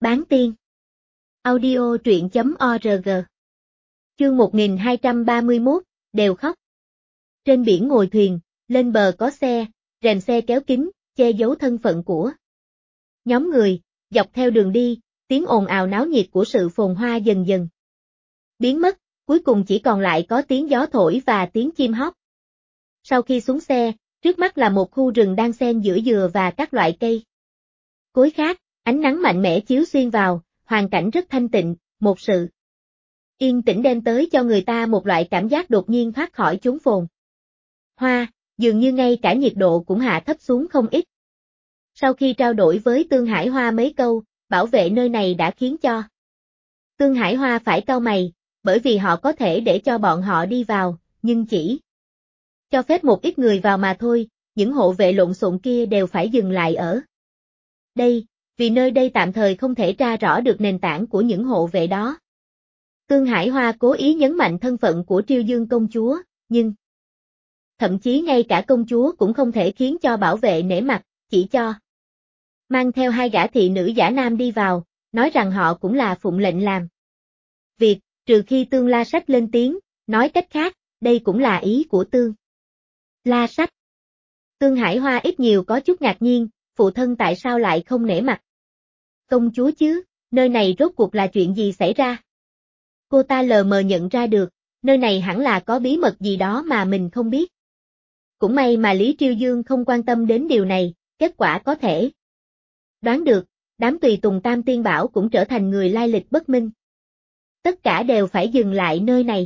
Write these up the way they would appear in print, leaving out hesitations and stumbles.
Bán tiên. Audio truyện.org. Chương 1231, đều khóc. Trên biển ngồi thuyền, lên bờ có xe, rèm xe kéo kín, che giấu thân phận của nhóm người, dọc theo đường đi, tiếng ồn ào náo nhiệt của sự phồn hoa dần dần biến mất, cuối cùng chỉ còn lại có tiếng gió thổi và tiếng chim hót. Sau khi xuống xe, trước mắt là một khu rừng đang xen giữa dừa và các loại cây cối khác, ánh nắng mạnh mẽ chiếu xuyên vào, hoàn cảnh rất thanh tịnh, một sự yên tĩnh đem tới cho người ta một loại cảm giác đột nhiên thoát khỏi chốn phồn hoa, dường như ngay cả nhiệt độ cũng hạ thấp xuống không ít. Sau khi trao đổi với Tương Hải Hoa mấy câu, bảo vệ nơi này đã khiến cho Tương Hải Hoa phải cau mày, bởi vì họ có thể để cho bọn họ đi vào, nhưng chỉ cho phép một ít người vào mà thôi, những hộ vệ lộn xộn kia đều phải dừng lại ở đây, vì nơi đây tạm thời không thể tra rõ được nền tảng của những hộ vệ đó. Tương Hải Hoa cố ý nhấn mạnh thân phận của Triêu Dương công chúa, nhưng thậm chí ngay cả công chúa cũng không thể khiến cho bảo vệ nể mặt, chỉ cho mang theo hai gã thị nữ giả nam đi vào, nói rằng họ cũng là phụng lệnh làm việc, trừ khi Tương La Sách lên tiếng, nói cách khác, đây cũng là ý của Tương La Sách. Tương Hải Hoa ít nhiều có chút ngạc nhiên, phụ thân tại sao lại không nể mặt công chúa chứ, nơi này rốt cuộc là chuyện gì xảy ra? Cô ta lờ mờ nhận ra được, nơi này hẳn là có bí mật gì đó mà mình không biết. Cũng may mà Lý Triêu Dương không quan tâm đến điều này, kết quả có thể đoán được, đám tùy tùng Tam Tiên Bảo cũng trở thành người lai lịch bất minh. Tất cả đều phải dừng lại nơi này.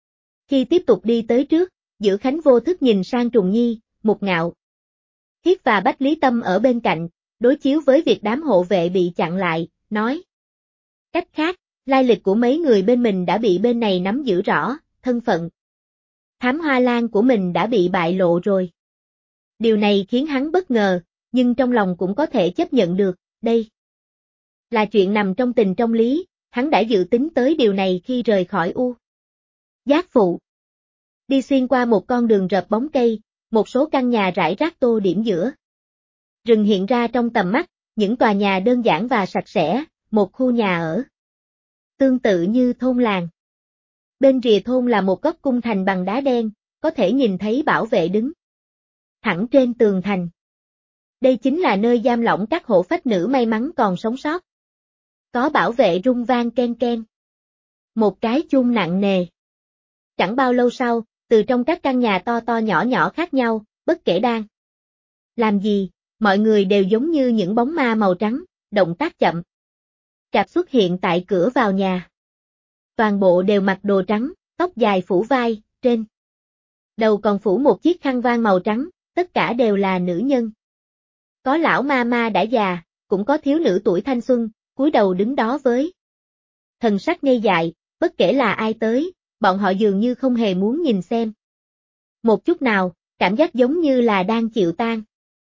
Khi tiếp tục đi tới trước, Giữ Khánh vô thức nhìn sang Trùng Nhi, Mục Ngạo Hiết và Bách Lý Tâm ở bên cạnh, đối chiếu với việc đám hộ vệ bị chặn lại, nói. Cách khác, lai lịch của mấy người bên mình đã bị bên này nắm giữ rõ, thân phận Thám Hoa Lan của mình đã bị bại lộ rồi. Điều này khiến hắn bất ngờ, nhưng trong lòng cũng có thể chấp nhận được, đây là chuyện nằm trong tình trong lý, hắn đã dự tính tới điều này khi rời khỏi Giác Phụ. Đi xuyên qua một con đường rợp bóng cây, một số căn nhà rải rác tô điểm giữa rừng hiện ra trong tầm mắt, những tòa nhà đơn giản và sạch sẽ, một khu nhà ở tương tự như thôn làng. Bên rìa thôn là một góc cung thành bằng đá đen, có thể nhìn thấy bảo vệ đứng thẳng trên tường thành. Đây chính là nơi giam lỏng các hộ phách nữ may mắn còn sống sót. Có bảo vệ rung vang ken ken. Một cái chuông nặng nề. Chẳng bao lâu sau, từ trong các căn nhà to to nhỏ nhỏ khác nhau, bất kể đang làm gì, mọi người đều giống như những bóng ma màu trắng, động tác chậm chạp xuất hiện tại cửa vào nhà. Toàn bộ đều mặc đồ trắng, tóc dài phủ vai, trên đầu còn phủ một chiếc khăn voan màu trắng, tất cả đều là nữ nhân. Có lão ma ma đã già, cũng có thiếu nữ tuổi thanh xuân, cúi đầu đứng đó với thần sắc ngây dại, bất kể là ai tới, bọn họ dường như không hề muốn nhìn xem. Một chút nào, cảm giác giống như là đang chịu tang.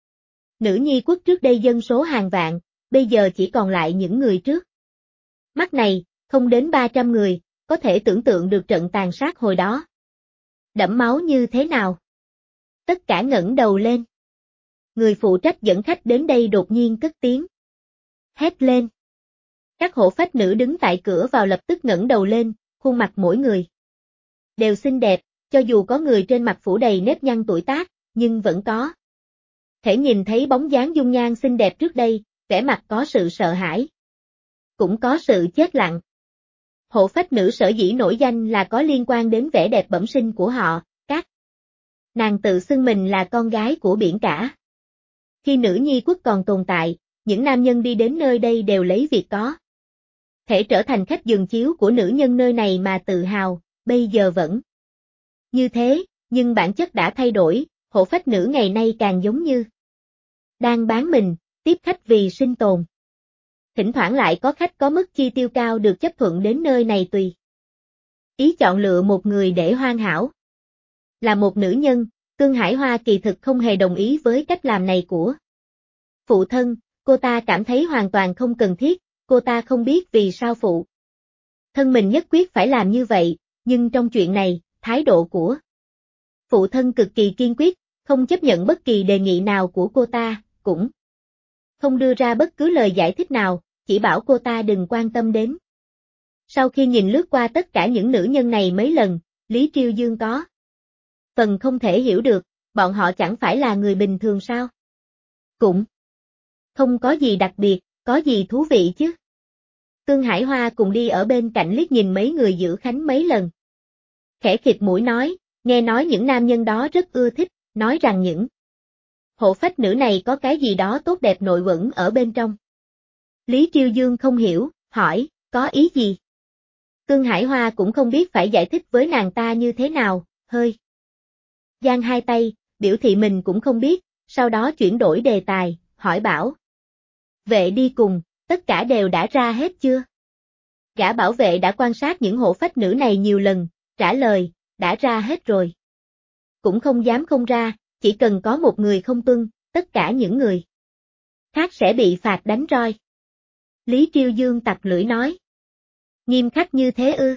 Nữ nhi quốc trước đây dân số hàng vạn, bây giờ chỉ còn lại những người trước mắt này, không đến 300 người, có thể tưởng tượng được trận tàn sát hồi đó đẫm máu như thế nào. Tất cả ngẩng đầu lên. Người phụ trách dẫn khách đến đây đột nhiên cất tiếng hét lên. Các hộ phách nữ đứng tại cửa vào lập tức ngẩng đầu lên, khuôn mặt mỗi người đều xinh đẹp, cho dù có người trên mặt phủ đầy nếp nhăn tuổi tác, nhưng vẫn có thể nhìn thấy bóng dáng dung nhan xinh đẹp trước đây, vẻ mặt có sự sợ hãi, cũng có sự chết lặng. Hộ phách nữ sở dĩ nổi danh là có liên quan đến vẻ đẹp bẩm sinh của họ, các nàng tự xưng mình là con gái của biển cả. Khi nữ nhi quốc còn tồn tại, những nam nhân đi đến nơi đây đều lấy việc có thể trở thành khách giường chiếu của nữ nhân nơi này mà tự hào, bây giờ vẫn như thế, nhưng bản chất đã thay đổi, hộ phách nữ ngày nay càng giống như đang bán mình, tiếp khách vì sinh tồn. Thỉnh thoảng lại có khách có mức chi tiêu cao được chấp thuận đến nơi này tùy ý chọn lựa một người để hoàn hảo. Là một nữ nhân, Tương Hải Hoa kỳ thực không hề đồng ý với cách làm này của phụ thân, cô ta cảm thấy hoàn toàn không cần thiết, cô ta không biết vì sao phụ thân mình nhất quyết phải làm như vậy, nhưng trong chuyện này, thái độ của phụ thân cực kỳ kiên quyết, không chấp nhận bất kỳ đề nghị nào của cô ta, cũng không đưa ra bất cứ lời giải thích nào, chỉ bảo cô ta đừng quan tâm đến. Sau khi nhìn lướt qua tất cả những nữ nhân này mấy lần, Lý Triêu Dương có phần không thể hiểu được, bọn họ chẳng phải là người bình thường sao? Cũng không có gì đặc biệt, có gì thú vị chứ. Tương Hải Hoa cùng đi ở bên cạnh liếc nhìn mấy người giữ khánh mấy lần. Khẽ khịt mũi nói, nghe nói những nam nhân đó rất ưa thích, nói rằng những hộ phách nữ này có cái gì đó tốt đẹp nội quẩn ở bên trong. Lý Triêu Dương không hiểu, hỏi, có ý gì? Tương Hải Hoa cũng không biết phải giải thích với nàng ta như thế nào, hơi giang hai tay, biểu thị mình cũng không biết, sau đó chuyển đổi đề tài, hỏi bảo. Vệ đi cùng, tất cả đều đã ra hết chưa? Gã bảo vệ đã quan sát những hộ phách nữ này nhiều lần, trả lời, đã ra hết rồi. Cũng không dám không ra, chỉ cần có một người không tuân, tất cả những người khác sẽ bị phạt đánh roi. Lý Triêu Dương tặc lưỡi nói. Nghiêm khắc như thế ư?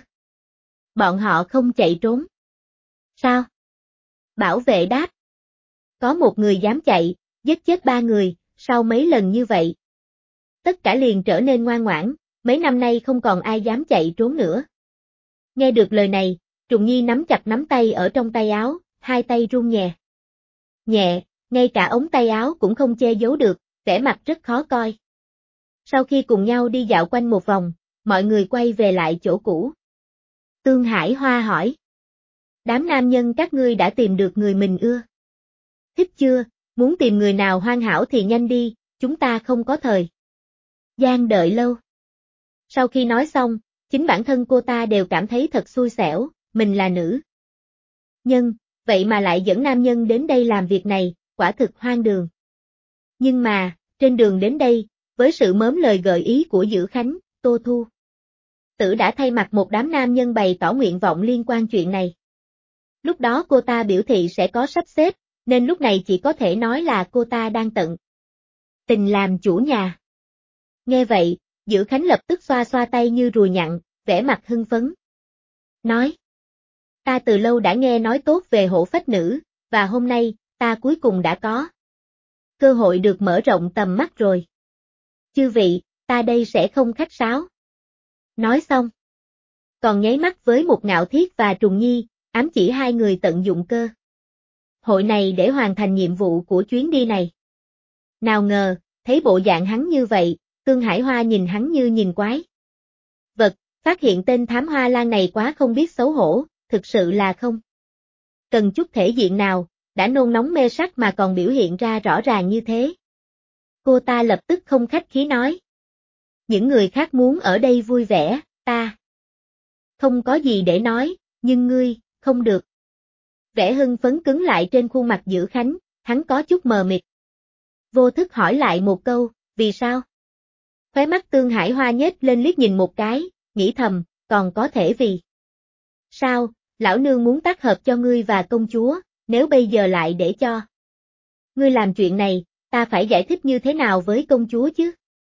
Bọn họ không chạy trốn. Sao? Bảo vệ đáp. Có một người dám chạy, giết chết 3 người, sau mấy lần như vậy. Tất cả liền trở nên ngoan ngoãn, mấy năm nay không còn ai dám chạy trốn nữa. Nghe được lời này, Trùng Nhi nắm chặt nắm tay ở trong tay áo, hai tay run nhẹ. Nhẹ, ngay cả ống tay áo cũng không che giấu được, vẻ mặt rất khó coi. Sau khi cùng nhau đi dạo quanh một vòng, mọi người quay về lại chỗ cũ. Tương Hải Hoa hỏi. Đám nam nhân các ngươi đã tìm được người mình ưa? Thích chưa, muốn tìm người nào hoàn hảo thì nhanh đi, chúng ta không có thời gian đợi lâu. Sau khi nói xong, chính bản thân cô ta đều cảm thấy thật xui xẻo, mình là nữ nhân, vậy mà lại dẫn nam nhân đến đây làm việc này, quả thực hoang đường. Nhưng mà, trên đường đến đây, với sự mớm lời gợi ý của Dữ Khánh, Tô Thu Tử đã thay mặt một đám nam nhân bày tỏ nguyện vọng liên quan chuyện này. Lúc đó cô ta biểu thị sẽ có sắp xếp, nên lúc này chỉ có thể nói là cô ta đang tận tình làm chủ nhà. Nghe vậy, Dữ Khánh lập tức xoa xoa tay như ruồi nhặn, vẻ mặt hưng phấn. Nói, ta từ lâu đã nghe nói tốt về hộ phách nữ, và hôm nay, ta cuối cùng đã có cơ hội được mở rộng tầm mắt rồi. Chư vị, ta đây sẽ không khách sáo. Nói xong, còn nháy mắt với một Ngạo Thiết và Trùng Nhi, ám chỉ hai người tận dụng cơ hội này để hoàn thành nhiệm vụ của chuyến đi này. Nào ngờ, thấy bộ dạng hắn như vậy, Tương Hải Hoa nhìn hắn như nhìn quái vật, phát hiện tên thám hoa lan này quá không biết xấu hổ, thực sự là không cần chút thể diện nào, đã nôn nóng mê sắc mà còn biểu hiện ra rõ ràng như thế. Cô ta lập tức không khách khí nói. Những người khác muốn ở đây vui vẻ, ta không có gì để nói, nhưng ngươi, không được. Vẻ hưng phấn cứng lại trên khuôn mặt Dữ Khánh, hắn có chút mờ mịt. Vô thức hỏi lại một câu, vì sao? Khóe mắt Tương Hải Hoa nhếch lên liếc nhìn một cái, nghĩ thầm, còn có thể vì sao, lão nương muốn tác hợp cho ngươi và công chúa, nếu bây giờ lại để cho ngươi làm chuyện này, ta phải giải thích như thế nào với công chúa chứ?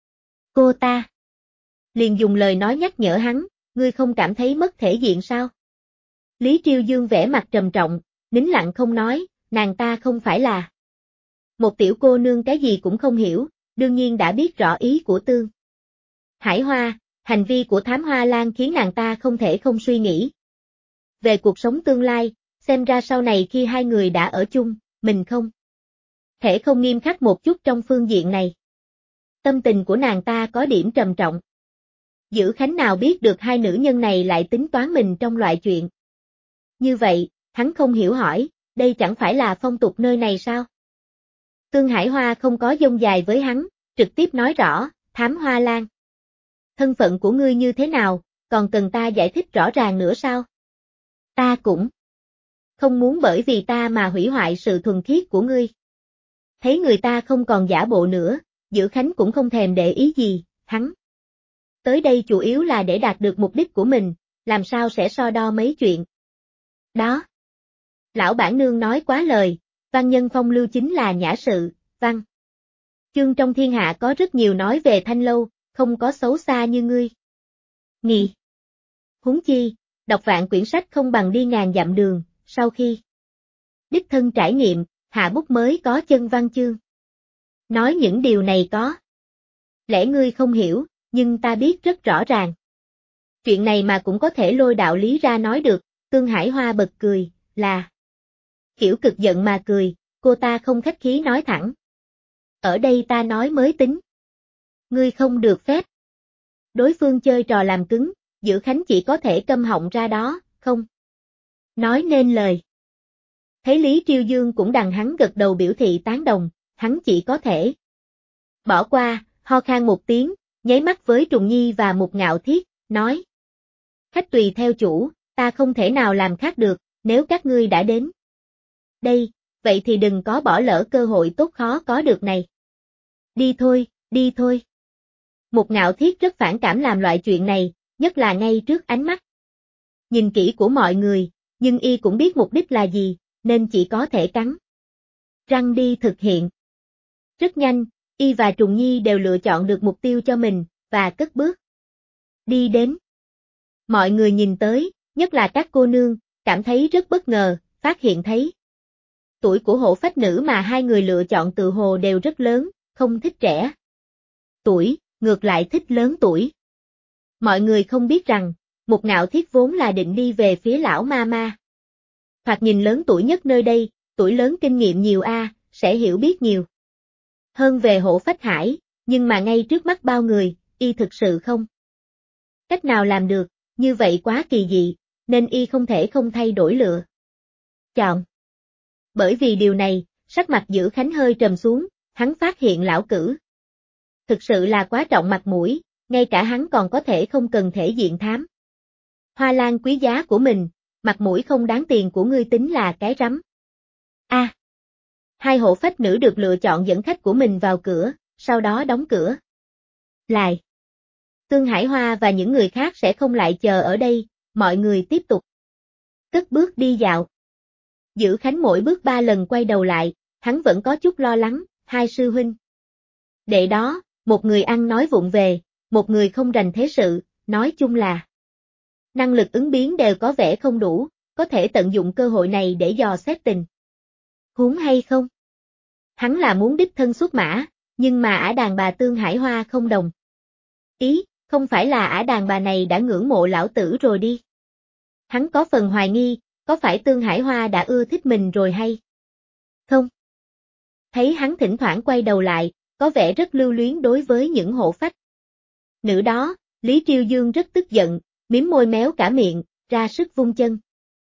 Cô ta liền dùng lời nói nhắc nhở hắn, ngươi không cảm thấy mất thể diện sao? Lý Triêu Dương vẻ mặt trầm trọng, nín lặng không nói, nàng ta không phải là một tiểu cô nương cái gì cũng không hiểu, đương nhiên đã biết rõ ý của Tương Hải Hoa, hành vi của thám hoa lan khiến nàng ta không thể không suy nghĩ về cuộc sống tương lai, xem ra sau này khi hai người đã ở chung, mình không thể không nghiêm khắc một chút trong phương diện này. Tâm tình của nàng ta có điểm trầm trọng. Dữ Khánh nào biết được hai nữ nhân này lại tính toán mình trong loại chuyện như vậy, hắn không hiểu hỏi, đây chẳng phải là phong tục nơi này sao? Tương Hải Hoa không có dông dài với hắn, trực tiếp nói rõ, thám hoa lan. Thân phận của ngươi như thế nào, còn cần ta giải thích rõ ràng nữa sao? Ta cũng không muốn bởi vì ta mà hủy hoại sự thuần khiết của ngươi. Thấy người ta không còn giả bộ nữa, Dữ Khánh cũng không thèm để ý gì, hắn tới đây chủ yếu là để đạt được mục đích của mình, làm sao sẽ so đo mấy chuyện đó. Lão bản nương nói quá lời, văn nhân phong lưu chính là nhã sự, văn chương trong thiên hạ có rất nhiều nói về thanh lâu, không có xấu xa như ngươi. Nghi. Huống chi, đọc vạn quyển sách không bằng đi ngàn dặm đường, sau khi đích thân trải nghiệm, hạ bút mới có chân văn chương. Nói những điều này có lẽ ngươi không hiểu, nhưng ta biết rất rõ ràng. Chuyện này mà cũng có thể lôi đạo lý ra nói được, Tương Hải Hoa bật cười, là kiểu cực giận mà cười, cô ta không khách khí nói thẳng. Ở đây ta nói mới tính. Ngươi không được phép. Đối phương chơi trò làm cứng, Dữ Khánh chỉ có thể câm họng ra đó, không nói nên lời. Thấy Lý Triêu Dương cũng đằng hắn gật đầu biểu thị tán đồng, hắn chỉ có thể bỏ qua, ho khan một tiếng, nháy mắt với Trùng Nhi và Mục Ngạo Thiết, nói. Khách tùy theo chủ, ta không thể nào làm khác được, nếu các ngươi đã đến đây, vậy thì đừng có bỏ lỡ cơ hội tốt khó có được này. Đi thôi, đi thôi. Mục Ngạo Thiết rất phản cảm làm loại chuyện này, nhất là ngay trước ánh mắt nhìn kỹ của mọi người, nhưng y cũng biết mục đích là gì, nên chỉ có thể cắn răng đi thực hiện. Rất nhanh, y và Trùng Nhi đều lựa chọn được mục tiêu cho mình, và cất bước đi đến. Mọi người nhìn tới, nhất là các cô nương, cảm thấy rất bất ngờ, phát hiện thấy tuổi của hổ phách nữ mà hai người lựa chọn tự hồ đều rất lớn, không thích trẻ tuổi, ngược lại thích lớn tuổi. Mọi người không biết rằng, Mục Ngạo Thiết vốn là định đi về phía lão ma ma. Thoạt nhìn lớn tuổi nhất nơi đây, tuổi lớn kinh nghiệm nhiều sẽ hiểu biết nhiều hơn về hổ phách hải, nhưng mà ngay trước mắt bao người, y thực sự không cách nào làm được, như vậy quá kỳ dị, nên y không thể không thay đổi lựa chọn. Bởi vì điều này, sắc mặt Dữ Khánh hơi trầm xuống, hắn phát hiện lão cử thực sự là quá trọng mặt mũi, ngay cả hắn còn có thể không cần thể diện thám hoa lan quý giá của mình, mặt mũi không đáng tiền của ngươi tính là cái rắm. Hai hộ phách nữ được lựa chọn dẫn khách của mình vào cửa, sau đó đóng cửa lại. Tương Hải Hoa và những người khác sẽ không lại chờ ở đây, mọi người tiếp tục cất bước đi dạo. Dữ Khánh mỗi bước 3 lần quay đầu lại, hắn vẫn có chút lo lắng, hai sư huynh đệ đó, một người ăn nói vụng về, một người không rành thế sự, nói chung là năng lực ứng biến đều có vẻ không đủ, có thể tận dụng cơ hội này để dò xét tình huống hay không. Hắn là muốn đích thân xuất mã, nhưng mà ả đàn bà Tương Hải Hoa không đồng ý, không phải là ả đàn bà này đã ngưỡng mộ lão tử rồi đi. Hắn có phần hoài nghi, có phải Tương Hải Hoa đã ưa thích mình rồi hay không? Thấy hắn thỉnh thoảng quay đầu lại, có vẻ rất lưu luyến đối với những hộ phách nữ đó, Lý Triêu Dương rất tức giận, mím môi méo cả miệng, ra sức vung chân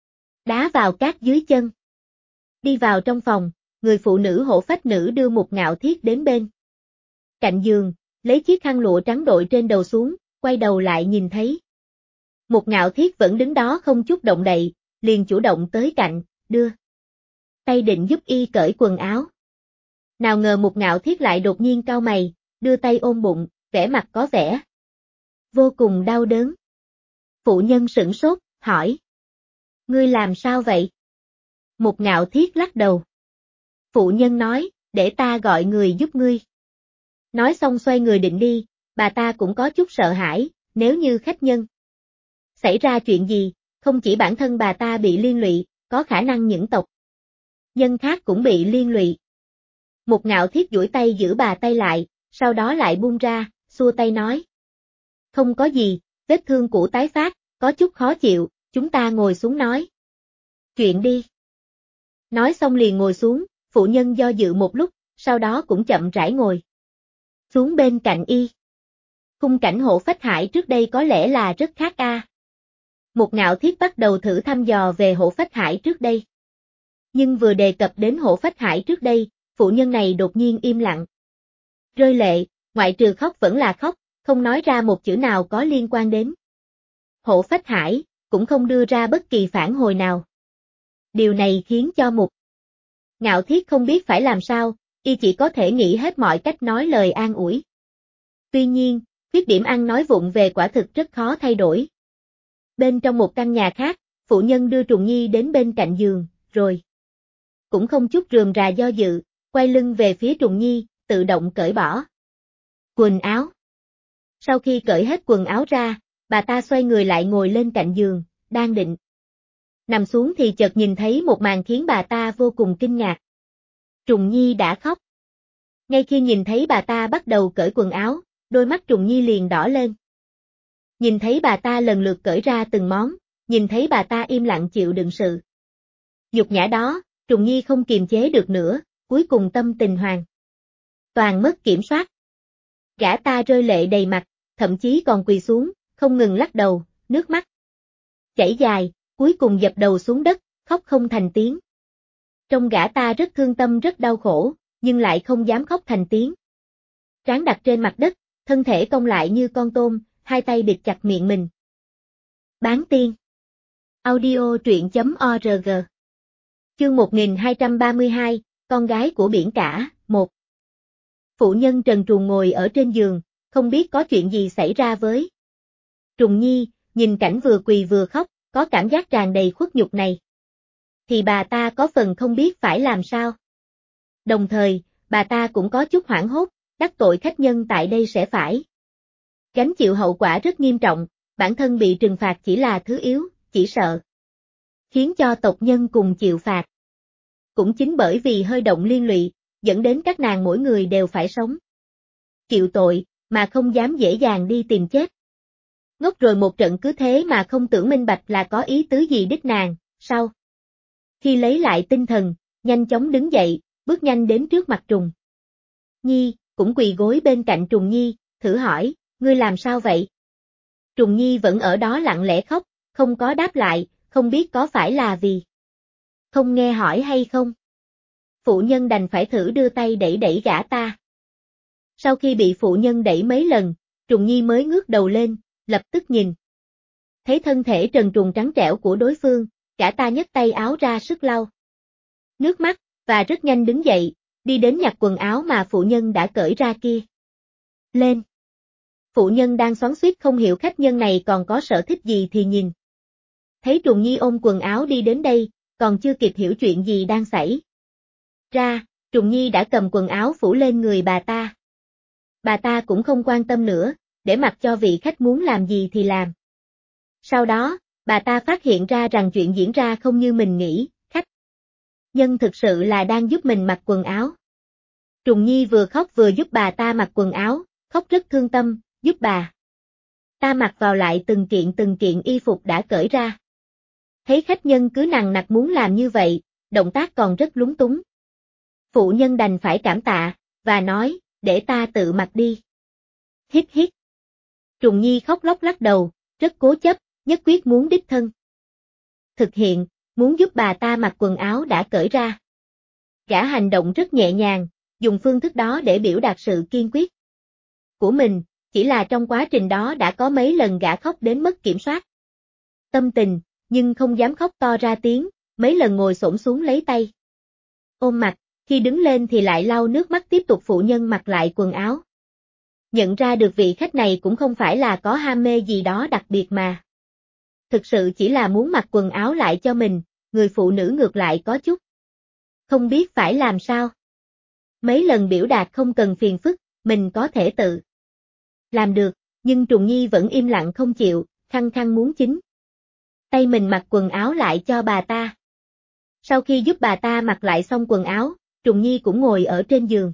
đá vào cát dưới chân. Đi vào trong phòng, người phụ nữ hộ phách nữ đưa Mục Ngạo Thiết đến bên cạnh giường, lấy chiếc khăn lụa trắng đội trên đầu xuống, quay đầu lại nhìn thấy Mục Ngạo Thiết vẫn đứng đó không chút động đậy, liền chủ động tới cạnh, đưa tay định giúp y cởi quần áo. Nào ngờ Mục Ngạo Thiết lại đột nhiên cau mày, đưa tay ôm bụng, vẻ mặt có vẻ vô cùng đau đớn. Phụ nhân sửng sốt, hỏi. Ngươi làm sao vậy? Mục Ngạo Thiết lắc đầu. Phụ nhân nói, để ta gọi người giúp ngươi. Nói xong xoay người định đi, bà ta cũng có chút sợ hãi, nếu như khách nhân xảy ra chuyện gì, không chỉ bản thân bà ta bị liên lụy, có khả năng những tộc nhân khác cũng bị liên lụy. Mục Ngạo Thiết duỗi tay giữ bà tay lại, sau đó lại buông ra, xua tay nói. Không có gì, vết thương cũ tái phát, có chút khó chịu, chúng ta ngồi xuống nói chuyện đi. Nói xong liền ngồi xuống, phụ nhân do dự một lúc, sau đó cũng chậm rãi ngồi xuống bên cạnh y. Khung cảnh hộ phách hải trước đây có lẽ là rất khác Mục Ngạo Thiết bắt đầu thử thăm dò về hộ phách hải trước đây. Nhưng vừa đề cập đến hộ phách hải trước đây, phụ nhân này đột nhiên im lặng. Rơi lệ, ngoại trừ khóc vẫn là khóc, không nói ra một chữ nào có liên quan đến hộ phách hải, cũng không đưa ra bất kỳ phản hồi nào. Điều này khiến cho Mục Ngạo Thiết không biết phải làm sao, y chỉ có thể nghĩ hết mọi cách nói lời an ủi. Tuy nhiên, khuyết điểm ăn nói vụng về quả thực rất khó thay đổi. Bên trong một căn nhà khác, phụ nhân đưa Trùng Nhi đến bên cạnh giường, rồi cũng không chút rườm rà do dự, quay lưng về phía Trùng Nhi, tự động cởi bỏ quần áo. Sau khi cởi hết quần áo ra, bà ta xoay người lại ngồi lên cạnh giường, đang định nằm xuống thì chợt nhìn thấy một màn khiến bà ta vô cùng kinh ngạc. Trùng Nhi đã khóc. Ngay khi nhìn thấy bà ta bắt đầu cởi quần áo, đôi mắt Trùng Nhi liền đỏ lên. Nhìn thấy bà ta lần lượt cởi ra từng món, nhìn thấy bà ta im lặng chịu đựng sự nhục nhã đó, Trùng Nhi không kiềm chế được nữa, cuối cùng tâm tình hoàn toàn mất kiểm soát. Gã ta rơi lệ đầy mặt, thậm chí còn quỳ xuống, không ngừng lắc đầu, nước mắt chảy dài, cuối cùng dập đầu xuống đất, khóc không thành tiếng. Trông gã ta rất thương tâm rất đau khổ, nhưng lại không dám khóc thành tiếng. Trán đặt trên mặt đất, thân thể cong lại như con tôm, hai tay bịt chặt miệng mình. Bán tiên. Audio truyện.org. Chương 1232, con gái của biển cả, 1. Phụ nhân trần truồng ngồi ở trên giường, không biết có chuyện gì xảy ra với Trùng Nhi, nhìn cảnh vừa quỳ vừa khóc, có cảm giác tràn đầy khuất nhục này. Thì bà ta có phần không biết phải làm sao. Đồng thời, bà ta cũng có chút hoảng hốt, đắc tội khách nhân tại đây sẽ phải gánh chịu hậu quả rất nghiêm trọng, bản thân bị trừng phạt chỉ là thứ yếu, chỉ sợ khiến cho tộc nhân cùng chịu phạt. Cũng chính bởi vì hơi động liên lụy, dẫn đến các nàng mỗi người đều phải sống chịu tội, mà không dám dễ dàng đi tìm chết. Ngốc rồi một trận cứ thế mà không tưởng minh bạch là có ý tứ gì đích nàng, sau khi lấy lại tinh thần, nhanh chóng đứng dậy, bước nhanh đến trước mặt Trùng Nhi, cũng quỳ gối bên cạnh Trùng Nhi, thử hỏi, ngươi làm sao vậy? Trùng Nhi vẫn ở đó lặng lẽ khóc, không có đáp lại, không biết có phải là vì không nghe hỏi hay không. Phụ nhân đành phải thử đưa tay đẩy đẩy gã ta. Sau khi bị phụ nhân đẩy mấy lần, Trùng Nhi mới ngước đầu lên, lập tức nhìn thấy thân thể trần truồng trắng trẻo của đối phương, gã ta nhấc tay áo ra sức lau nước mắt, và rất nhanh đứng dậy, đi đến nhặt quần áo mà phụ nhân đã cởi ra kia lên. Phụ nhân đang xoắn xuýt không hiểu khách nhân này còn có sở thích gì thì nhìn thấy Trùng Nhi ôm quần áo đi đến đây, còn chưa kịp hiểu chuyện gì đang xảy ra, Trùng Nhi đã cầm quần áo phủ lên người bà ta. Bà ta cũng không quan tâm nữa, để mặc cho vị khách muốn làm gì thì làm. Sau đó, bà ta phát hiện ra rằng chuyện diễn ra không như mình nghĩ, khách nhân thực sự là đang giúp mình mặc quần áo. Trùng Nhi vừa khóc vừa giúp bà ta mặc quần áo, khóc rất thương tâm, giúp bà ta mặc vào lại từng kiện y phục đã cởi ra. Thấy khách nhân cứ nằng nặc muốn làm như vậy, động tác còn rất lúng túng. Phụ nhân đành phải cảm tạ, và nói, để ta tự mặc đi. Hít hít. Trùng Nhi khóc lóc lắc đầu, rất cố chấp, nhất quyết muốn đích thân thực hiện, muốn giúp bà ta mặc quần áo đã cởi ra. Gã hành động rất nhẹ nhàng, dùng phương thức đó để biểu đạt sự kiên quyết của mình, chỉ là trong quá trình đó đã có mấy lần gã khóc đến mất kiểm soát tâm tình, nhưng không dám khóc to ra tiếng, mấy lần ngồi xổm xuống lấy tay ôm mặt, khi đứng lên thì lại lau nước mắt tiếp tục phụ nhân mặc lại quần áo. Nhận ra được vị khách này cũng không phải là có ham mê gì đó đặc biệt mà thực sự chỉ là muốn mặc quần áo lại cho mình, người phụ nữ ngược lại có chút không biết phải làm sao. Mấy lần biểu đạt không cần phiền phức, mình có thể tự làm được, nhưng Trùng Nhi vẫn im lặng không chịu, khăng khăng muốn chính tay mình mặc quần áo lại cho bà ta. Sau khi giúp bà ta mặc lại xong quần áo, Trùng Nhi cũng ngồi ở trên giường.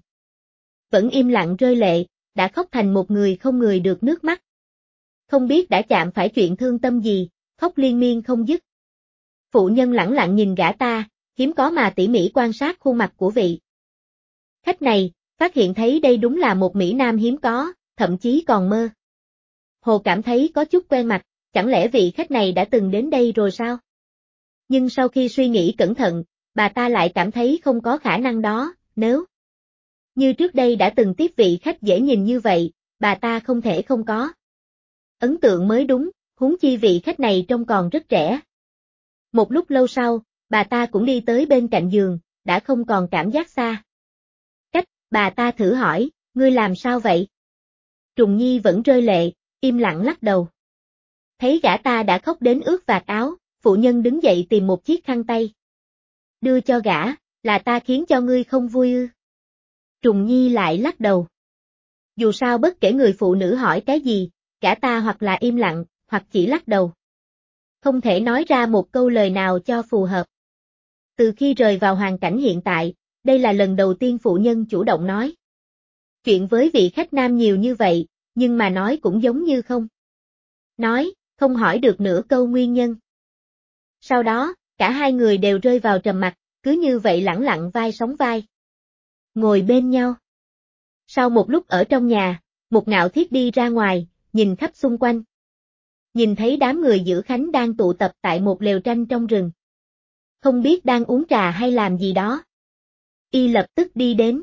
Vẫn im lặng rơi lệ, đã khóc thành một người không ngừng được nước mắt. Không biết đã chạm phải chuyện thương tâm gì, khóc liên miên không dứt. Phụ nhân lẳng lặng nhìn gã ta, hiếm có mà tỉ mỉ quan sát khuôn mặt của vị khách này, phát hiện thấy đây đúng là một mỹ nam hiếm có, thậm chí còn mơ hồ cảm thấy có chút quen mặt, chẳng lẽ vị khách này đã từng đến đây rồi sao? Nhưng sau khi suy nghĩ cẩn thận, bà ta lại cảm thấy không có khả năng đó, nếu như trước đây đã từng tiếp vị khách dễ nhìn như vậy, bà ta không thể không có ấn tượng mới đúng, huống chi vị khách này trông còn rất trẻ. Một lúc lâu sau, bà ta cũng đi tới bên cạnh giường, đã không còn cảm giác xa cách, bà ta thử hỏi, ngươi làm sao vậy? Trùng Nhi vẫn rơi lệ, im lặng lắc đầu. Thấy gã ta đã khóc đến ướt vạt áo, phụ nhân đứng dậy tìm một chiếc khăn tay đưa cho gã, là ta khiến cho ngươi không vui ư? Trùng Nhi lại lắc đầu. Dù sao bất kể người phụ nữ hỏi cái gì, gã ta hoặc là im lặng, hoặc chỉ lắc đầu. Không thể nói ra một câu lời nào cho phù hợp. Từ khi rời vào hoàn cảnh hiện tại, đây là lần đầu tiên phụ nhân chủ động nói chuyện với vị khách nam nhiều như vậy, nhưng mà nói cũng giống như không. Nói, không hỏi được nửa câu nguyên nhân. Sau đó, cả hai người đều rơi vào trầm mặc, cứ như vậy lẳng lặng vai sóng vai. Ngồi bên nhau. Sau một lúc ở trong nhà, Mục Ngạo Thiết đi ra ngoài, nhìn khắp xung quanh. Nhìn thấy đám người Dữ Khánh đang tụ tập tại một lều tranh trong rừng. Không biết đang uống trà hay làm gì đó. Y lập tức đi đến.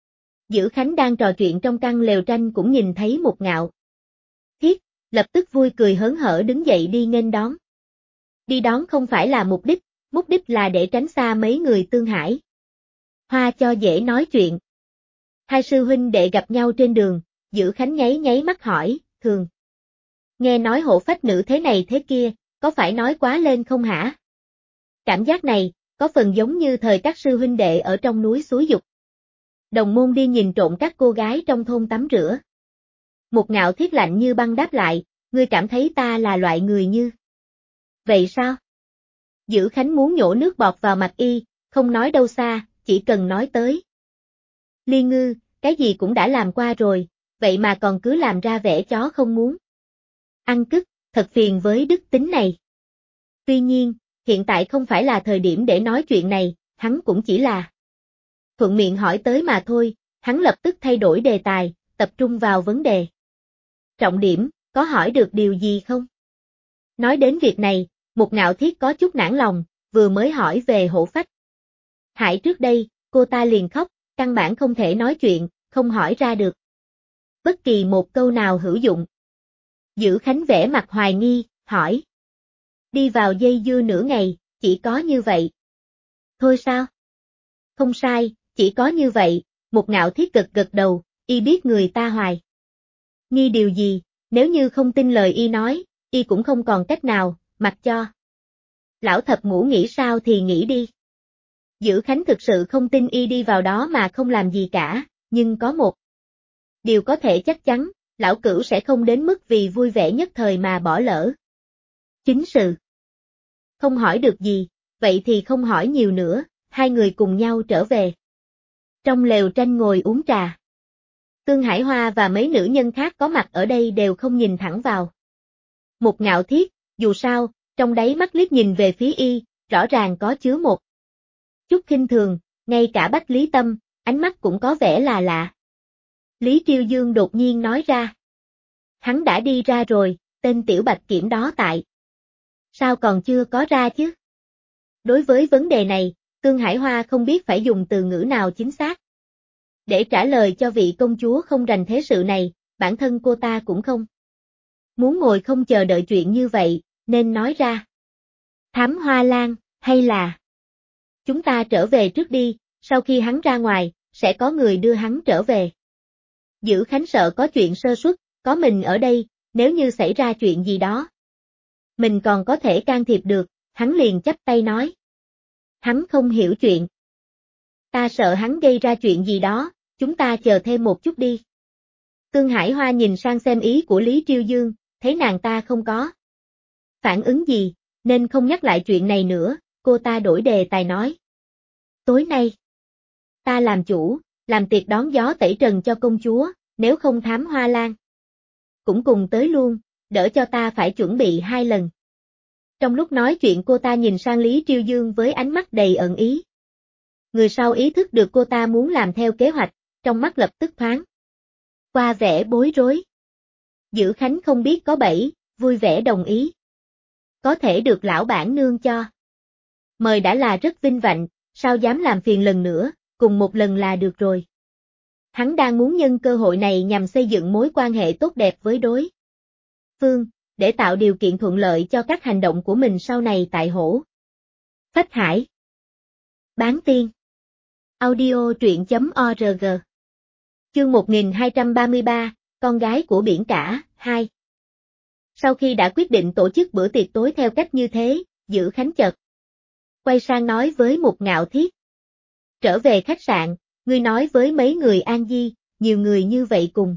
Dữ Khánh đang trò chuyện trong căn lều tranh cũng nhìn thấy Mục Ngạo Thiết, lập tức vui cười hớn hở đứng dậy đi nghênh đón. Đi đón không phải là mục đích là để tránh xa mấy người Tương Hải. Hoa cho dễ nói chuyện. Hai sư huynh đệ gặp nhau trên đường, Dữ Khánh nháy nháy mắt hỏi, thường. Nghe nói hộ phách nữ thế này thế kia, có phải nói quá lên không hả? Cảm giác này, có phần giống như thời các sư huynh đệ ở trong núi Suối Dục. Đồng môn đi nhìn trộm các cô gái trong thôn tắm rửa. Mục Ngạo Thiết lạnh như băng đáp lại, ngươi cảm thấy ta là loại người như. Vậy sao? Dữ Khánh muốn nhổ nước bọt vào mặt y, không nói đâu xa, chỉ cần nói tới. Liên Ngư, cái gì cũng đã làm qua rồi, vậy mà còn cứ làm ra vẻ chó không muốn. Ăn cứt, thật phiền với đức tính này. Tuy nhiên, hiện tại không phải là thời điểm để nói chuyện này, hắn cũng chỉ là thuận miệng hỏi tới mà thôi, hắn lập tức thay đổi đề tài, tập trung vào vấn đề. Trọng điểm, có hỏi được điều gì không? Nói đến việc này, Mục Ngạo Thiết có chút nản lòng, vừa mới hỏi về hổ phách. Hại trước đây, cô ta liền khóc, căn bản không thể nói chuyện, không hỏi ra được. Bất kỳ một câu nào hữu dụng. Dữ Khánh vẻ mặt hoài nghi, hỏi. Đi vào dây dưa nửa ngày, chỉ có như vậy. Thôi sao? Không sai, chỉ có như vậy, Mục Ngạo Thiết gật gật đầu, y biết người ta hoài nghi điều gì, nếu như không tin lời y nói, y cũng không còn cách nào, mặc cho. Lão thập ngũ nghĩ sao thì nghĩ đi. Dữ Khánh thực sự không tin y đi vào đó mà không làm gì cả, nhưng có một điều có thể chắc chắn, lão cửu sẽ không đến mức vì vui vẻ nhất thời mà bỏ lỡ chính sự. Không hỏi được gì, vậy thì không hỏi nhiều nữa, hai người cùng nhau trở về. Trong lều tranh ngồi uống trà. Tương Hải Hoa và mấy nữ nhân khác có mặt ở đây đều không nhìn thẳng vào. Mục Ngạo Thiết, dù sao, trong đáy mắt liếc nhìn về phía y, rõ ràng có chứa một chút khinh thường, ngay cả Bách Lý Tâm, ánh mắt cũng có vẻ là lạ. Lý Triêu Dương đột nhiên nói ra. Hắn đã đi ra rồi, tên tiểu bạch kiểm đó tại. Sao còn chưa có ra chứ? Đối với vấn đề này, Tương Hải Hoa không biết phải dùng từ ngữ nào chính xác. Để trả lời cho vị công chúa không rành thế sự này, bản thân cô ta cũng không muốn ngồi không chờ đợi chuyện như vậy, nên nói ra. Thám Hoa Lan, hay là chúng ta trở về trước đi, sau khi hắn ra ngoài, sẽ có người đưa hắn trở về. Dữ Khánh sợ có chuyện sơ suất, có mình ở đây, nếu như xảy ra chuyện gì đó. Mình còn có thể can thiệp được, hắn liền chắp tay nói. Hắn không hiểu chuyện. Ta sợ hắn gây ra chuyện gì đó, chúng ta chờ thêm một chút đi. Tương Hải Hoa nhìn sang xem ý của Lý Triêu Dương, thấy nàng ta không có phản ứng gì, nên không nhắc lại chuyện này nữa, cô ta đổi đề tài nói. Tối nay, ta làm chủ, làm tiệc đón gió tẩy trần cho công chúa, nếu không Thám Hoa Lan cũng cùng tới luôn, đỡ cho ta phải chuẩn bị 2 lần. Trong lúc nói chuyện cô ta nhìn sang Lý Triêu Dương với ánh mắt đầy ẩn ý. Người sau ý thức được cô ta muốn làm theo kế hoạch, trong mắt lập tức thoáng qua vẻ bối rối. Dữ Khánh không biết có bẫy, vui vẻ đồng ý. Có thể được lão bản nương cho mời đã là rất vinh vạnh, sao dám làm phiền lần nữa, cùng một lần là được rồi. Hắn đang muốn nhân cơ hội này nhằm xây dựng mối quan hệ tốt đẹp với đối phương, để tạo điều kiện thuận lợi cho các hành động của mình sau này tại Hổ Phách Hải. Bán tiên. Audio truyện.org. Chương 1233, con gái của biển cả, 2. Sau khi đã quyết định tổ chức bữa tiệc tối theo cách như thế, Dữ Khánh chợt quay sang nói với Mục Ngạo Thiết. Trở về khách sạn, ngươi nói với mấy người An Di, nhiều người như vậy cùng.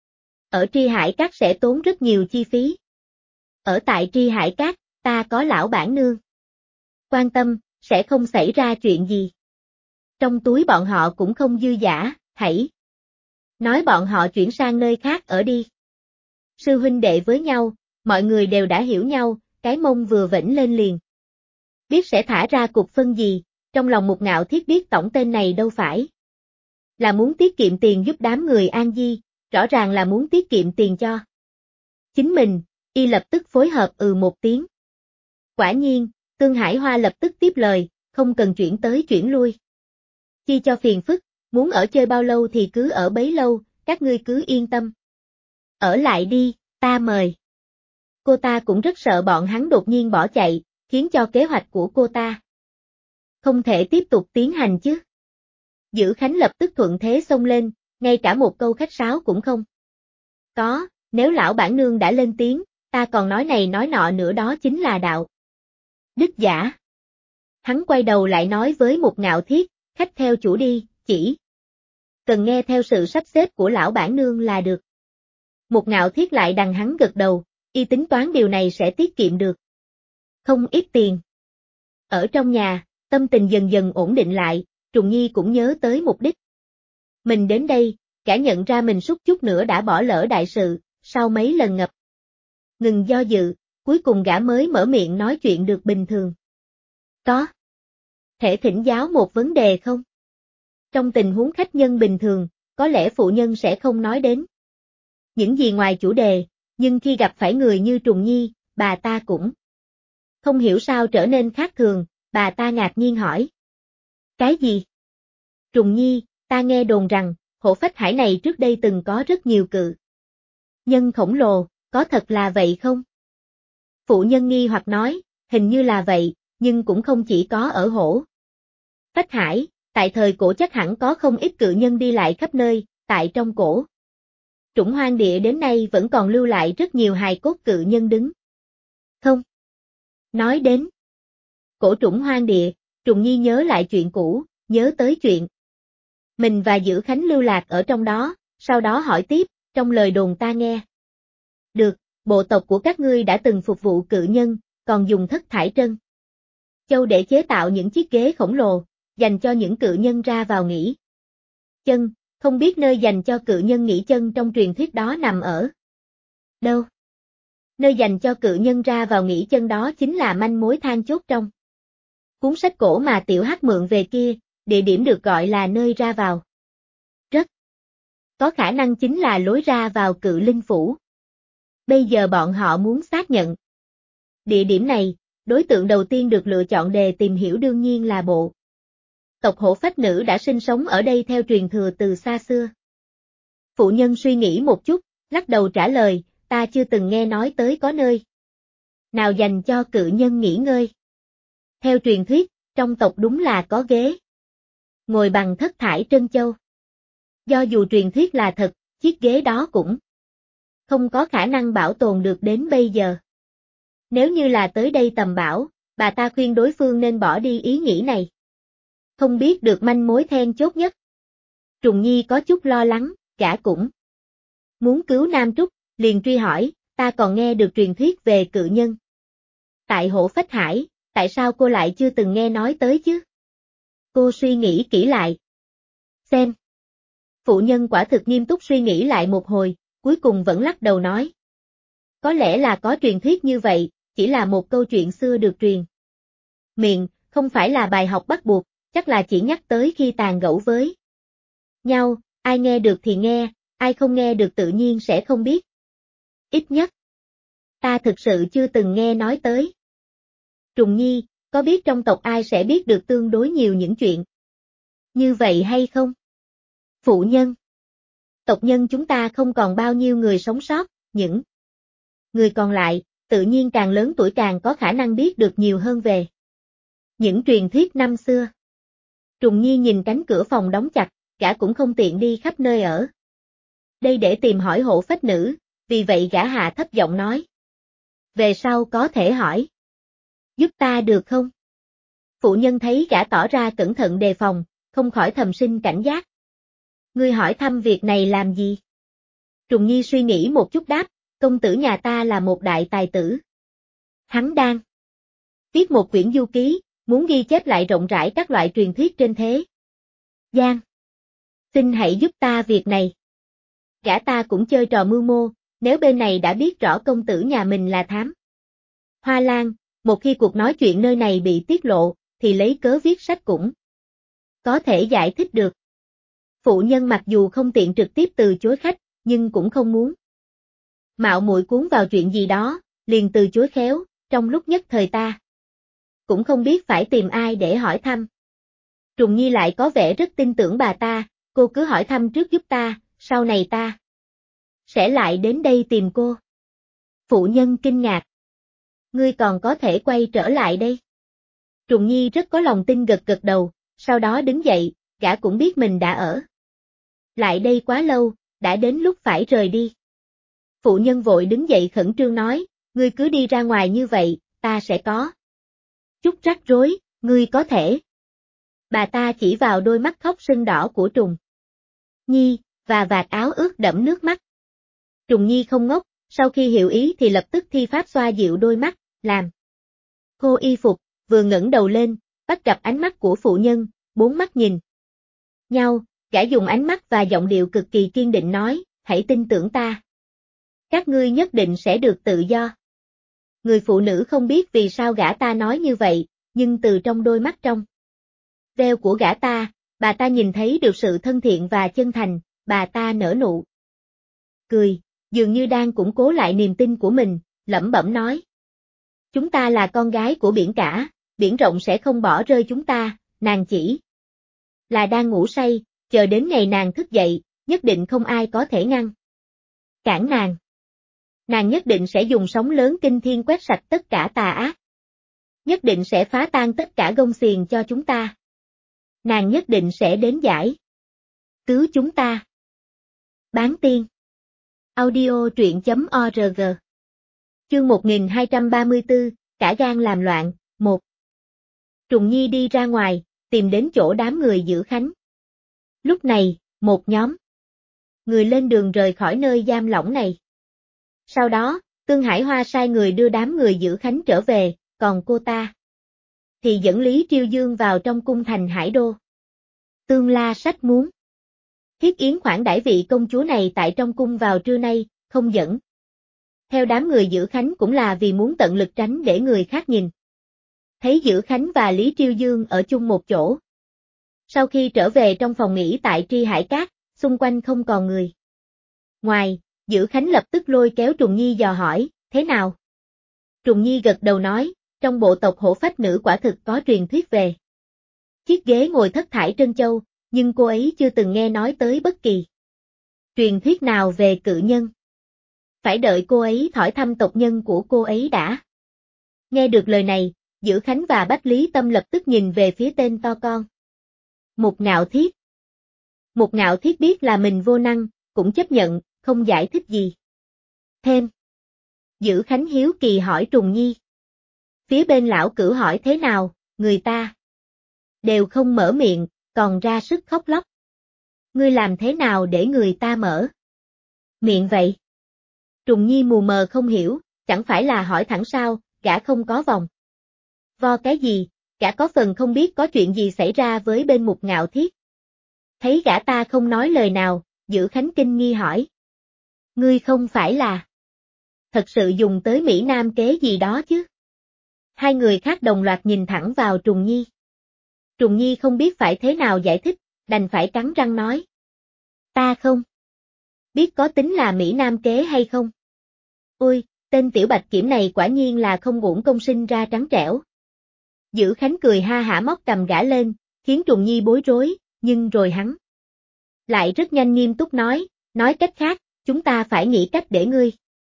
Ở Tri Hải Các sẽ tốn rất nhiều chi phí. Ở tại Tri Hải Các, ta có lão bản nương. Quan tâm, sẽ không xảy ra chuyện gì. Trong túi bọn họ cũng không dư dả, hãy nói bọn họ chuyển sang nơi khác ở đi. Sư huynh đệ với nhau, mọi người đều đã hiểu nhau, cái mông vừa vểnh lên liền. Biết sẽ thả ra cục phân gì, trong lòng Mục Ngạo Thiết biết tổng tên này đâu phải là muốn tiết kiệm tiền giúp đám người An Di, rõ ràng là muốn tiết kiệm tiền cho chính mình, y lập tức phối hợp một tiếng. Quả nhiên, Tương Hải Hoa lập tức tiếp lời, không cần chuyển tới chuyển lui. Chi cho phiền phức, muốn ở chơi bao lâu thì cứ ở bấy lâu, các ngươi cứ yên tâm. Ở lại đi, ta mời. Cô ta cũng rất sợ bọn hắn đột nhiên bỏ chạy, khiến cho kế hoạch của cô ta không thể tiếp tục tiến hành chứ. Dữ Khánh lập tức thuận thế xông lên, ngay cả một câu khách sáo cũng không có, nếu lão bản nương đã lên tiếng, ta còn nói này nói nọ nữa, đó chính là đạo đức giả. Hắn quay đầu lại nói với Mục Ngạo Thiết, khách theo chủ đi, chỉ cần nghe theo sự sắp xếp của lão bản nương là được. Mục Ngạo Thiết lại đằng hắn gật đầu, y tính toán điều này sẽ tiết kiệm được không ít tiền. Ở trong nhà, tâm tình dần dần ổn định lại, Trùng Nhi cũng nhớ tới mục đích. Mình đến đây, cả nhận ra mình suýt chút nữa đã bỏ lỡ đại sự, sau mấy lần ngập ngừng do dự, cuối cùng gã mới mở miệng nói chuyện được bình thường. Có thể thỉnh giáo một vấn đề không? Trong tình huống khách nhân bình thường, có lẽ phụ nhân sẽ không nói đến những gì ngoài chủ đề, nhưng khi gặp phải người như Trùng Nhi, bà ta cũng không hiểu sao trở nên khác thường, bà ta ngạc nhiên hỏi. Cái gì? Trùng Nhi, ta nghe đồn rằng, Hổ Phách Hải này trước đây từng có rất nhiều cự nhân khổng lồ, có thật là vậy không? Phụ nhân nghi hoặc nói, hình như là vậy, nhưng cũng không chỉ có ở Hổ Phách Hải, tại thời cổ chắc hẳn có không ít cự nhân đi lại khắp nơi, tại trong cổ Trũng Hoang Địa đến nay vẫn còn lưu lại rất nhiều hài cốt cự nhân đứng. Không. Nói đến cổ Trũng Hoang Địa, Trùng Nhi nhớ lại chuyện cũ, nhớ tới chuyện mình và Dữ Khánh lưu lạc ở trong đó, sau đó hỏi tiếp, trong lời đồn ta nghe được, bộ tộc của các ngươi đã từng phục vụ cự nhân, còn dùng Thất Thải Trân Châu để chế tạo những chiếc ghế khổng lồ, dành cho những cự nhân ra vào nghỉ chân, không biết nơi dành cho cự nhân nghỉ chân trong truyền thuyết đó nằm ở đâu? Nơi dành cho cự nhân ra vào nghỉ chân đó chính là manh mối than chốt trong cuốn sách cổ mà Tiểu Hắc mượn về kia, địa điểm được gọi là nơi ra vào. Rất có khả năng chính là lối ra vào Cự Linh Phủ. Bây giờ bọn họ muốn xác nhận địa điểm này, đối tượng đầu tiên được lựa chọn để tìm hiểu đương nhiên là bộ tộc Hổ Phách nữ đã sinh sống ở đây theo truyền thừa từ xa xưa. Phụ nhân suy nghĩ một chút, lắc đầu trả lời, ta chưa từng nghe nói tới có nơi nào dành cho cự nhân nghỉ ngơi. Theo truyền thuyết, trong tộc đúng là có ghế ngồi bằng Thất Thải Trân Châu. Do dù truyền thuyết là thật, chiếc ghế đó cũng không có khả năng bảo tồn được đến bây giờ. Nếu như là tới đây tầm bảo, bà ta khuyên đối phương nên bỏ đi ý nghĩ này. Không biết được manh mối then chốt nhất. Trùng Nhi có chút lo lắng, gã cũng muốn cứu Nam Trúc, liền truy hỏi, ta còn nghe được truyền thuyết về cự nhân tại Hổ Phách Hải, tại sao cô lại chưa từng nghe nói tới chứ? Cô suy nghĩ kỹ lại. Xem. Phụ nhân quả thực nghiêm túc suy nghĩ lại một hồi, cuối cùng vẫn lắc đầu nói. Có lẽ là có truyền thuyết như vậy, chỉ là một câu chuyện xưa được truyền miệng, không phải là bài học bắt buộc, chắc là chỉ nhắc tới khi tàn gẫu với nhau, ai nghe được thì nghe, ai không nghe được tự nhiên sẽ không biết. Ít nhất, ta thực sự chưa từng nghe nói tới. Trùng Nhi, có biết trong tộc ai sẽ biết được tương đối nhiều những chuyện như vậy hay không? Phụ nhân. Tộc nhân chúng ta không còn bao nhiêu người sống sót, những người còn lại, tự nhiên càng lớn tuổi càng có khả năng biết được nhiều hơn về những truyền thuyết năm xưa. Trùng Nhi nhìn cánh cửa phòng đóng chặt, gã cũng không tiện đi khắp nơi ở đây để tìm hỏi Hổ Phách nữ, vì vậy gã hạ thấp giọng nói. Về sau có thể hỏi. Giúp ta được không? Phụ nhân thấy gã tỏ ra cẩn thận đề phòng, không khỏi thầm sinh cảnh giác. Ngươi hỏi thăm việc này làm gì? Trùng Nhi suy nghĩ một chút đáp, công tử nhà ta là một đại tài tử. Hắn đang viết một quyển du ký, muốn ghi chép lại rộng rãi các loại truyền thuyết trên thế gian. Xin hãy giúp ta việc này. Gã ta cũng chơi trò mưu mô, nếu bên này đã biết rõ công tử nhà mình là thám Hoa Lan, một khi cuộc nói chuyện nơi này bị tiết lộ, thì lấy cớ viết sách cũng có thể giải thích được. Phụ nhân mặc dù không tiện trực tiếp từ chối khách, nhưng cũng không muốn mạo muội cuốn vào chuyện gì đó, liền từ chối khéo, trong lúc nhất thời ta cũng không biết phải tìm ai để hỏi thăm. Trùng Nhi lại có vẻ rất tin tưởng bà ta, cô cứ hỏi thăm trước giúp ta, sau này ta sẽ lại đến đây tìm cô. Phụ nhân kinh ngạc. Ngươi còn có thể quay trở lại đây. Trùng Nhi rất có lòng tin gật gật đầu, sau đó đứng dậy, gã cũng biết mình đã ở lại đây quá lâu, đã đến lúc phải rời đi. Phụ nhân vội đứng dậy khẩn trương nói, ngươi cứ đi ra ngoài như vậy, ta sẽ có chút rắc rối, ngươi có thể. Bà ta chỉ vào đôi mắt khóc sưng đỏ của Trùng Nhi, và vạt áo ướt đẫm nước mắt. Trùng Nhi không ngốc, sau khi hiểu ý thì lập tức thi pháp xoa dịu đôi mắt, làm khô y phục, vừa ngẩng đầu lên, bắt gặp ánh mắt của phụ nhân, bốn mắt nhìn nhau, gã dùng ánh mắt và giọng điệu cực kỳ kiên định nói, hãy tin tưởng ta. Các ngươi nhất định sẽ được tự do. Người phụ nữ không biết vì sao gã ta nói như vậy, nhưng từ trong đôi mắt trong veo của gã ta, bà ta nhìn thấy được sự thân thiện và chân thành, bà ta nở nụ cười, dường như đang củng cố lại niềm tin của mình, lẩm bẩm nói. Chúng ta là con gái của biển cả, biển rộng sẽ không bỏ rơi chúng ta, nàng chỉ là đang ngủ say, chờ đến ngày nàng thức dậy, nhất định không ai có thể ngăn cản nàng. Nàng nhất định sẽ dùng sóng lớn kinh thiên quét sạch tất cả tà ác. Nhất định sẽ phá tan tất cả gông xiềng cho chúng ta. Nàng nhất định sẽ đến giải cứu chúng ta. Bán tiên. Audio truyện.org. Chương 1234, cả gan làm loạn, 1. Trùng Nhi đi ra ngoài, tìm đến chỗ đám người giữ khánh. Lúc này, một nhóm người lên đường rời khỏi nơi giam lỏng này. Sau đó, Tương Hải Hoa sai người đưa đám người giữ khánh trở về, còn cô ta thì dẫn Lý Triêu Dương vào trong cung thành Hải Đô. Tương La Sách muốn thiết yến khoản đãi vị công chúa này tại trong cung vào trưa nay, không dẫn theo đám người giữ khánh cũng là vì muốn tận lực tránh để người khác nhìn thấy Giữ Khánh và Lý Triêu Dương ở chung một chỗ. Sau khi trở về trong phòng nghỉ tại Tri Hải Cát, xung quanh không còn người ngoài, Giữ Khánh lập tức lôi kéo Trùng Nhi dò hỏi, thế nào? Trùng Nhi gật đầu nói, trong bộ tộc Hổ Phách Nữ quả thực có truyền thuyết về chiếc ghế ngồi thất thải trân châu, nhưng cô ấy chưa từng nghe nói tới bất kỳ truyền thuyết nào về cự nhân. Phải đợi cô ấy hỏi thăm tộc nhân của cô ấy đã. Nghe được lời này, Giữ Khánh và Bách Lý Tâm lập tức nhìn về phía tên to con. Mục Ngạo Thiết. Mục Ngạo Thiết biết là mình vô năng, cũng chấp nhận, không giải thích gì thêm. Giữ Khánh hiếu kỳ hỏi Trùng Nhi. Phía bên lão cửu hỏi thế nào, người ta đều không mở miệng, còn ra sức khóc lóc. Ngươi làm thế nào để người ta mở miệng vậy? Trùng Nhi mù mờ không hiểu, chẳng phải là hỏi thẳng sao, gã không có vòng vo cái gì, gã có phần không biết có chuyện gì xảy ra với bên Mục Ngạo Thiết. Thấy gã ta không nói lời nào, Giữ Khánh kinh nghi hỏi. Ngươi không phải là thật sự dùng tới Mỹ Nam kế gì đó chứ? Hai người khác đồng loạt nhìn thẳng vào Trùng Nhi. Trùng Nhi không biết phải thế nào giải thích, đành phải cắn răng nói. Ta không biết có tính là Mỹ Nam kế hay không. Ôi, tên tiểu bạch kiểm này quả nhiên là không uổng công sinh ra trắng trẻo. Giữ Khánh cười ha hả móc cầm gã lên, khiến Trùng Nhi bối rối, nhưng rồi hắn lại rất nhanh nghiêm túc nói cách khác, chúng ta phải nghĩ cách để ngươi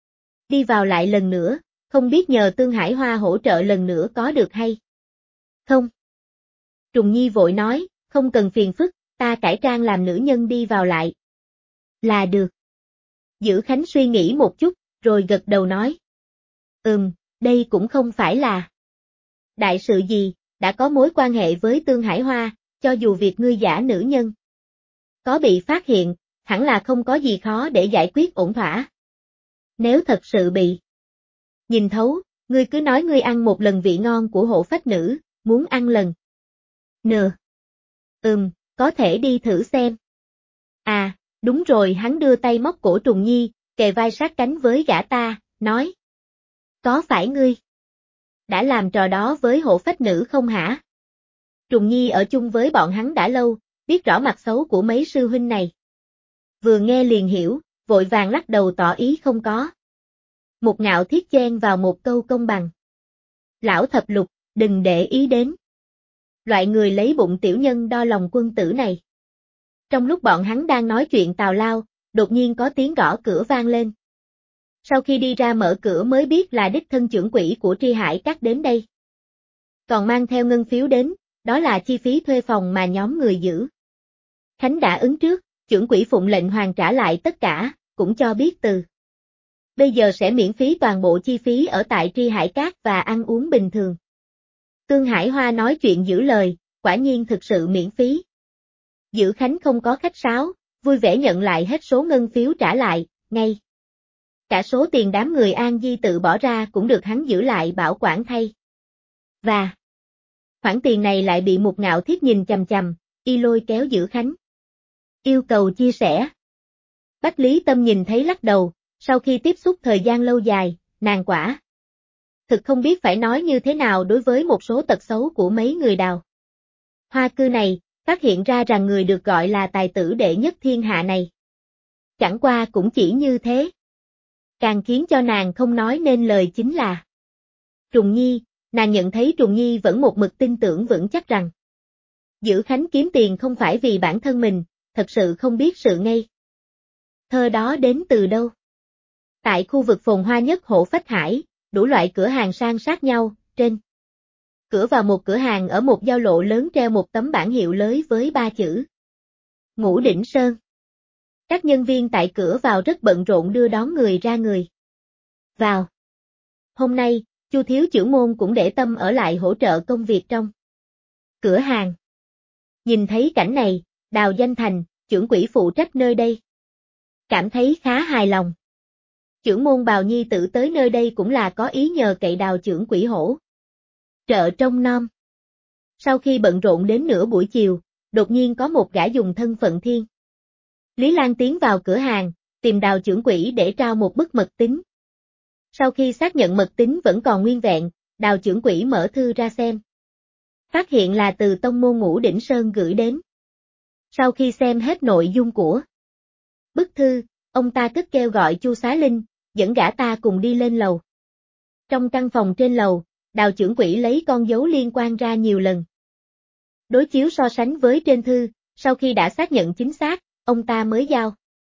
đi vào lại lần nữa, không biết nhờ Tương Hải Hoa hỗ trợ lần nữa có được hay không? Trùng Nhi vội nói, không cần phiền phức, ta cải trang làm nữ nhân đi vào lại là được. Giữ Khánh suy nghĩ một chút, rồi gật đầu nói. Đây cũng không phải là đại sự gì, đã có mối quan hệ với Tương Hải Hoa, cho dù việc ngươi giả nữ nhân có bị phát hiện, hẳn là không có gì khó để giải quyết ổn thỏa. Nếu thật sự bị nhìn thấu, ngươi cứ nói ngươi ăn một lần vị ngon của Hổ Phách Nữ, muốn ăn lần nữa. Có thể đi thử xem. À, đúng rồi, hắn đưa tay móc cổ Trùng Nhi, kề vai sát cánh với gã ta, nói. Có phải ngươi đã làm trò đó với hộ phách nữ không hả? Trùng Nhi ở chung với bọn hắn đã lâu, biết rõ mặt xấu của mấy sư huynh này. Vừa nghe liền hiểu, vội vàng lắc đầu tỏ ý không có. Một Ngạo Thiết chen vào một câu công bằng. Lão thập lục, đừng để ý đến. Loại người lấy bụng tiểu nhân đo lòng quân tử này. Trong lúc bọn hắn đang nói chuyện tào lao, đột nhiên có tiếng gõ cửa vang lên. Sau khi đi ra mở cửa mới biết là đích thân trưởng quỹ của Tri Hải Các đến đây. Còn mang theo ngân phiếu đến, đó là chi phí thuê phòng mà nhóm người giữ. Khánh đã ứng trước, trưởng quỹ phụng lệnh hoàn trả lại tất cả, cũng cho biết từ bây giờ sẽ miễn phí toàn bộ chi phí ở tại Tri Hải Các và ăn uống bình thường. Tương Hải Hoa nói chuyện giữ lời, quả nhiên thực sự miễn phí. Giữ Khánh không có khách sáo, vui vẻ nhận lại hết số ngân phiếu trả lại, ngay. Cả số tiền đám người An Di tự bỏ ra cũng được hắn giữ lại bảo quản thay. Và khoản tiền này lại bị một Ngạo Thiết nhìn chằm chằm, y lôi kéo giữ Khánh. Yêu cầu chia sẻ. Bách Lý Tâm nhìn thấy lắc đầu, sau khi tiếp xúc thời gian lâu dài, nàng quả thực không biết phải nói như thế nào đối với một số tật xấu của mấy người Đào Hoa cư này, phát hiện ra rằng người được gọi là tài tử đệ nhất thiên hạ này. Chẳng qua cũng chỉ như thế. Càng khiến cho nàng không nói nên lời chính là Trùng Nhi, nàng nhận thấy Trùng Nhi vẫn một mực tin tưởng vững chắc rằng giữ Khánh kiếm tiền không phải vì bản thân mình, thật sự không biết sự ngây thơ đó đến từ đâu. Tại khu vực phồn hoa nhất Hộ Phách Hải, đủ loại cửa hàng san sát nhau, trên cửa vào một cửa hàng ở một giao lộ lớn treo một tấm bảng hiệu lớn với 3 chữ Ngũ Đỉnh Sơn. Các nhân viên tại cửa vào rất bận rộn đưa đón người ra người vào. Hôm nay, Chu thiếu trưởng môn cũng để tâm ở lại hỗ trợ công việc trong cửa hàng. Nhìn thấy cảnh này, Đào Danh Thành, trưởng quỹ phụ trách nơi đây, cảm thấy khá hài lòng. Trưởng môn Bào Nhi tự tới nơi đây cũng là có ý nhờ cậy Đào trưởng quỹ hỗ trợ trông nom. Sau khi bận rộn đến nửa buổi chiều, đột nhiên có một gã dùng thân phận Thiên Lý Lan tiến vào cửa hàng, tìm Đào trưởng quỹ để trao một bức mật tín. Sau khi xác nhận mật tín vẫn còn nguyên vẹn, Đào trưởng quỹ mở thư ra xem. Phát hiện là từ tông môn Ngũ Đỉnh Sơn gửi đến. Sau khi xem hết nội dung của bức thư, ông ta cất kêu gọi Chu Xá Linh, dẫn gã ta cùng đi lên lầu. Trong căn phòng trên lầu, Đào trưởng quỹ lấy con dấu liên quan ra nhiều lần. Đối chiếu so sánh với trên thư, sau khi đã xác nhận chính xác, ông ta mới giao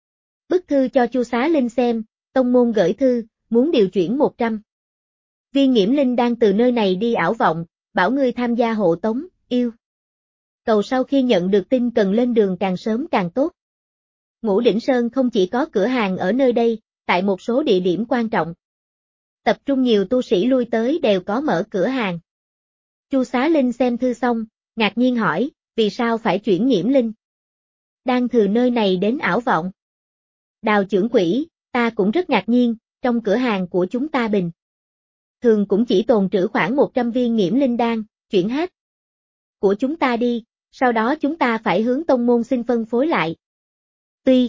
bức thư cho Chu Xá Linh xem, tông môn gửi thư, muốn điều chuyển 100 viên nghiễm linh đang từ nơi này đi ảo vọng, bảo ngươi tham gia hộ tống, yêu cầu sau khi nhận được tin cần lên đường càng sớm càng tốt. Ngũ Đỉnh Sơn không chỉ có cửa hàng ở nơi đây, tại một số địa điểm quan trọng, tập trung nhiều tu sĩ lui tới đều có mở cửa hàng. Chu Xá Linh xem thư xong, ngạc nhiên hỏi, vì sao phải chuyển nghiễm linh đang từ nơi này đến ảo vọng? Đào trưởng quỹ, ta cũng rất ngạc nhiên, trong cửa hàng của chúng ta bình thường cũng chỉ tồn trữ khoảng 100 viên nghiễm linh đan, chuyển hết của chúng ta đi, sau đó chúng ta phải hướng tông môn xin phân phối lại. Tuy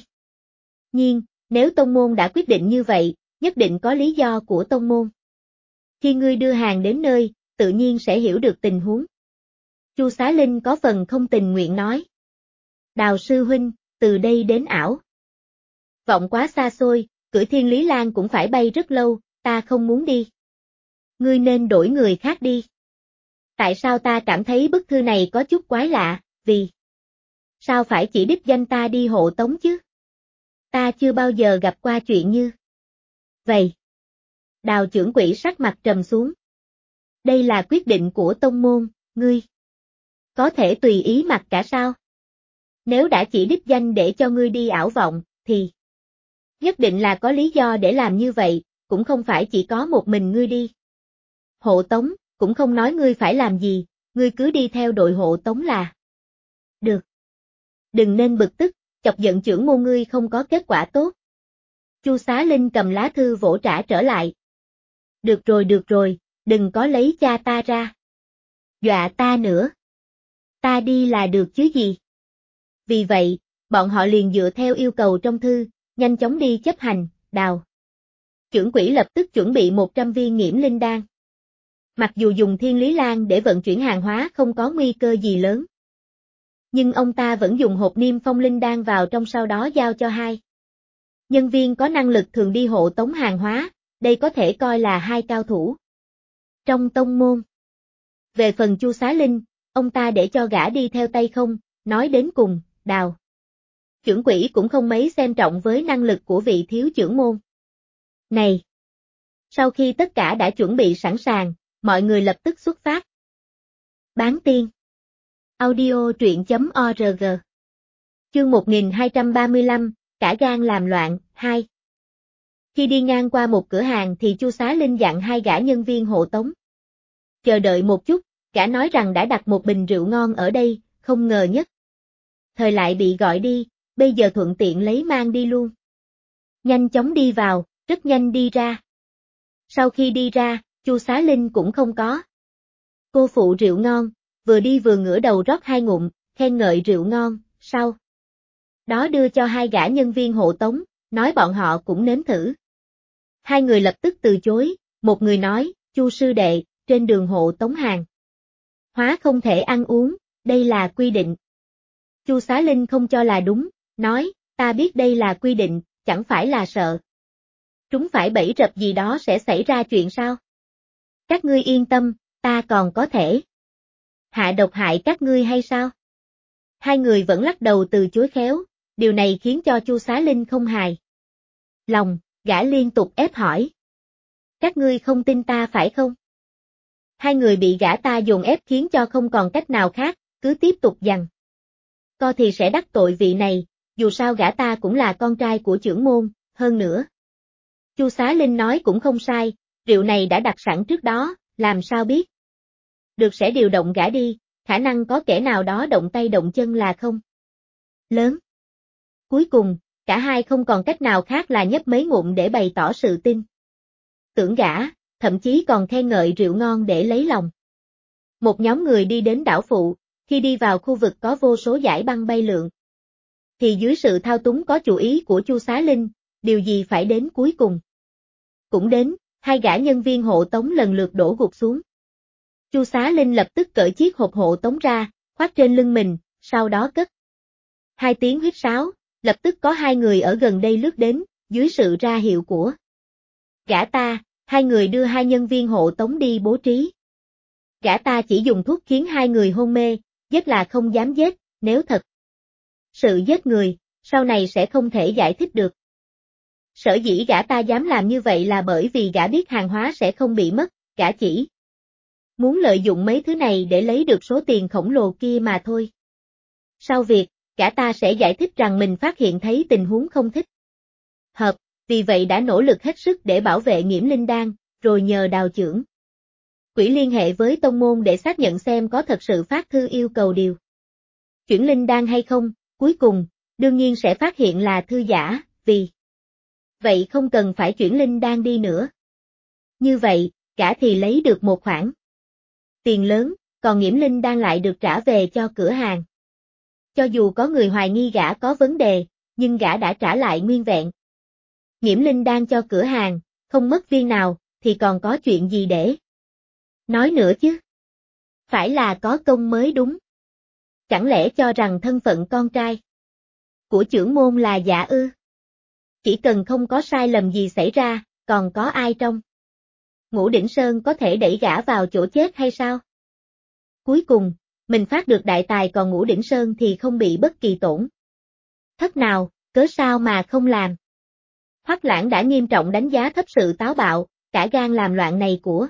nhiên, nếu tông môn đã quyết định như vậy, nhất định có lý do của tông môn. Khi ngươi đưa hàng đến nơi, tự nhiên sẽ hiểu được tình huống. Chu Xá Linh có phần không tình nguyện nói. Đào sư huynh, từ đây đến ảo vọng quá xa xôi, cưỡi Thiên Lý Lan cũng phải bay rất lâu, ta không muốn đi. Ngươi nên đổi người khác đi. Tại sao ta cảm thấy bức thư này có chút quái lạ, vì sao phải chỉ đích danh ta đi hộ tống chứ? Ta chưa bao giờ gặp qua chuyện như vậy. Đào trưởng quỹ sắc mặt trầm xuống. Đây là quyết định của tông môn, ngươi có thể tùy ý mặc cả sao? Nếu đã chỉ đích danh để cho ngươi đi ảo vọng, thì nhất định là có lý do để làm như vậy, cũng không phải chỉ có một mình ngươi đi. Hộ tống, cũng không nói ngươi phải làm gì, ngươi cứ đi theo đội hộ tống là được. Đừng nên bực tức, chọc giận trưởng môn ngươi không có kết quả tốt. Chu Xá Linh cầm lá thư vỗ trả trở lại. Được rồi, đừng có lấy cha ta ra dọa ta nữa. Ta đi là được chứ gì. Vì vậy, bọn họ liền dựa theo yêu cầu trong thư, nhanh chóng đi chấp hành, đào. Chưởng quỷ lập tức chuẩn bị 100 viên nghiễm linh đan. Mặc dù dùng Thiên Lý Lan để vận chuyển hàng hóa không có nguy cơ gì lớn, nhưng ông ta vẫn dùng hộp niêm phong linh đan vào trong sau đó giao cho hai nhân viên có năng lực thường đi hộ tống hàng hóa, đây có thể coi là hai cao thủ trong tông môn. Về phần Chu Xá Linh, ông ta để cho gã đi theo tay không, nói đến cùng, đào. Chưởng quỷ cũng không mấy xem trọng với năng lực của vị thiếu chưởng môn này. Sau khi tất cả đã chuẩn bị sẵn sàng, mọi người lập tức xuất phát. Bán tiên. Audio truyện.org. Chương 1235, cả gan làm loạn, 2. Khi đi ngang qua một cửa hàng thì Chu Xá Linh dặn hai gã nhân viên hộ tống. Chờ đợi một chút, gã nói rằng đã đặt một bình rượu ngon ở đây, không ngờ nhất thời lại bị gọi đi, bây giờ thuận tiện lấy mang đi luôn. Nhanh chóng đi vào, rất nhanh đi ra. Sau khi đi ra, Chu Xá Linh cũng không có cô phụ rượu ngon, vừa đi vừa ngửa đầu rót hai ngụm, khen ngợi rượu ngon, sau đó đưa cho hai gã nhân viên hộ tống, nói bọn họ cũng nếm thử. Hai người lập tức từ chối, một người nói, Chu sư đệ, trên đường hộ tống hàng hóa không thể ăn uống, đây là quy định. Chu Xá Linh không cho là đúng, nói, ta biết đây là quy định, chẳng phải là sợ chúng phải bẫy rập gì đó sẽ xảy ra chuyện sao? Các ngươi yên tâm, ta còn có thể hạ độc hại các ngươi hay sao? Hai người vẫn lắc đầu từ chối khéo, điều này khiến cho Chu Xá Linh không hài lòng, gã liên tục ép hỏi. Các ngươi không tin ta phải không? Hai người bị gã ta dồn ép khiến cho không còn cách nào khác, cứ tiếp tục giằng co thì sẽ đắc tội vị này, dù sao gã ta cũng là con trai của chưởng môn, hơn nữa. Chu Xá Linh nói cũng không sai, rượu này đã đặt sẵn trước đó, làm sao biết được sẽ điều động gã đi, khả năng có kẻ nào đó động tay động chân là không lớn. Cuối cùng, cả hai không còn cách nào khác là nhấp mấy ngụm để bày tỏ sự tin tưởng gã, thậm chí còn khen ngợi rượu ngon để lấy lòng. Một nhóm người đi đến đảo phụ, khi đi vào khu vực có vô số dải băng bay lượn, thì dưới sự thao túng có chủ ý của Chu Xá Linh, điều gì phải đến cuối cùng cũng đến, hai gã nhân viên hộ tống lần lượt đổ gục xuống. Chu Xá Linh lập tức cởi chiếc hộp hộ tống ra, khoác trên lưng mình, sau đó cất hai tiếng huýt sáo, lập tức có hai người ở gần đây lướt đến, dưới sự ra hiệu của gã ta, hai người đưa hai nhân viên hộ tống đi bố trí. Gã ta chỉ dùng thuốc khiến hai người hôn mê, giết là không dám giết, nếu thật sự giết người, sau này sẽ không thể giải thích được. Sở dĩ gã ta dám làm như vậy là bởi vì gã biết hàng hóa sẽ không bị mất, gã chỉ muốn lợi dụng mấy thứ này để lấy được số tiền khổng lồ kia mà thôi. Sau việc, gã ta sẽ giải thích rằng mình phát hiện thấy tình huống không thích hợp, vì vậy đã nỗ lực hết sức để bảo vệ nghiễm linh đan, rồi nhờ Đào chưởng quỷ liên hệ với tông môn để xác nhận xem có thật sự phát thư yêu cầu điều chuyển linh đan hay không, cuối cùng, đương nhiên sẽ phát hiện là thư giả, vì vậy không cần phải chuyển linh đan đi nữa. Như vậy, gã thì lấy được một khoản tiền lớn, còn nghiễm linh đan lại được trả về cho cửa hàng. Cho dù có người hoài nghi gã có vấn đề, nhưng gã đã trả lại nguyên vẹn. Nghiễm linh đan cho cửa hàng, không mất viên nào, thì còn có chuyện gì để nói nữa chứ? Phải là có công mới đúng. Chẳng lẽ cho rằng thân phận con trai của chưởng môn là giả ư? Chỉ cần không có sai lầm gì xảy ra, còn có ai trong Ngũ Đỉnh Sơn có thể đẩy gã vào chỗ chết hay sao? Cuối cùng, mình phát được đại tài còn Ngũ Đỉnh Sơn thì không bị bất kỳ tổn thất nào, cớ sao mà không làm? Hoắc Lãng đã nghiêm trọng đánh giá thấp sự táo bạo, cả gan làm loạn này của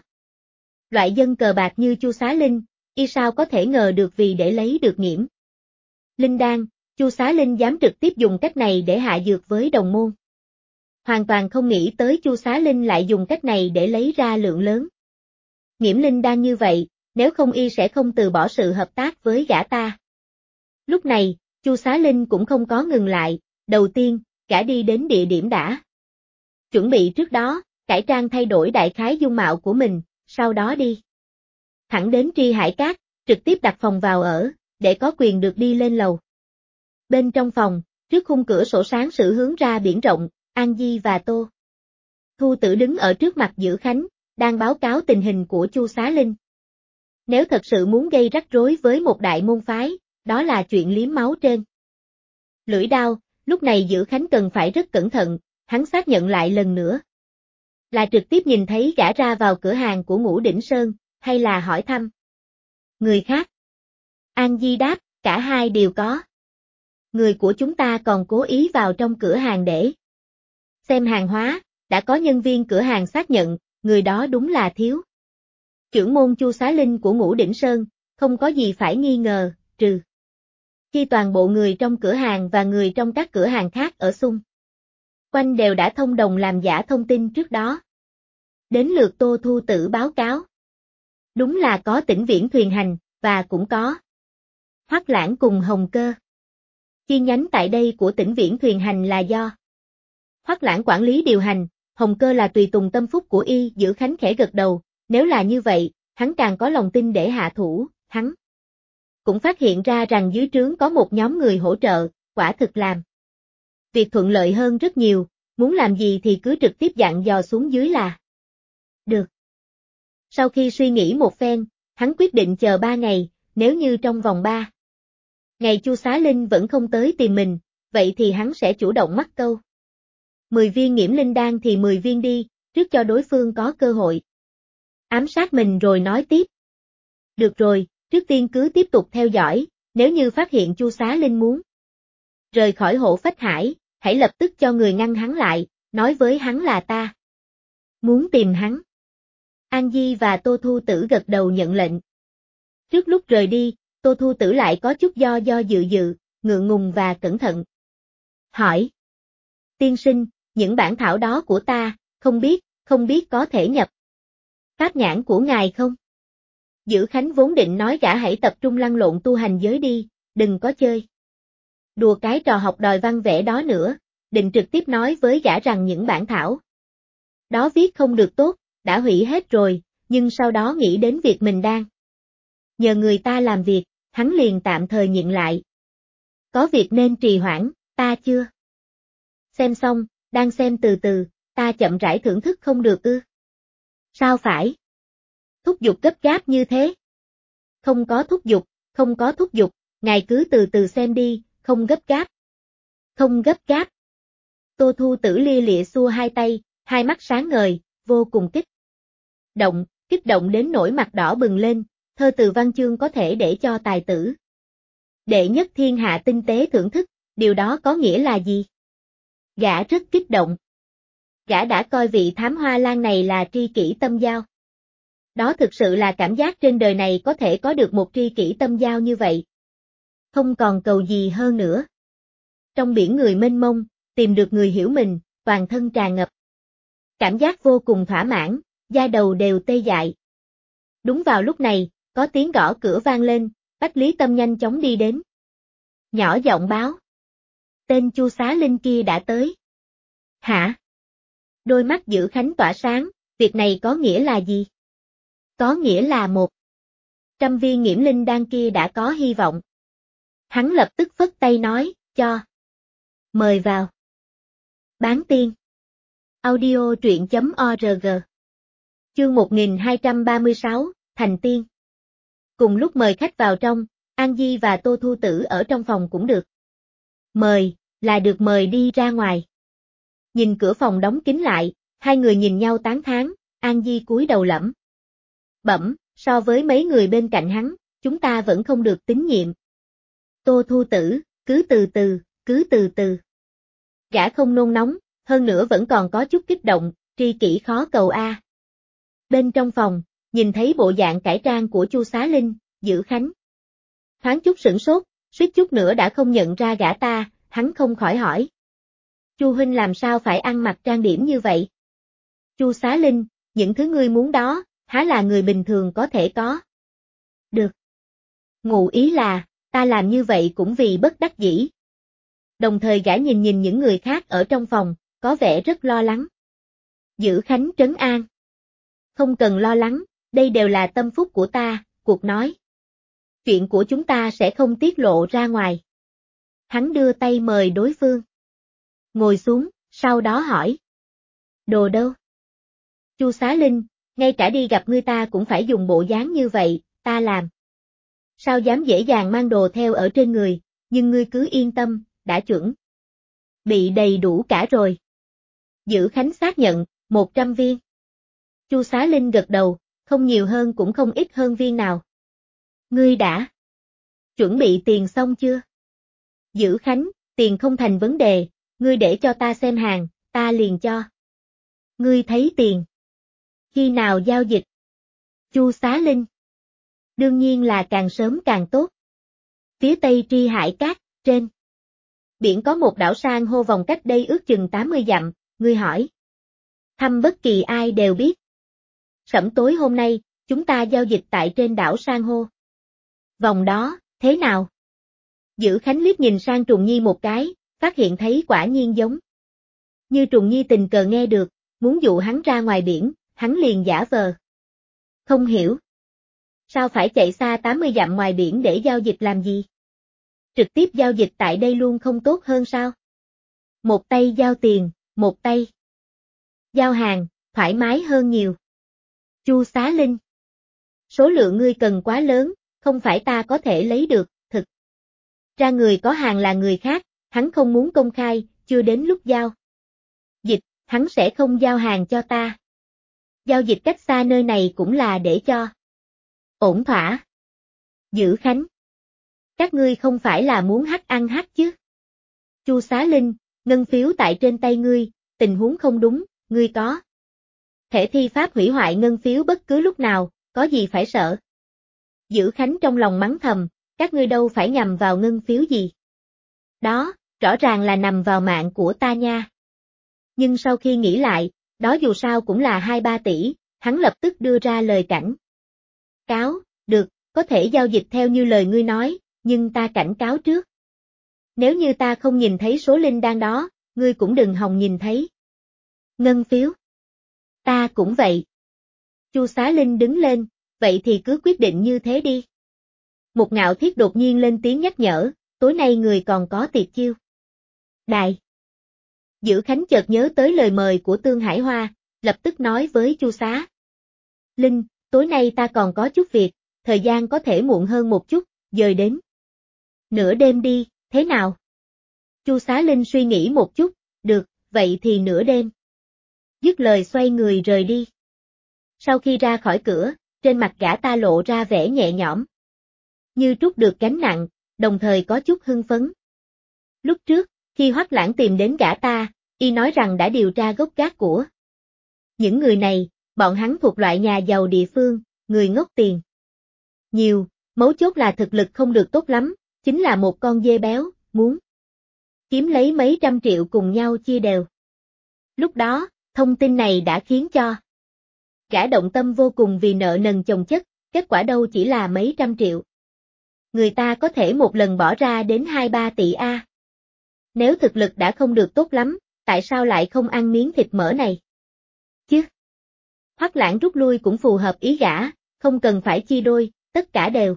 loại dân cờ bạc như Chu Xá Linh, y sao có thể ngờ được vì để lấy được nghiễm linh đan, Chu Xá Linh dám trực tiếp dùng cách này để hạ dược với đồng môn. Hoàn toàn không nghĩ tới Chu Xá Linh lại dùng cách này để lấy ra lượng lớn nghiễm linh đan như vậy, nếu không y sẽ không từ bỏ sự hợp tác với gã ta. Lúc này, Chu Xá Linh cũng không có ngừng lại, đầu tiên, gã đi đến địa điểm đã chuẩn bị trước đó, cải trang thay đổi đại khái dung mạo của mình, sau đó đi thẳng đến Tri Hải Cát, trực tiếp đặt phòng vào ở, để có quyền được đi lên lầu. Bên trong phòng, trước khung cửa sổ sáng sự hướng ra biển rộng, An Di và Tô Thu Tử đứng ở trước mặt Dữ Khánh, đang báo cáo tình hình của Chu Xá Linh. Nếu thật sự muốn gây rắc rối với một đại môn phái, đó là chuyện liếm máu trên lưỡi đao, lúc này Dữ Khánh cần phải rất cẩn thận, hắn xác nhận lại lần nữa. Là trực tiếp nhìn thấy gã ra vào cửa hàng của Ngũ Đỉnh Sơn, hay là hỏi thăm người khác? An Di đáp, cả hai đều có. Người của chúng ta còn cố ý vào trong cửa hàng để xem hàng hóa, đã có nhân viên cửa hàng xác nhận, người đó đúng là Thiếu trưởng môn Chu Xá Linh của Ngũ Đỉnh Sơn, không có gì phải nghi ngờ, trừ khi toàn bộ người trong cửa hàng và người trong các cửa hàng khác ở xung quanh đều đã thông đồng làm giả thông tin trước đó. Đến lượt Tô Thu Tử báo cáo. Đúng là có Tĩnh Viễn thuyền hành, và cũng có Hoắc Lãng cùng Hồng Cơ. Chi nhánh tại đây của Tĩnh Viễn thuyền hành là do Hoắc Lãng quản lý điều hành, Hồng Cơ là tùy tùng tâm phúc của y. Dữ Khánh khẽ gật đầu, nếu là như vậy, hắn càng có lòng tin để hạ thủ, hắn cũng phát hiện ra rằng dưới trướng có một nhóm người hỗ trợ, quả thực làm việc thuận lợi hơn rất nhiều, muốn làm gì thì cứ trực tiếp dặn dò xuống dưới là được. Sau khi suy nghĩ một phen, hắn quyết định chờ 3 ngày, nếu như trong vòng 3 ngày Chu Xá Linh vẫn không tới tìm mình, vậy thì hắn sẽ chủ động mắc câu. 10 viên nghiễm linh đan thì 10 viên đi, trước cho đối phương có cơ hội ám sát mình rồi nói tiếp. Được rồi, trước tiên cứ tiếp tục theo dõi, nếu như phát hiện Chu Xá Linh muốn rời khỏi Hộ Phách Hải, hãy lập tức cho người ngăn hắn lại, nói với hắn là ta muốn tìm hắn. An Di và Tô Thu Tử gật đầu nhận lệnh. Trước lúc rời đi, Tô Thu Tử lại có chút do dự, ngượng ngùng và cẩn thận. Hỏi. Tiên sinh, những bản thảo đó của ta, không biết có thể nhập pháp nhãn của ngài không? Dữ Khánh vốn định nói gã hãy tập trung lăn lộn tu hành giới đi, đừng có chơi đùa cái trò học đòi văn vẽ đó nữa, định trực tiếp nói với gã rằng những bản thảo đó viết không được tốt, đã hủy hết rồi, nhưng sau đó nghĩ đến việc mình đang nhờ người ta làm việc, hắn liền tạm thời nhịn lại. Có việc nên trì hoãn, ta chưa xem xong, đang xem từ từ, ta chậm rãi thưởng thức không được ư? Sao phải thúc giục gấp gáp như thế? Không có thúc giục, ngài cứ từ từ xem đi, không gấp gáp. Không gấp gáp. Tô Thu Tử lia lịa xua hai tay, hai mắt sáng ngời, vô cùng kích động đến nỗi mặt đỏ bừng lên, thơ từ văn chương có thể để cho tài tử đệ nhất thiên hạ tinh tế thưởng thức, điều đó có nghĩa là gì? Gã rất kích động. Gã đã coi vị thám hoa lan này là tri kỷ tâm giao. Đó thực sự là cảm giác trên đời này có thể có được một tri kỷ tâm giao như vậy. Không còn cầu gì hơn nữa. Trong biển người mênh mông, tìm được người hiểu mình, toàn thân tràn ngập cảm giác vô cùng thỏa mãn, da đầu đều tê dại. Đúng vào lúc này, có tiếng gõ cửa vang lên, Bách Lý Tâm nhanh chóng đi đến. Nhỏ giọng báo. Tên Chu Xá Linh kia đã tới. Hả? Đôi mắt Dữ Khánh tỏa sáng, việc này có nghĩa là gì? Có nghĩa là 100 viên nghiễm linh đan kia đã có hy vọng. Hắn lập tức phất tay nói, cho. Mời vào. Bán tiên. Audio truyện.org. Chương 1236, Thành Tiên. Cùng lúc mời khách vào trong, An Di và Tô Thu Tử ở trong phòng cũng được mời, là được mời đi ra ngoài. Nhìn cửa phòng đóng kín lại, hai người nhìn nhau tán thán, An Di cúi đầu lẩm bẩm, so với mấy người bên cạnh hắn, chúng ta vẫn không được tín nhiệm. Tô Thu Tử, cứ từ từ. Gã không nôn nóng, hơn nữa vẫn còn có chút kích động, tri kỷ khó cầu a. Bên trong phòng, nhìn thấy bộ dạng cải trang của Chu Xá Linh, Dữ Khánh thoáng chút sửng sốt, suýt chút nữa đã không nhận ra gã ta, hắn không khỏi hỏi. Chu huynh làm sao phải ăn mặc trang điểm như vậy? Chu Xá Linh, những thứ ngươi muốn đó, há là người bình thường có thể có? Được. Ngụ ý là, ta làm như vậy cũng vì bất đắc dĩ. Đồng thời gã nhìn những người khác ở trong phòng, có vẻ rất lo lắng. Dữ Khánh trấn an. Không cần lo lắng, đây đều là tâm phúc của ta, cuộc nói. Chuyện của chúng ta sẽ không tiết lộ ra ngoài. Hắn đưa tay mời đối phương ngồi xuống, sau đó hỏi. Đồ đâu? Chu Xá Linh, ngay cả đi gặp ngươi ta cũng phải dùng bộ dáng như vậy, ta làm. Sao dám dễ dàng mang đồ theo ở trên người, nhưng ngươi cứ yên tâm, đã chuẩn. Bị đầy đủ cả rồi. Dữ Khánh xác nhận, 100 viên. Chu Xá Linh gật đầu, không nhiều hơn cũng không ít hơn viên nào. Ngươi đã chuẩn bị tiền xong chưa? Dữ Khánh, tiền không thành vấn đề, ngươi để cho ta xem hàng, ta liền cho. Ngươi thấy tiền. Khi nào giao dịch? Chu Xá Linh. Đương nhiên là càng sớm càng tốt. Phía tây Tri Hải Cát, trên biển có một đảo san hô vòng cách đây ước chừng 80 dặm, ngươi hỏi. Thăm bất kỳ ai đều biết. Sẫm tối hôm nay, chúng ta giao dịch tại trên đảo san hô. Vòng đó, thế nào? Dữ Khánh liếc nhìn sang Trùng Nhi một cái, phát hiện thấy quả nhiên giống. Như Trùng Nhi tình cờ nghe được, muốn dụ hắn ra ngoài biển, hắn liền giả vờ. Không hiểu. Sao phải chạy xa 80 dặm ngoài biển để giao dịch làm gì? Trực tiếp giao dịch tại đây luôn không tốt hơn sao? Một tay giao tiền, một tay giao hàng, thoải mái hơn nhiều. Chu Xá Linh. Số lượng ngươi cần quá lớn, không phải ta có thể lấy được, thực. Ra người có hàng là người khác, hắn không muốn công khai, chưa đến lúc giao dịch, hắn sẽ không giao hàng cho ta. Giao dịch cách xa nơi này cũng là để cho ổn thỏa. Dữ Khánh. Các ngươi không phải là muốn hắc ăn hắc chứ? Chu Xá Linh, ngân phiếu tại trên tay ngươi, tình huống không đúng, ngươi có thể thi pháp hủy hoại ngân phiếu bất cứ lúc nào, có gì phải sợ? Dữ Khánh trong lòng mắng thầm, các ngươi đâu phải nhằm vào ngân phiếu gì? Đó, rõ ràng là nằm vào mạng của ta nha. Nhưng sau khi nghĩ lại, đó dù sao cũng là 2-3 tỷ, hắn lập tức đưa ra lời cảnh cáo, được, có thể giao dịch theo như lời ngươi nói, nhưng ta cảnh cáo trước. Nếu như ta không nhìn thấy số linh đan đó, ngươi cũng đừng hòng nhìn thấy. Ngân phiếu. Ta cũng vậy. Chu Xá Linh đứng lên, vậy thì cứ quyết định như thế đi. Một Ngạo Thiết đột nhiên lên tiếng nhắc nhở, tối nay người còn có tiệc chiêu. Đài. Dữ Khánh chợt nhớ tới lời mời của Tương Hải Hoa, lập tức nói với Chu Xá Linh, tối nay ta còn có chút việc, thời gian có thể muộn hơn một chút, dời đến nửa đêm đi, thế nào? Chu Xá Linh suy nghĩ một chút, được, vậy thì nửa đêm. Dứt lời xoay người rời đi. Sau khi ra khỏi cửa, trên mặt gã ta lộ ra vẻ nhẹ nhõm. Như trút được gánh nặng, đồng thời có chút hưng phấn. Lúc trước, khi Hoắc Lãng tìm đến gã ta, y nói rằng đã điều tra gốc gác của những người này, bọn hắn thuộc loại nhà giàu địa phương, người ngốc tiền nhiều, mấu chốt là thực lực không được tốt lắm, chính là một con dê béo, muốn kiếm lấy mấy trăm triệu cùng nhau chia đều. Lúc đó, thông tin này đã khiến cho gã động tâm vô cùng vì nợ nần chồng chất, kết quả đâu chỉ là mấy trăm triệu. Người ta có thể một lần bỏ ra đến 2-3 tỷ A. Nếu thực lực đã không được tốt lắm, tại sao lại không ăn miếng thịt mỡ này? Chứ? Hoắc Lãng rút lui cũng phù hợp ý gã, không cần phải chia đôi, tất cả đều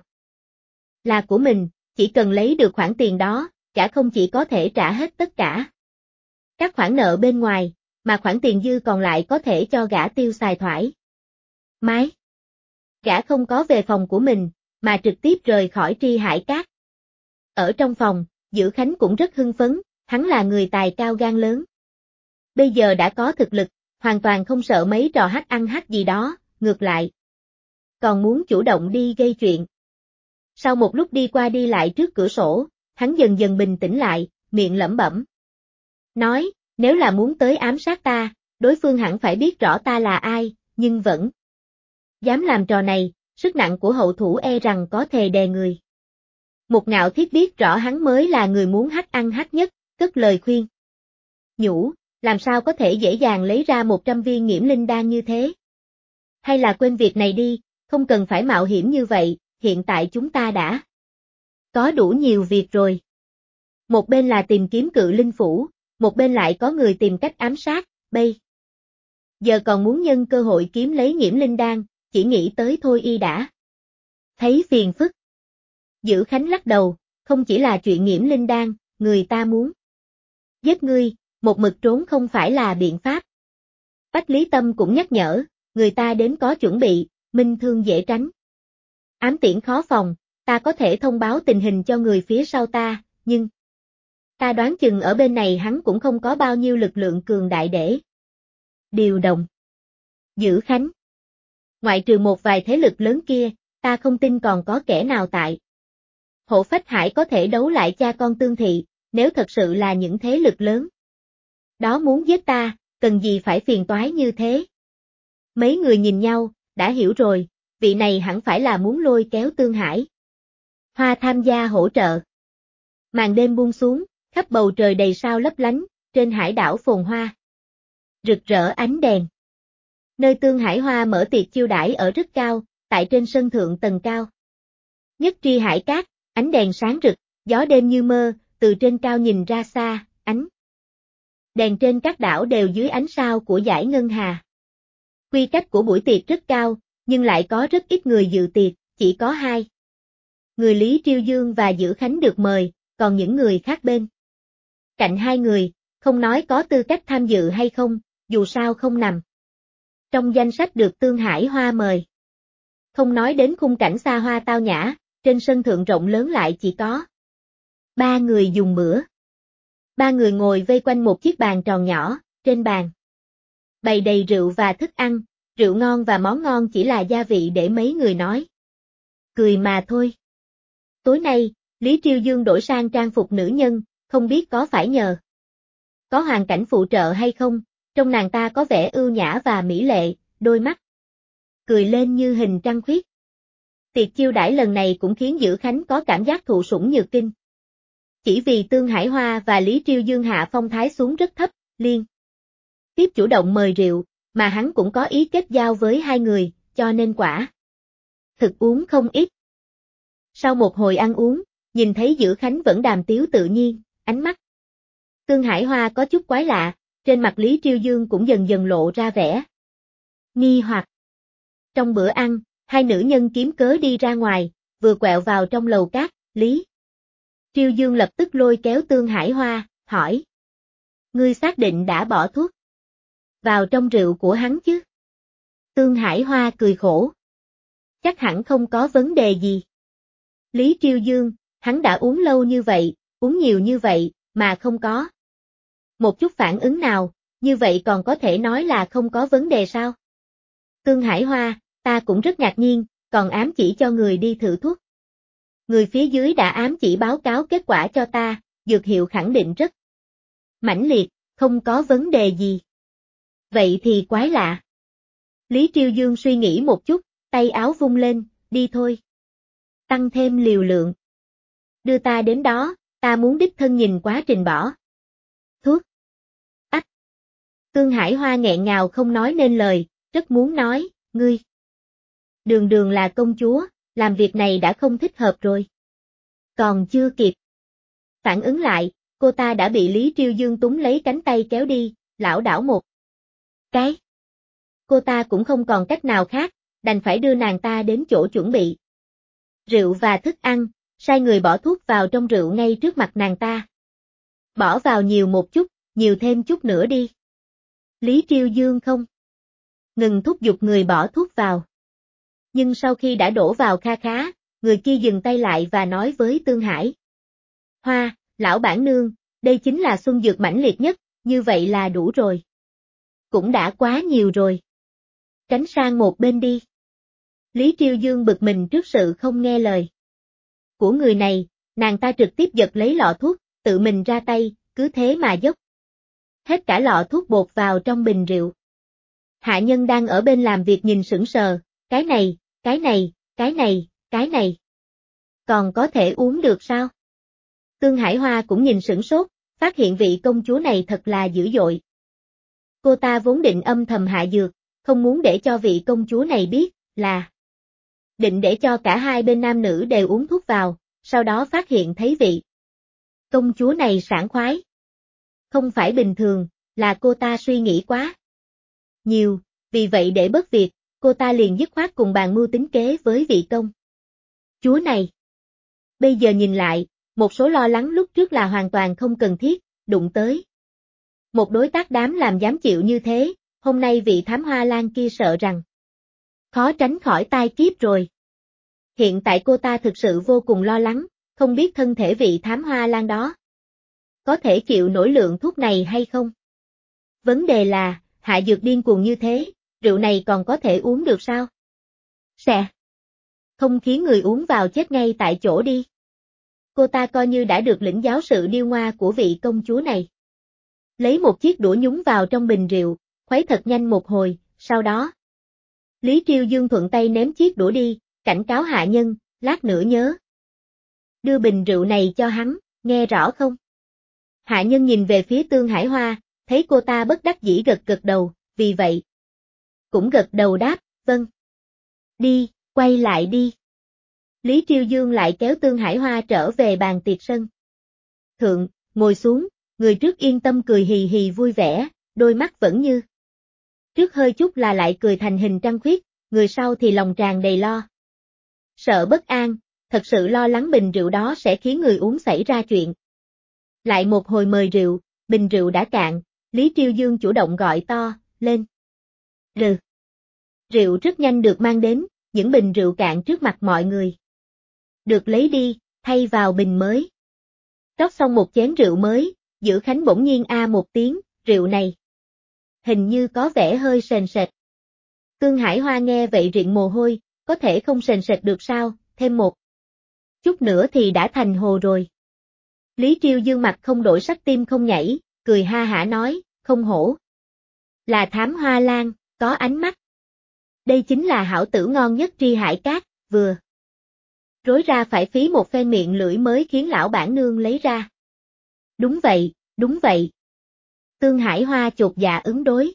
là của mình, chỉ cần lấy được khoản tiền đó, gã không chỉ có thể trả hết tất cả các khoản nợ bên ngoài, mà khoản tiền dư còn lại có thể cho gã tiêu xài thoải mái. Gã không có về phòng của mình, mà trực tiếp rời khỏi Tri Hải Cát. Ở trong phòng, Dữ Khánh cũng rất hưng phấn, hắn là người tài cao gan lớn. Bây giờ đã có thực lực, hoàn toàn không sợ mấy trò hắc ăn hắc gì đó, ngược lại. Còn muốn chủ động đi gây chuyện. Sau một lúc đi qua đi lại trước cửa sổ, hắn dần dần bình tĩnh lại, miệng lẩm bẩm. Nói, nếu là muốn tới ám sát ta, đối phương hẳn phải biết rõ ta là ai, nhưng vẫn dám làm trò này, sức nặng của hậu thủ e rằng có thể đè người. Một Ngạo Thiết biết rõ hắn mới là người muốn hắc ăn hắc nhất, cất lời khuyên. Nhủ, làm sao có thể dễ dàng lấy ra 100 viên nghiễm linh đan như thế? Hay là quên việc này đi, không cần phải mạo hiểm như vậy, hiện tại chúng ta đã có đủ nhiều việc rồi. Một bên là tìm kiếm Cự Linh Phủ, một bên lại có người tìm cách ám sát, bây giờ còn muốn nhân cơ hội kiếm lấy nghiễm linh đan, chỉ nghĩ tới thôi y đã thấy phiền phức. Dữ Khánh lắc đầu, không chỉ là chuyện nghiễm linh đan, người ta muốn giết ngươi, một mực trốn không phải là biện pháp. Bách Lý Tâm cũng nhắc nhở, người ta đến có chuẩn bị, minh thương dễ tránh. Ám tiễn khó phòng, ta có thể thông báo tình hình cho người phía sau ta, nhưng ta đoán chừng ở bên này hắn cũng không có bao nhiêu lực lượng cường đại để điều động. Giữ Khánh. Ngoại trừ một vài thế lực lớn kia, ta không tin còn có kẻ nào tại. Hộ Phách Hải có thể đấu lại cha con Tương Thị, nếu thật sự là những thế lực lớn. Đó muốn giết ta, cần gì phải phiền toái như thế. Mấy người nhìn nhau, đã hiểu rồi, vị này hẳn phải là muốn lôi kéo Tương Hải Hoa tham gia hỗ trợ. Màn đêm buông xuống, khắp bầu trời đầy sao lấp lánh, trên hải đảo phồn hoa. Rực rỡ ánh đèn. Nơi Tương Hải Hoa mở tiệc chiêu đãi ở rất cao, tại trên sân thượng tầng cao. Nhất tri hải cát, ánh đèn sáng rực, gió đêm như mơ, từ trên cao nhìn ra xa, ánh đèn trên các đảo đều dưới ánh sao của dải ngân hà. Quy cách của buổi tiệc rất cao, nhưng lại có rất ít người dự tiệc, chỉ có 2 người Lý Triêu Dương và Dữ Khánh được mời, còn những người khác bên cạnh 2 người, không nói có tư cách tham dự hay không, dù sao không nằm trong danh sách được Tương Hải Hoa mời. Không nói đến khung cảnh xa hoa tao nhã, trên sân thượng rộng lớn lại chỉ có 3 người dùng bữa. 3 người ngồi vây quanh một chiếc bàn tròn nhỏ, trên bàn bày đầy rượu và thức ăn, rượu ngon và món ngon chỉ là gia vị để mấy người nói cười mà thôi. Tối nay, Lý Triêu Dương đổi sang trang phục nữ nhân, không biết có phải nhờ có hoàn cảnh phụ trợ hay không, trong nàng ta có vẻ ưu nhã và mỹ lệ, đôi mắt cười lên như hình trăng khuyết. Tiệc chiêu đãi lần này cũng khiến Dữ Khánh có cảm giác thụ sủng nhược kinh. Chỉ vì Tương Hải Hoa và Lý Triêu Dương hạ phong thái xuống rất thấp, liên tiếp chủ động mời rượu, mà hắn cũng có ý kết giao với 2 người, cho nên quả thực uống không ít. Sau một hồi ăn uống, nhìn thấy Dữ Khánh vẫn đàm tiếu tự nhiên, ánh mắt Tương Hải Hoa có chút quái lạ, trên mặt Lý Triêu Dương cũng dần dần lộ ra vẻ nghi hoặc. Trong bữa ăn, 2 nữ nhân kiếm cớ đi ra ngoài, vừa quẹo vào trong lầu cát, Lý Triêu Dương lập tức lôi kéo Tương Hải Hoa, hỏi. Ngươi xác định đã bỏ thuốc vào trong rượu của hắn chứ? Tương Hải Hoa cười khổ. Chắc hẳn không có vấn đề gì. Lý Triêu Dương, hắn đã uống lâu như vậy, uống nhiều như vậy, mà không có một chút phản ứng nào, như vậy còn có thể nói là không có vấn đề sao? Tương Hải Hoa, ta cũng rất ngạc nhiên, còn ám chỉ cho người đi thử thuốc. Người phía dưới đã ám chỉ báo cáo kết quả cho ta, dược hiệu khẳng định rất mãnh liệt, không có vấn đề gì. Vậy thì quái lạ. Lý Triêu Dương suy nghĩ một chút, tay áo vung lên, đi thôi. Tăng thêm liều lượng. Đưa ta đến đó, ta muốn đích thân nhìn quá trình bỏ thuốc. Ách. Tương Hải Hoa nghẹn ngào không nói nên lời, rất muốn nói, ngươi. Đường đường là công chúa, làm việc này đã không thích hợp rồi. Còn chưa kịp phản ứng lại, cô ta đã bị Lý Triêu Dương túm lấy cánh tay kéo đi, lảo đảo một cái. Cô ta cũng không còn cách nào khác, đành phải đưa nàng ta đến chỗ chuẩn bị rượu và thức ăn, sai người bỏ thuốc vào trong rượu ngay trước mặt nàng ta. Bỏ vào nhiều một chút, nhiều thêm chút nữa đi. Lý Triêu Dương không ngừng thúc giục người bỏ thuốc vào. Nhưng sau khi đã đổ vào kha khá, người kia dừng tay lại và nói với Tương Hải Hoa, lão bản nương, đây chính là xuân dược mãnh liệt nhất, như vậy là đủ rồi. Cũng đã quá nhiều rồi. Tránh sang một bên đi. Lý Triêu Dương bực mình trước sự không nghe lời của người này, nàng ta trực tiếp giật lấy lọ thuốc, tự mình ra tay, cứ thế mà dốc hết cả lọ thuốc bột vào trong bình rượu. Hạ nhân đang ở bên làm việc nhìn sững sờ, cái này, cái này, cái này, cái này. Còn có thể uống được sao? Tương Hải Hoa cũng nhìn sửng sốt, phát hiện vị công chúa này thật là dữ dội. Cô ta vốn định âm thầm hạ dược, không muốn để cho vị công chúa này biết, là định để cho cả hai bên nam nữ đều uống thuốc vào, sau đó phát hiện thấy vị công chúa này sảng khoái. Không phải bình thường, là cô ta suy nghĩ quá nhiều, vì vậy để bớt việc, cô ta liền dứt khoát cùng bàn mưu tính kế với vị công chúa này. Bây giờ nhìn lại, một số lo lắng lúc trước là hoàn toàn không cần thiết, đụng tới một đối tác đám làm dám chịu như thế, hôm nay vị thám hoa lang kia sợ rằng khó tránh khỏi tai kiếp rồi. Hiện tại cô ta thực sự vô cùng lo lắng, không biết thân thể vị thám hoa lang đó có thể chịu nổi lượng thuốc này hay không. Vấn đề là, hạ dược điên cuồng như thế, rượu này còn có thể uống được sao? Sẽ không khiến người uống vào chết ngay tại chỗ đi. Cô ta coi như đã được lĩnh giáo sự điêu ngoa của vị công chúa này. Lấy một chiếc đũa nhúng vào trong bình rượu, khuấy thật nhanh một hồi, sau đó Lý Triêu Dương thuận tay ném chiếc đũa đi, cảnh cáo hạ nhân, lát nữa nhớ đưa bình rượu này cho hắn, nghe rõ không? Hạ nhân nhìn về phía Tương Hải Hoa, thấy cô ta bất đắc dĩ gật gật đầu, vì vậy cũng gật đầu đáp, vâng. Đi, quay lại đi. Lý Triêu Dương lại kéo Tương Hải Hoa trở về bàn tiệc sân. Thượng, ngồi xuống, người trước yên tâm cười hì hì vui vẻ, đôi mắt vẫn như trước hơi chút là lại cười thành hình trăng khuyết, người sau thì lòng tràn đầy lo sợ bất an, thật sự lo lắng bình rượu đó sẽ khiến người uống xảy ra chuyện. Lại một hồi mời rượu, bình rượu đã cạn, Lý Triêu Dương chủ động gọi to, lên. Rượu rất nhanh được mang đến, những bình rượu cạn trước mặt mọi người được lấy đi, thay vào bình mới. Rót xong một chén rượu mới, Dữ Khánh bỗng nhiên một tiếng, rượu này hình như có vẻ hơi sền sệt. Tương Hải Hoa nghe vậy rịn mồ hôi, có thể không sền sệt được sao, thêm một chút nữa thì đã thành hồ rồi. Lý Triêu Dương mặt không đổi sắc tim không nhảy, cười ha hả nói, không hổ là thám hoa lang, có ánh mắt. Đây chính là hảo tử ngon nhất tri hải cát, vừa rối ra phải phí một phen miệng lưỡi mới khiến lão bản nương lấy ra. Đúng vậy, đúng vậy. Tương Hải Hoa chột dạ ứng đối.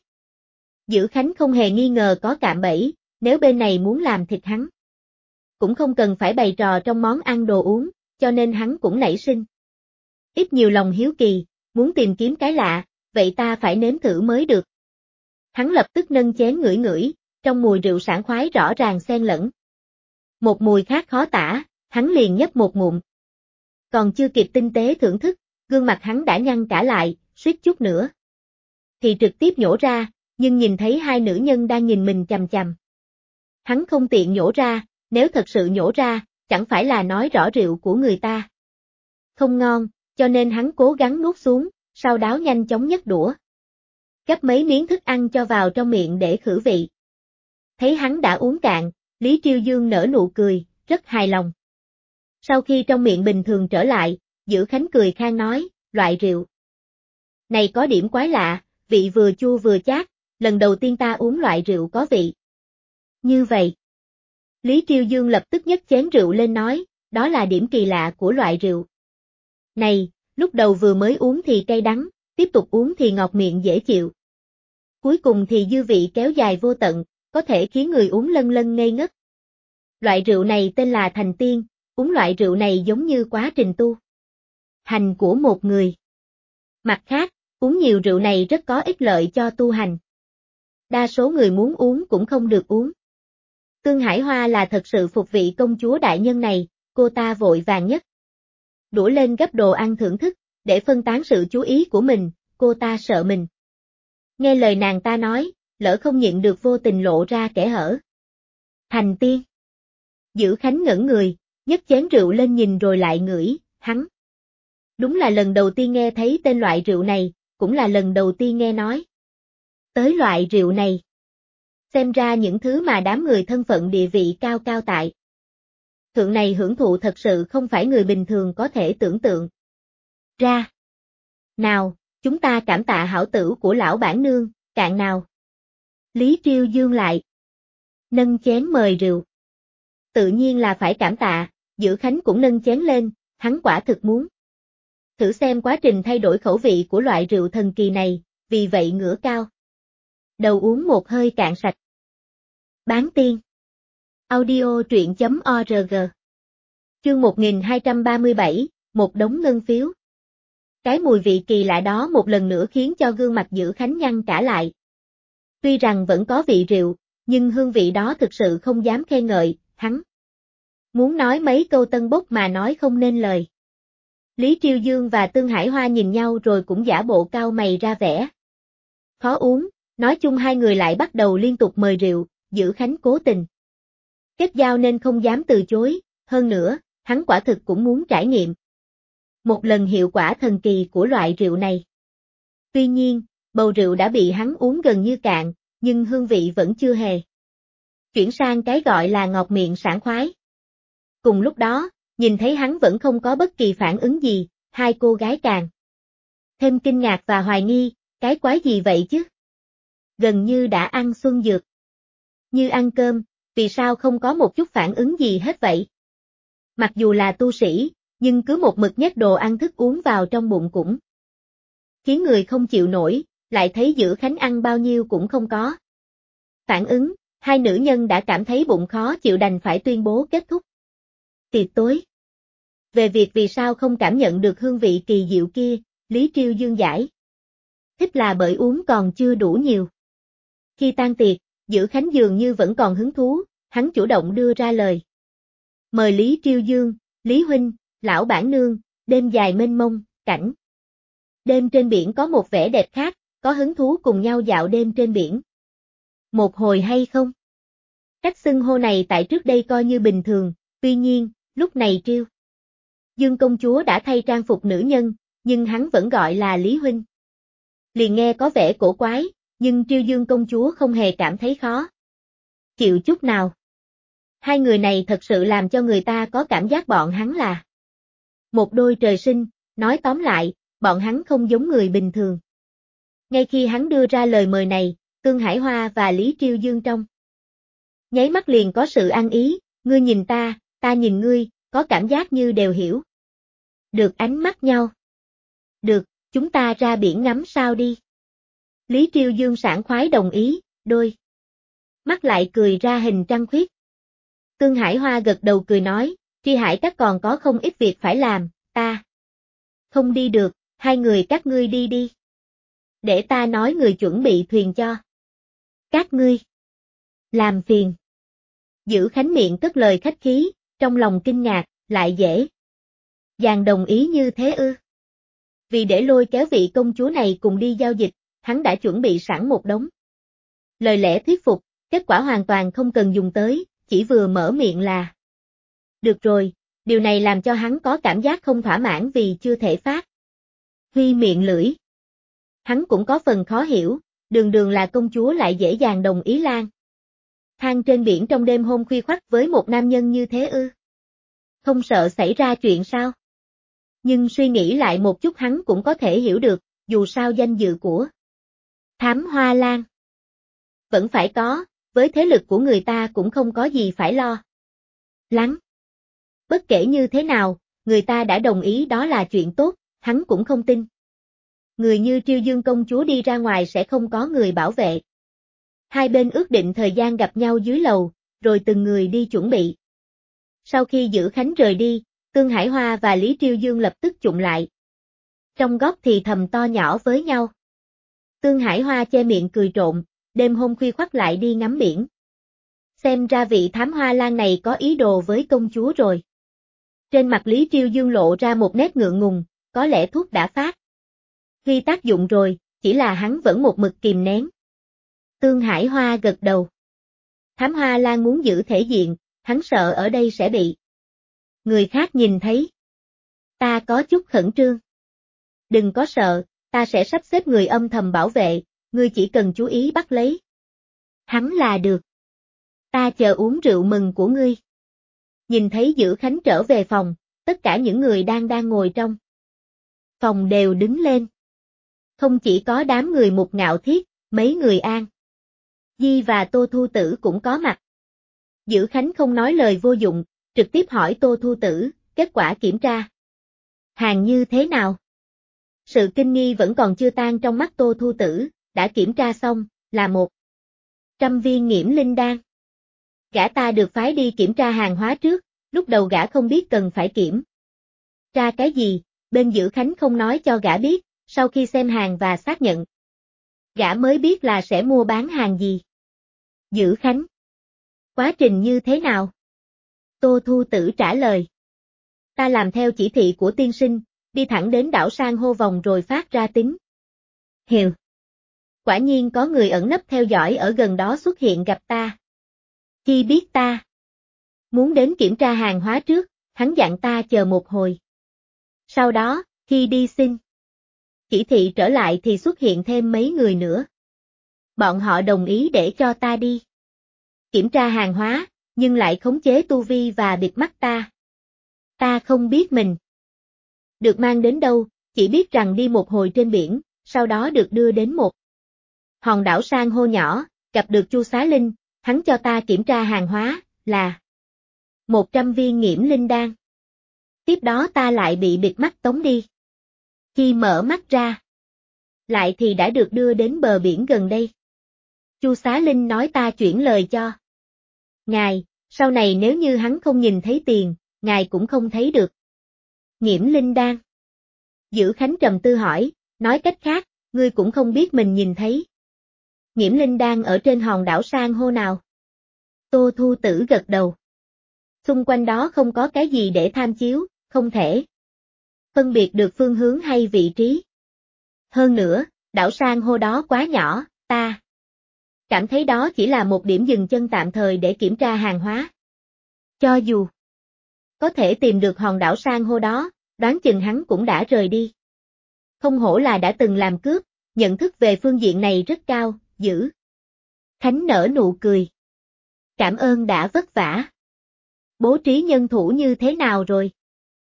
Dữ Khánh không hề nghi ngờ có cạm bẫy, nếu bên này muốn làm thịt hắn cũng không cần phải bày trò trong món ăn đồ uống, cho nên hắn cũng nảy sinh ít nhiều lòng hiếu kỳ, muốn tìm kiếm cái lạ, vậy ta phải nếm thử mới được. Hắn lập tức nâng chén ngửi ngửi, trong mùi rượu sảng khoái rõ ràng xen lẫn một mùi khác khó tả, hắn liền nhấp một ngụm. Còn chưa kịp tinh tế thưởng thức, gương mặt hắn đã nhăn cả lại, suýt chút nữa thì trực tiếp nhổ ra, nhưng nhìn thấy hai nữ nhân đang nhìn mình chằm chằm. Hắn không tiện nhổ ra, nếu thật sự nhổ ra, chẳng phải là nói rõ rượu của người ta không ngon, cho nên hắn cố gắng nuốt xuống, sau đó nhanh chóng nhấc đũa gắp mấy miếng thức ăn cho vào trong miệng để khử vị. Thấy hắn đã uống cạn, Lý Triêu Dương nở nụ cười, rất hài lòng. Sau khi trong miệng bình thường trở lại, Dữ Khánh cười khang nói, loại rượu này có điểm quái lạ, vị vừa chua vừa chát, lần đầu tiên ta uống loại rượu có vị như vậy. Lý Triêu Dương lập tức nhấc chén rượu lên nói, đó là điểm kỳ lạ của loại rượu này, lúc đầu vừa mới uống thì cay đắng, tiếp tục uống thì ngọt miệng dễ chịu. Cuối cùng thì dư vị kéo dài vô tận, có thể khiến người uống lân lân ngây ngất. Loại rượu này tên là thành tiên, uống loại rượu này giống như quá trình tu hành của một người. Mặt khác, uống nhiều rượu này rất có ích lợi cho tu hành. Đa số người muốn uống cũng không được uống. Tương Hải Hoa là thật sự phục vị công chúa đại nhân này, cô ta vội vàng nhất đũa lên gấp đồ ăn thưởng thức, để phân tán sự chú ý của mình, cô ta sợ mình nghe lời nàng ta nói, lỡ không nhịn được vô tình lộ ra kẽ hở. Thành tiên. Dữ Khánh ngẩn người, nhấc chén rượu lên nhìn rồi lại ngửi, hắn đúng là lần đầu tiên nghe thấy tên loại rượu này, cũng là lần đầu tiên nghe nói tới loại rượu này. Xem ra những thứ mà đám người thân phận địa vị cao cao tại thượng này hưởng thụ thật sự không phải người bình thường có thể tưởng tượng ra. Nào, chúng ta cảm tạ hảo tử của lão bản nương, cạn nào. Lý Triêu Dương lại nâng chén mời rượu. Tự nhiên là phải cảm tạ, Dữ Khánh cũng nâng chén lên, hắn quả thực muốn thử xem quá trình thay đổi khẩu vị của loại rượu thần kỳ này, vì vậy ngửa cao đầu uống một hơi cạn sạch. Bán tiên. Audio truyện.org. Chương 1237, một đống ngân phiếu. Cái mùi vị kỳ lạ đó một lần nữa khiến cho gương mặt Dữ Khánh nhăn cả lại. Tuy rằng vẫn có vị rượu, nhưng hương vị đó thực sự không dám khen ngợi, hắn muốn nói mấy câu tân bốc mà nói không nên lời. Lý Triêu Dương và Tương Hải Hoa nhìn nhau rồi cũng giả bộ cau mày ra vẻ khó uống, Nói chung hai người lại bắt đầu liên tục mời rượu, Dữ Khánh cố tình kết giao nên không dám từ chối, hơn nữa, hắn quả thực cũng muốn trải nghiệm một lần hiệu quả thần kỳ của loại rượu này. Tuy nhiên, bầu rượu đã bị hắn uống gần như cạn, nhưng hương vị vẫn chưa hề chuyển sang cái gọi là ngọt miệng sảng khoái. Cùng lúc đó, nhìn thấy hắn vẫn không có bất kỳ phản ứng gì, hai cô gái càng thêm kinh ngạc và hoài nghi, cái quái gì vậy chứ? Gần như đã ăn xuân dược, như ăn cơm, vì sao không có một chút phản ứng gì hết vậy? Mặc dù là tu sĩ, nhưng cứ một mực nhét đồ ăn thức uống vào trong bụng cũng khiến người không chịu nổi, lại thấy Dữ Khánh ăn bao nhiêu cũng không có phản ứng, hai nữ nhân đã cảm thấy bụng khó chịu đành phải tuyên bố kết thúc tiệc tối. Về việc vì sao không cảm nhận được hương vị kỳ diệu kia, Lý Triêu Dương giải thích là bởi uống còn chưa đủ nhiều. Khi tan tiệc, Dữ Khánh dường như vẫn còn hứng thú, hắn chủ động đưa ra lời mời Lý Triêu Dương, Lý Huynh, Lão Bản Nương, đêm dài mênh mông, cảnh đêm trên biển có một vẻ đẹp khác, có hứng thú cùng nhau dạo đêm trên biển một hồi hay không? Cách xưng hô này tại trước đây coi như bình thường, tuy nhiên, lúc này Triêu Dương công chúa đã thay trang phục nữ nhân, nhưng hắn vẫn gọi là Lý Huynh. Liền nghe có vẻ cổ quái, nhưng Triêu Dương công chúa không hề cảm thấy khó chịu chút nào. Hai người này thật sự làm cho người ta có cảm giác bọn hắn là một đôi trời sinh, nói tóm lại, bọn hắn không giống người bình thường. Ngay khi hắn đưa ra lời mời này, Tương Hải Hoa và Lý Triêu Dương trong nháy mắt liền có sự ăn ý, ngươi nhìn ta nhìn ngươi, có cảm giác như đều hiểu được ánh mắt nhau. Được, chúng ta ra biển ngắm sao đi. Lý Triêu Dương sảng khoái đồng ý, đôi mắt lại cười ra hình trăng khuyết. Tương Hải Hoa gật đầu cười nói, Tri Hải các còn có không ít việc phải làm, ta không đi được, hai người các ngươi đi đi. Để ta nói người chuẩn bị thuyền cho các ngươi. Làm phiền. Dữ Khánh miệng cất lời khách khí, trong lòng kinh ngạc, lại dễ dàng đồng ý như thế ư? Vì để lôi kéo vị công chúa này cùng đi giao dịch, hắn đã chuẩn bị sẵn một đống lời lẽ thuyết phục, kết quả hoàn toàn không cần dùng tới, chỉ vừa mở miệng là được rồi, điều này làm cho hắn có cảm giác không thỏa mãn vì chưa thể phát huy miệng lưỡi. Hắn cũng có phần khó hiểu, đường đường là công chúa lại dễ dàng đồng ý lang thang trên biển trong đêm hôm khuya khoắt với một nam nhân như thế ư? Không sợ xảy ra chuyện sao? Nhưng suy nghĩ lại một chút hắn cũng có thể hiểu được, dù sao danh dự của Thám Hoa Lan vẫn phải có, với thế lực của người ta cũng không có gì phải lo lắng. Bất kể như thế nào, người ta đã đồng ý đó là chuyện tốt, hắn cũng không tin. Người như Triêu Dương công chúa đi ra ngoài sẽ không có người bảo vệ. Hai bên ước định thời gian gặp nhau dưới lầu, rồi từng người đi chuẩn bị. Sau khi Dữ Khánh rời đi, Tương Hải Hoa và Lý Triêu Dương lập tức chụng lại. Trong góc thì thầm to nhỏ với nhau. Tương Hải Hoa che miệng cười trộn, đêm hôm khuya khoắt lại đi ngắm biển. Xem ra vị thám hoa lan này có ý đồ với công chúa rồi. Trên mặt Lý Triêu Dương lộ ra một nét ngượng ngùng, có lẽ thuốc đã phát huy tác dụng rồi, chỉ là hắn vẫn một mực kìm nén. Tương Hải Hoa gật đầu. Thám hoa lan muốn giữ thể diện, hắn sợ ở đây sẽ bị người khác nhìn thấy. Ta có chút khẩn trương. Đừng có sợ, ta sẽ sắp xếp người âm thầm bảo vệ, ngươi chỉ cần chú ý bắt lấy hắn là được. Ta chờ uống rượu mừng của ngươi. Nhìn thấy Dữ Khánh trở về phòng, tất cả những người đang ngồi trong phòng đều đứng lên. Không chỉ có đám người Mục Ngạo Thiết, mấy người An Di và Tô Thu Tử cũng có mặt. Dữ Khánh không nói lời vô dụng, trực tiếp hỏi Tô Thu Tử, kết quả kiểm tra hàng như thế nào? Sự kinh nghi vẫn còn chưa tan trong mắt Tô Thu Tử, đã kiểm tra xong, là 100 viên nghiễm linh đan. Gã ta được phái đi kiểm tra hàng hóa trước, lúc đầu gã không biết cần phải kiểm tra cái gì, bên Dữ Khánh không nói cho gã biết, sau khi xem hàng và xác nhận, gã mới biết là sẽ mua bán hàng gì. Dữ Khánh, quá trình như thế nào? Tô Thu Tử trả lời. Ta làm theo chỉ thị của tiên sinh, đi thẳng đến đảo san hô vòng rồi phát ra tín hiệu. Quả nhiên có người ẩn nấp theo dõi ở gần đó xuất hiện gặp ta. Khi biết ta muốn đến kiểm tra hàng hóa trước, hắn dặn ta chờ một hồi. Sau đó, khi đi xin chỉ thị trở lại thì xuất hiện thêm mấy người nữa. Bọn họ đồng ý để cho ta đi kiểm tra hàng hóa, nhưng lại khống chế tu vi và bịt mắt ta. Ta không biết mình được mang đến đâu, chỉ biết rằng đi một hồi trên biển, sau đó được đưa đến một hòn đảo san hô nhỏ, gặp được Chu Xá Linh, hắn cho ta kiểm tra hàng hóa, là 100 viên nghiễm linh đan. Tiếp đó ta lại bị bịt mắt tống đi. Khi mở mắt ra, lại thì đã được đưa đến bờ biển gần đây. Chu Xá Linh nói ta chuyển lời cho ngài, sau này nếu như hắn không nhìn thấy tiền, ngài cũng không thấy được nghiễm linh đan. Dữ Khánh trầm tư hỏi, nói cách khác, ngươi cũng không biết mình nhìn thấy nghiễm linh đan ở trên hòn đảo san hô nào. Tô Thu Tử gật đầu. Xung quanh đó không có cái gì để tham chiếu, không thể phân biệt được phương hướng hay vị trí. Hơn nữa, đảo san hô đó quá nhỏ, ta cảm thấy đó chỉ là một điểm dừng chân tạm thời để kiểm tra hàng hóa. Cho dù có thể tìm được hòn đảo san hô đó, đoán chừng hắn cũng đã rời đi. Không hổ là đã từng làm cướp, nhận thức về phương diện này rất cao, Dữ Khánh nở nụ cười. Cảm ơn đã vất vả. Bố trí nhân thủ như thế nào rồi?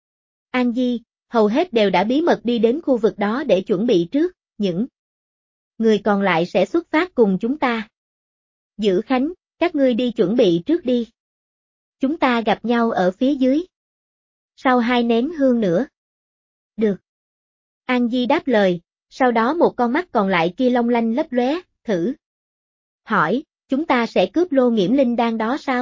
An Di, hầu hết đều đã bí mật đi đến khu vực đó để chuẩn bị trước, những người còn lại sẽ xuất phát cùng chúng ta. Dữ Khánh, các ngươi đi chuẩn bị trước đi. Chúng ta gặp nhau ở phía dưới. Sau 2 nén hương nữa. Được. An Di đáp lời, sau đó một con mắt còn lại kia long lanh lấp lóe, thử hỏi, chúng ta sẽ cướp lô nghiễm linh đan đó sao?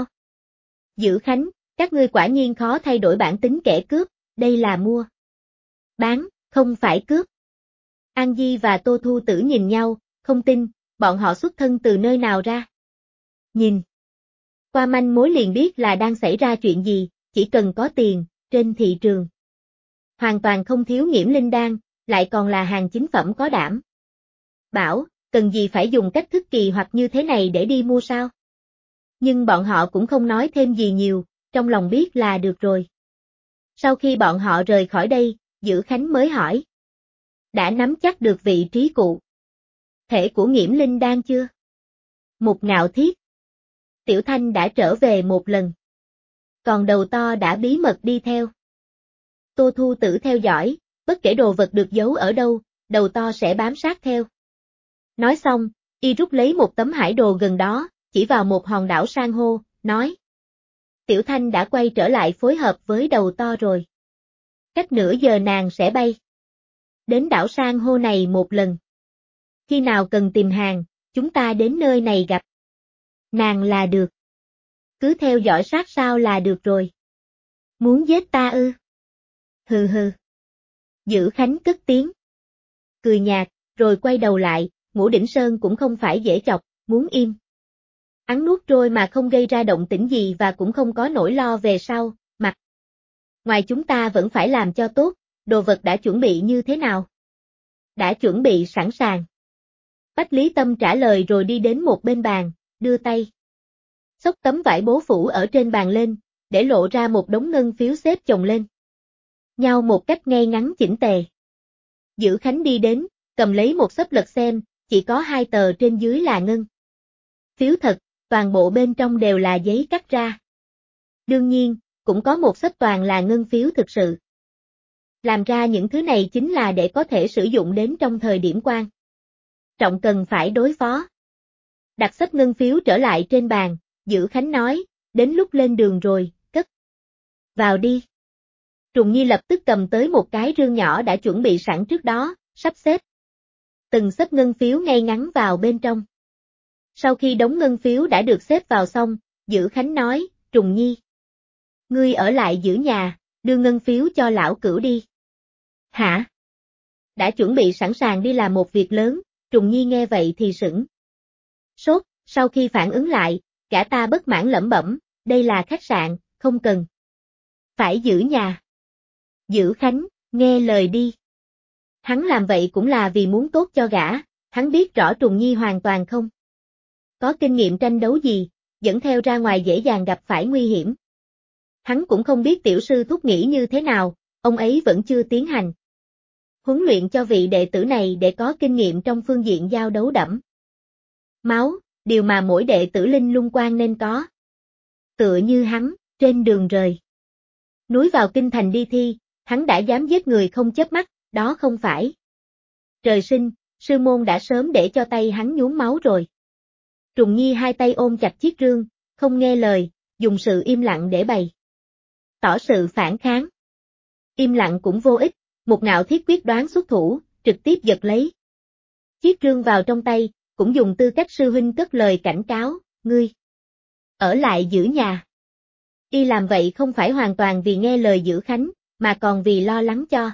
Dữ Khánh, các ngươi quả nhiên khó thay đổi bản tính kẻ cướp, đây là mua bán, không phải cướp. An Di và Tô Thu Tử nhìn nhau, không tin, bọn họ xuất thân từ nơi nào ra. Nhìn qua manh mối liền biết là đang xảy ra chuyện gì, chỉ cần có tiền, trên thị trường hoàn toàn không thiếu nghiễm linh đan, lại còn là hàng chính phẩm có đảm bảo, cần gì phải dùng cách thức kỳ hoặc như thế này để đi mua sao? Nhưng bọn họ cũng không nói thêm gì nhiều, trong lòng biết là được rồi. Sau khi bọn họ rời khỏi đây, Dữ Khánh mới hỏi. Đã nắm chắc được vị trí cụ thể của nghiễm linh đan chưa? Mục Ngạo Thiết. Tiểu Thanh đã trở về một lần. Còn Đầu To đã bí mật đi theo. Tô Thu Tử theo dõi, bất kể đồ vật được giấu ở đâu, Đầu To sẽ bám sát theo. Nói xong, y rút lấy một tấm hải đồ gần đó, chỉ vào một hòn đảo san hô, nói. Tiểu Thanh đã quay trở lại phối hợp với Đầu To rồi. Cách nửa giờ nàng sẽ bay đến đảo san hô này một lần. Khi nào cần tìm hàng, chúng ta đến nơi này gặp nàng là được. Cứ theo dõi sát sao là được rồi. Muốn giết ta ư? Hừ hừ. Dữ Khánh cất tiếng. Cười nhạt, rồi quay đầu lại, Ngũ Đỉnh Sơn cũng không phải dễ chọc, muốn im. Ăn nuốt trôi mà không gây ra động tĩnh gì và cũng không có nỗi lo về sau, mặt. Ngoài chúng ta vẫn phải làm cho tốt, đồ vật đã chuẩn bị như thế nào? Đã chuẩn bị sẵn sàng. Bách Lý Tâm trả lời rồi đi đến một bên bàn, đưa tay. Xốc tấm vải bố phủ ở trên bàn lên, để lộ ra một đống ngân phiếu xếp chồng lên nhau một cách ngay ngắn chỉnh tề. Dữ Khánh đi đến, cầm lấy một xấp lật xem, chỉ có 2 tờ trên dưới là ngân phiếu thật, toàn bộ bên trong đều là giấy cắt ra. Đương nhiên, cũng có một xấp toàn là ngân phiếu thực sự. Làm ra những thứ này chính là để có thể sử dụng đến trong thời điểm quan trọng cần phải đối phó. Đặt xấp ngân phiếu trở lại trên bàn, Dữ Khánh nói, đến lúc lên đường rồi, cất vào đi. Trùng Nhi lập tức cầm tới một cái rương nhỏ đã chuẩn bị sẵn trước đó, sắp xếp từng xấp ngân phiếu ngay ngắn vào bên trong. Sau khi đống ngân phiếu đã được xếp vào xong, Dữ Khánh nói, Trùng Nhi, ngươi ở lại giữ nhà, đưa ngân phiếu cho lão cửu đi. Hả? Đã chuẩn bị sẵn sàng đi làm một việc lớn, Trùng Nhi nghe vậy thì sững sốt, sau khi phản ứng lại, gã ta bất mãn lẩm bẩm, đây là khách sạn, không cần phải giữ nhà. Dữ Khánh, nghe lời đi. Hắn làm vậy cũng là vì muốn tốt cho gã, Hắn biết rõ Trùng Nhi hoàn toàn không có kinh nghiệm tranh đấu gì, dẫn theo ra ngoài dễ dàng gặp phải nguy hiểm. Hắn cũng không biết tiểu sư thúc nghĩ như thế nào, ông ấy vẫn chưa tiến hành huấn luyện cho vị đệ tử này để có kinh nghiệm trong phương diện giao đấu đẫm máu, điều mà mỗi đệ tử linh lung quan nên có. Tựa như hắn, trên đường rời núi vào kinh thành đi thi, hắn đã dám giết người không chớp mắt, đó không phải trời sinh, sư môn đã sớm để cho tay hắn nhuốm máu rồi. Trùng Nhi hai tay ôm chặt chiếc rương, không nghe lời, dùng sự im lặng để bày tỏ sự phản kháng. Im lặng cũng vô ích, một Ngạo Thiết quyết đoán xuất thủ, trực tiếp giật lấy chiếc rương vào trong tay, cũng dùng tư cách sư huynh cất lời cảnh cáo, ngươi ở lại giữ nhà. Y làm vậy không phải hoàn toàn vì nghe lời Giữ Khánh, mà còn vì lo lắng cho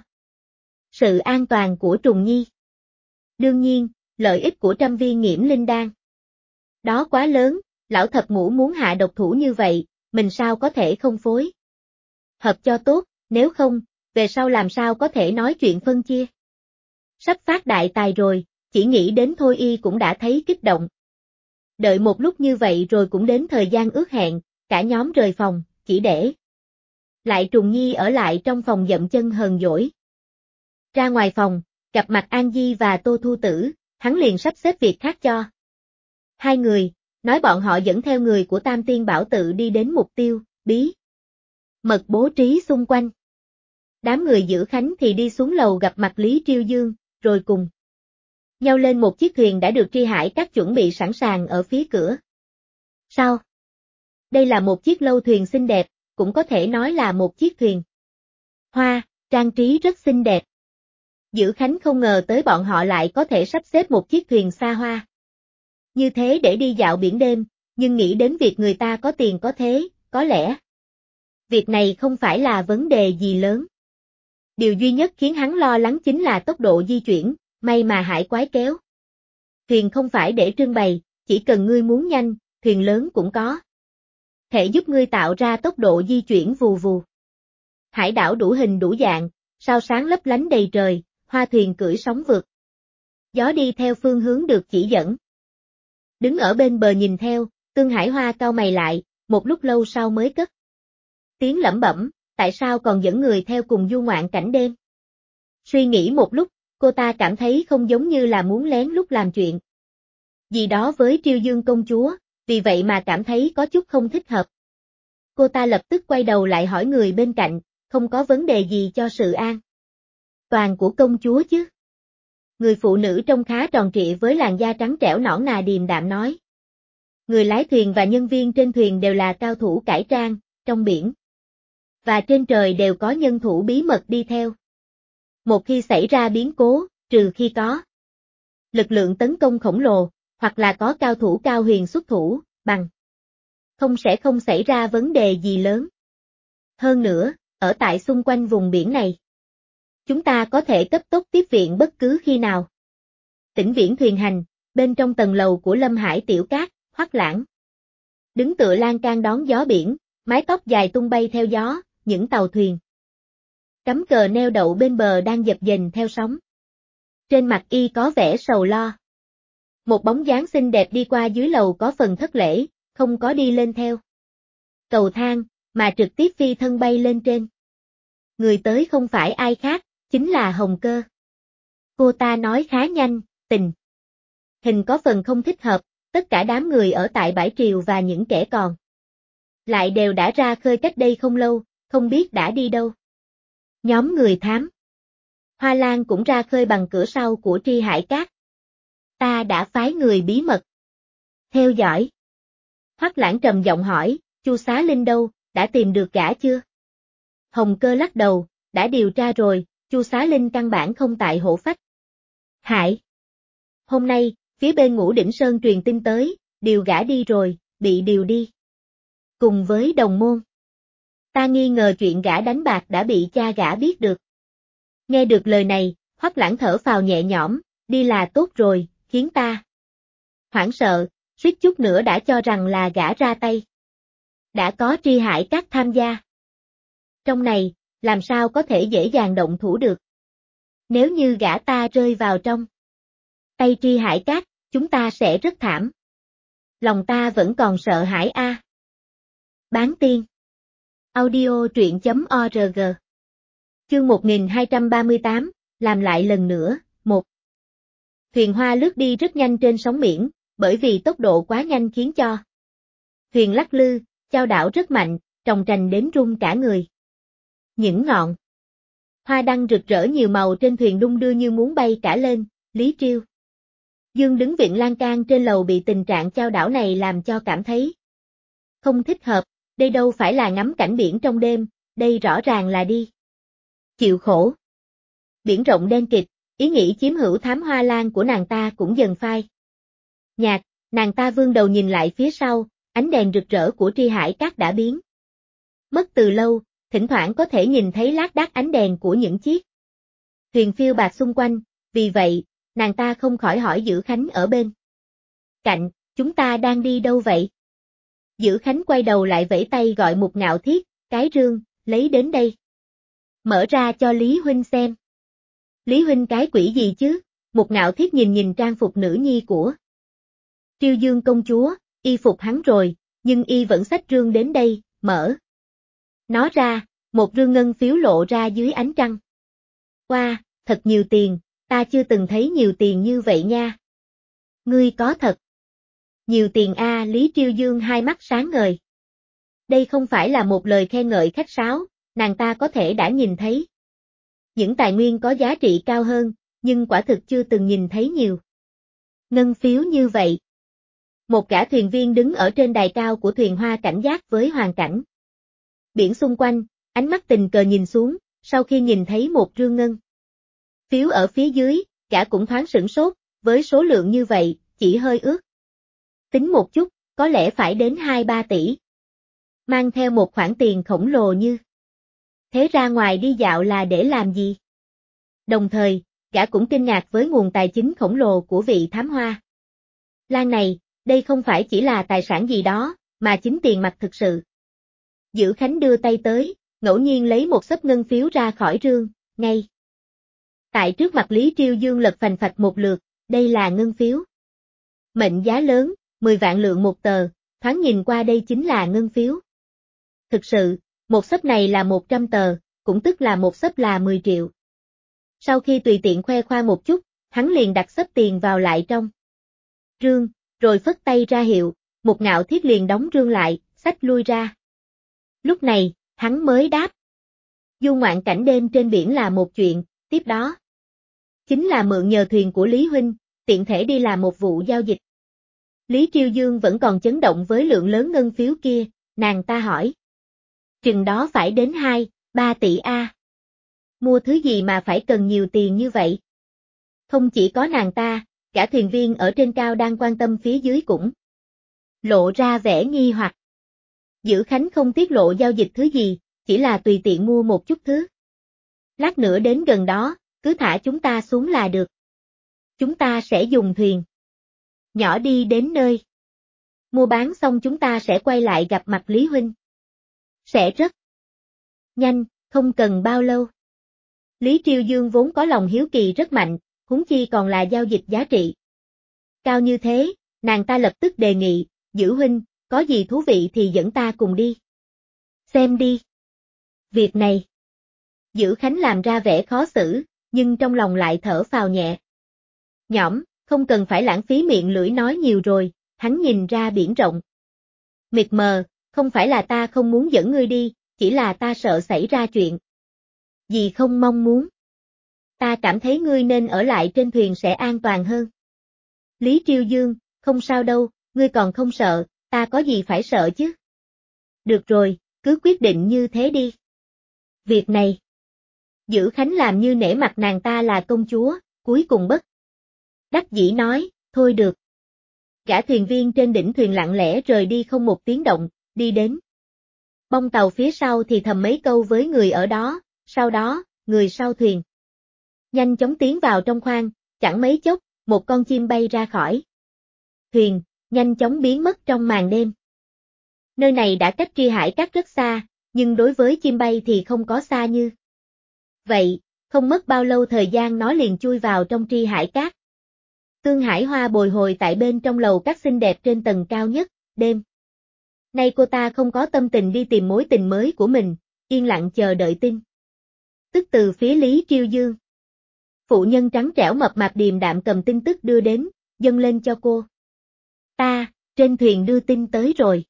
sự an toàn của Trùng Nhi. Đương nhiên, lợi ích của 100 viên nghiễm linh đan đó quá lớn, lão thập ngũ muốn hạ độc thủ như vậy, mình sao có thể không phối hợp cho tốt, nếu không, về sau làm sao có thể nói chuyện phân chia. Sắp phát đại tài rồi, chỉ nghĩ đến thôi y cũng đã thấy kích động. Đợi một lúc như vậy rồi cũng đến thời gian ước hẹn, cả nhóm rời phòng, chỉ để lại Trùng Nhi ở lại trong phòng dậm chân hờn dỗi. Ra ngoài phòng, gặp mặt An Di và Tô Thu Tử, hắn liền sắp xếp việc khác cho hai người, nói bọn họ dẫn theo người của Tam Tiên Bảo Tự đi đến mục tiêu, bí mật bố trí xung quanh. Đám người Giữ Khánh thì đi xuống lầu gặp mặt Lý Triêu Dương, rồi cùng nhau lên một chiếc thuyền đã được Tri Hải Các chuẩn bị sẵn sàng ở phía cửa. Sao? Đây là một chiếc lâu thuyền xinh đẹp, cũng có thể nói là một chiếc thuyền hoa, trang trí rất xinh đẹp. Giữ Khánh không ngờ tới bọn họ lại có thể sắp xếp một chiếc thuyền xa hoa như thế để đi dạo biển đêm, nhưng nghĩ đến việc người ta có tiền có thế, có lẽ việc này không phải là vấn đề gì lớn. Điều duy nhất khiến hắn lo lắng chính là tốc độ di chuyển, may mà hải quái kéo thuyền không phải để trưng bày, chỉ cần ngươi muốn nhanh, thuyền lớn cũng có thể giúp ngươi tạo ra tốc độ di chuyển vù vù. Hải đảo đủ hình đủ dạng, sao sáng lấp lánh đầy trời, hoa thuyền cưỡi sóng vượt gió đi theo phương hướng được chỉ dẫn. Đứng ở bên bờ nhìn theo, Tương Hải Hoa cau mày lại, một lúc lâu sau mới cất tiếng lẩm bẩm, tại sao còn dẫn người theo cùng du ngoạn cảnh đêm? Suy nghĩ một lúc, cô ta cảm thấy không giống như là muốn lén lút làm chuyện gì đó với Triêu Dương công chúa, vì vậy mà cảm thấy có chút không thích hợp. Cô ta lập tức quay đầu lại hỏi người bên cạnh, không có vấn đề gì cho sự an toàn của công chúa chứ? Người phụ nữ trông khá tròn trịa với làn da trắng trẻo nõn nà điềm đạm nói. Người lái thuyền và nhân viên trên thuyền đều là cao thủ cải trang, trong biển và trên trời đều có nhân thủ bí mật đi theo. Một khi xảy ra biến cố, trừ khi có lực lượng tấn công khổng lồ, hoặc là có cao thủ cao huyền xuất thủ, bằng không sẽ không xảy ra vấn đề gì lớn. Hơn nữa, ở tại xung quanh vùng biển này, chúng ta có thể cấp tốc tiếp viện bất cứ khi nào. Tĩnh Viễn thuyền hành, bên trong tầng lầu của Lâm Hải Tiểu Cát, Hoắc Lãng đứng tựa lan can đón gió biển, mái tóc dài tung bay theo gió, những tàu thuyền cắm cờ neo đậu bên bờ đang dập dềnh theo sóng. Trên mặt y có vẻ sầu lo. Một bóng dáng xinh đẹp đi qua dưới lầu có phần thất lễ, không có đi lên theo cầu thang, mà trực tiếp phi thân bay lên trên. Người tới không phải ai khác, chính là Hồng Cơ. Cô ta nói khá nhanh, tình hình có phần không thích hợp, tất cả đám người ở tại bãi triều và những kẻ còn lại đều đã ra khơi cách đây không lâu, không biết đã đi đâu. Nhóm người thám Hoa Lan cũng ra khơi bằng cửa sau của Tri Hải Các. Ta đã phái người bí mật theo dõi. Hoắc Lãng trầm giọng hỏi, Chu Xá Linh đâu, đã tìm được gã chưa? Hồng Cơ lắc đầu, đã điều tra rồi, Chu Xá Linh căn bản không tại Hổ Phách Hải. Hôm nay, phía bên Ngũ Đỉnh Sơn truyền tin tới, điều gã đi rồi, bị điều đi cùng với đồng môn. Ta nghi ngờ chuyện gã đánh bạc đã bị cha gã biết được. Nghe được lời này, Hoắc Lãng thở phào nhẹ nhõm, đi là tốt rồi, khiến ta hoảng sợ, suýt chút nữa đã cho rằng là gã ra tay. Đã có Tri Hải Các tham gia trong này, làm sao có thể dễ dàng động thủ được. Nếu như gã ta rơi vào trong Tay Tri Hải Cát, chúng ta sẽ rất thảm. Lòng ta vẫn còn sợ hãi a. Bán tiên. Audio truyện.org. Chương 1238, làm lại lần nữa, 1. Thuyền hoa lướt đi rất nhanh trên sóng biển, bởi vì tốc độ quá nhanh khiến cho thuyền lắc lư, chao đảo rất mạnh, tròng trành đến run cả người. Những ngọn hoa đăng rực rỡ nhiều màu trên thuyền đung đưa như muốn bay cả lên. Lý Triêu Dương đứng viện lan can trên lầu bị tình trạng chao đảo này làm cho cảm thấy không thích hợp, đây đâu phải là ngắm cảnh biển trong đêm, đây rõ ràng là đi chịu khổ. Biển rộng đen kịt, ý nghĩ chiếm hữu thám hoa lan của nàng ta cũng dần phai nhạt, nàng ta vươn đầu nhìn lại phía sau, ánh đèn rực rỡ của Tri Hải Cát đã biến mất từ lâu, thỉnh thoảng có thể nhìn thấy lác đác ánh đèn của những chiếc thuyền phiêu bạt xung quanh, vì vậy, nàng ta không khỏi hỏi Dữ Khánh ở bên cạnh, chúng ta đang đi đâu vậy? Dữ Khánh quay đầu lại vẫy tay gọi Mục Ngạo Thiết, cái rương, lấy đến đây. Mở ra cho Lý Huynh xem. Lý Huynh cái quỷ gì chứ? Mục Ngạo Thiết nhìn nhìn trang phục nữ nhi của Triêu Dương công chúa, y phục hắn rồi, nhưng y vẫn xách rương đến đây, mở nó ra, một rương ngân phiếu lộ ra dưới ánh trăng. Wow, thật nhiều tiền, ta chưa từng thấy nhiều tiền như vậy nha. Ngươi có thật nhiều tiền a. Lý Triêu Dương hai mắt sáng ngời. Đây không phải là một lời khen ngợi khách sáo, nàng ta có thể đã nhìn thấy những tài nguyên có giá trị cao hơn, nhưng quả thực chưa từng nhìn thấy nhiều ngân phiếu như vậy. Một gã thuyền viên đứng ở trên đài cao của thuyền hoa cảnh giác với hoàn cảnh biển xung quanh, ánh mắt tình cờ nhìn xuống, sau khi nhìn thấy một rương ngân phiếu ở phía dưới, gã cũng thoáng sửng sốt, với số lượng như vậy, chỉ hơi ước tính một chút, có lẽ phải đến 2-3 tỷ. Mang theo một khoản tiền khổng lồ như thế ra ngoài đi dạo là để làm gì? Đồng thời, gã cũng kinh ngạc với nguồn tài chính khổng lồ của vị thám hoa lan này, đây không phải chỉ là tài sản gì đó, mà chính tiền mặt thực sự. Dữ Khánh đưa tay tới, ngẫu nhiên lấy một xấp ngân phiếu ra khỏi rương, ngay tại trước mặt Lý Triêu Dương lật phành phạch một lượt, đây là ngân phiếu mệnh giá lớn, 10 vạn lượng một tờ, thoáng nhìn qua đây chính là ngân phiếu. Thực sự, một xấp này là 100 tờ, cũng tức là một xấp là 10 triệu. Sau khi tùy tiện khoe khoang một chút, hắn liền đặt xấp tiền vào lại trong rương, rồi phất tay ra hiệu, Mục Ngạo Thiết liền đóng rương lại, xách lui ra. Lúc này, hắn mới đáp. Du ngoạn cảnh đêm trên biển là một chuyện, tiếp đó chính là mượn nhờ thuyền của Lý Huynh, tiện thể đi làm một vụ giao dịch. Lý Triêu Dương vẫn còn chấn động với lượng lớn ngân phiếu kia, nàng ta hỏi. Chừng đó phải đến 2-3 tỷ a. Mua thứ gì mà phải cần nhiều tiền như vậy? Không chỉ có nàng ta, cả thuyền viên ở trên cao đang quan tâm phía dưới cũng lộ ra vẻ nghi hoặc. Dữ Khánh không tiết lộ giao dịch thứ gì, chỉ là tùy tiện mua một chút thứ. Lát nữa đến gần đó, cứ thả chúng ta xuống là được. Chúng ta sẽ dùng thuyền nhỏ đi đến nơi mua bán xong chúng ta sẽ quay lại gặp mặt Lý Huynh. Sẽ rất nhanh, không cần bao lâu. Lý Triêu Dương vốn có lòng hiếu kỳ rất mạnh, huống chi còn là giao dịch giá trị cao như thế, nàng ta lập tức đề nghị, Dữ Huynh, có gì thú vị thì dẫn ta cùng đi. Xem đi. Việc này, Dữ Khánh làm ra vẻ khó xử, nhưng trong lòng lại thở phào nhẹ nhõm, không cần phải lãng phí miệng lưỡi nói nhiều rồi, hắn nhìn ra biển rộng mịt mờ, không phải là ta không muốn dẫn ngươi đi, chỉ là ta sợ xảy ra chuyện gì không mong muốn. Ta cảm thấy ngươi nên ở lại trên thuyền sẽ an toàn hơn. Lý Triêu Dương, không sao đâu, ngươi còn không sợ, ta có gì phải sợ chứ. Được rồi, cứ quyết định như thế đi. Việc này, Dữ Khánh làm như nể mặt nàng ta là công chúa, cuối cùng bất đắc dĩ nói, thôi được. Gã thuyền viên trên đỉnh thuyền lặng lẽ rời đi không một tiếng động, đi đến bông tàu phía sau thì thầm mấy câu với người ở đó, sau đó, người sau thuyền nhanh chóng tiến vào trong khoang, chẳng mấy chốc, một con chim bay ra khỏi thuyền, nhanh chóng biến mất trong màn đêm. Nơi này đã cách Tri Hải Cát rất xa, nhưng đối với chim bay thì không có xa như vậy, không mất bao lâu thời gian nó liền chui vào trong Tri Hải Cát. Tương Hải Hoa bồi hồi tại bên trong lầu các xinh đẹp trên tầng cao nhất, đêm. Nay cô ta không có tâm tình đi tìm mối tình mới của mình, yên lặng chờ đợi tin. Tức từ phía Lý Triêu Dương. Phụ nhân trắng trẻo mập mạp điềm đạm cầm tin tức đưa đến, dâng lên cho cô. Ta, trên thuyền đưa tin tới rồi.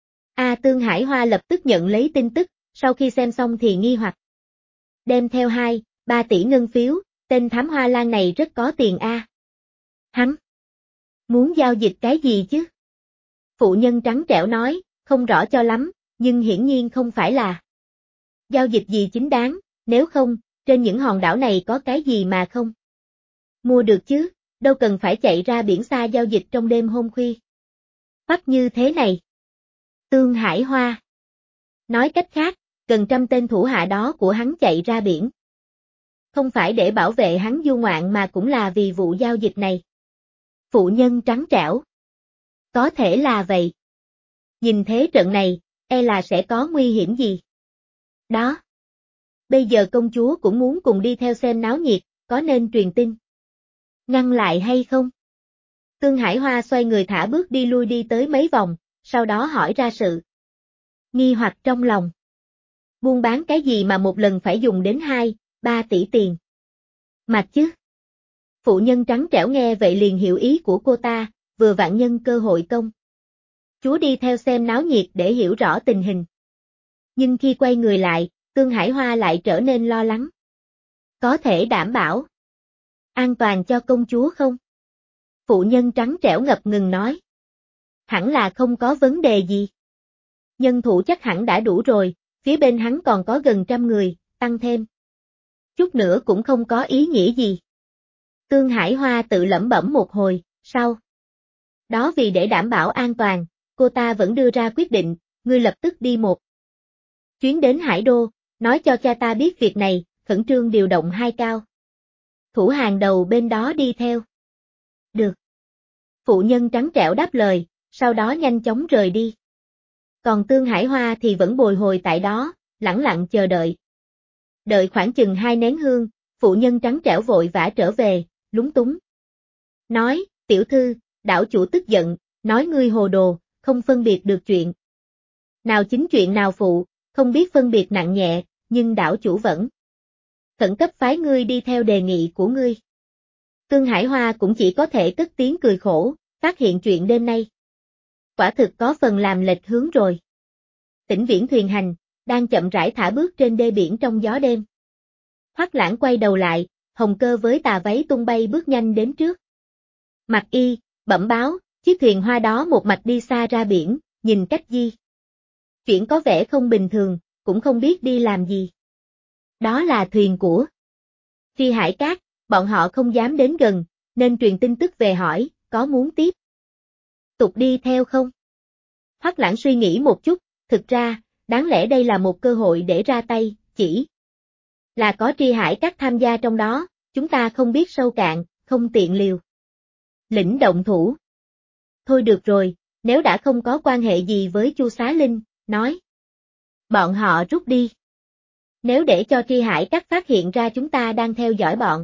Tương Hải Hoa lập tức nhận lấy tin tức, sau khi xem xong thì nghi hoặc. Đem theo 2-3 tỷ ngân phiếu, tên thám hoa lan này rất có tiền a. Hắn muốn giao dịch cái gì chứ? Phụ nhân trắng trẻo nói, không rõ cho lắm, nhưng hiển nhiên không phải là giao dịch gì chính đáng, nếu không, trên những hòn đảo này có cái gì mà không mua được chứ, đâu cần phải chạy ra biển xa giao dịch trong đêm hôm khuya. Pháp như thế này. Tương Hải Hoa nói cách khác, cần 100 tên thủ hạ đó của hắn chạy ra biển. Không phải để bảo vệ hắn du ngoạn mà cũng là vì vụ giao dịch này. Phụ nhân trắng trẻo. Có thể là vậy. Nhìn thế trận này, e là sẽ có nguy hiểm gì. Đó. Bây giờ công chúa cũng muốn cùng đi theo xem náo nhiệt, có nên truyền tin ngăn lại hay không? Tương Hải Hoa xoay người thả bước đi lui đi tới mấy vòng, sau đó hỏi ra sự nghi hoặc trong lòng. Buôn bán cái gì mà một lần phải dùng đến 2-3 tỷ tiền? Mặt chứ? Phụ nhân trắng trẻo nghe vậy liền hiểu ý của cô ta, vừa vặn nhân cơ hội công chúa đi theo xem náo nhiệt để hiểu rõ tình hình. Nhưng khi quay người lại, Tương Hải Hoa lại trở nên lo lắng. Có thể đảm bảo an toàn cho công chúa không? Phụ nhân trắng trẻo ngập ngừng nói. Hẳn là không có vấn đề gì. Nhân thủ chắc hẳn đã đủ rồi, phía bên hắn còn có gần 100 người, tăng thêm chút nữa cũng không có ý nghĩa gì. Tương Hải Hoa tự lẩm bẩm một hồi, sau đó vì để đảm bảo an toàn, cô ta vẫn đưa ra quyết định, ngươi lập tức đi một chuyến đến Hải Đô, nói cho cha ta biết việc này, khẩn trương điều động 2 cao thủ hàng đầu bên đó đi theo. Được. Phụ nhân trắng trẻo đáp lời, sau đó nhanh chóng rời đi. Còn Tương Hải Hoa thì vẫn bồi hồi tại đó, lẳng lặng chờ đợi. Đợi khoảng chừng 2 nén hương, phụ nhân trắng trẻo vội vã trở về, lúng túng. Nói, tiểu thư, đảo chủ tức giận, nói ngươi hồ đồ, không phân biệt được chuyện nào chính chuyện nào phụ, không biết phân biệt nặng nhẹ, nhưng đảo chủ vẫn khẩn cấp phái ngươi đi theo đề nghị của ngươi. Tương Hải Hoa cũng chỉ có thể cất tiếng cười khổ, phát hiện chuyện đêm nay quả thực có phần làm lệch hướng rồi. Tĩnh Viễn thuyền hành, đang chậm rãi thả bước trên đê biển trong gió đêm. Hoắc Lãng quay đầu lại, Hồng Cơ với tà váy tung bay bước nhanh đến trước. Mặc Y, bẩm báo, chiếc thuyền hoa đó một mạch đi xa ra biển, nhìn cách di chuyển có vẻ không bình thường, cũng không biết đi làm gì. Đó là thuyền của Phi Hải Cát, bọn họ không dám đến gần, nên truyền tin tức về hỏi, có muốn tiếp tục đi theo không? Hoắc Lãng suy nghĩ một chút, thực ra, đáng lẽ đây là một cơ hội để ra tay, chỉ là có Tri Hải Cát tham gia trong đó, chúng ta không biết sâu cạn, không tiện liều lĩnh động thủ. Thôi được rồi, nếu đã không có quan hệ gì với Chu Xá Linh, nói bọn họ rút đi. Nếu để cho Tri Hải Cát phát hiện ra chúng ta đang theo dõi bọn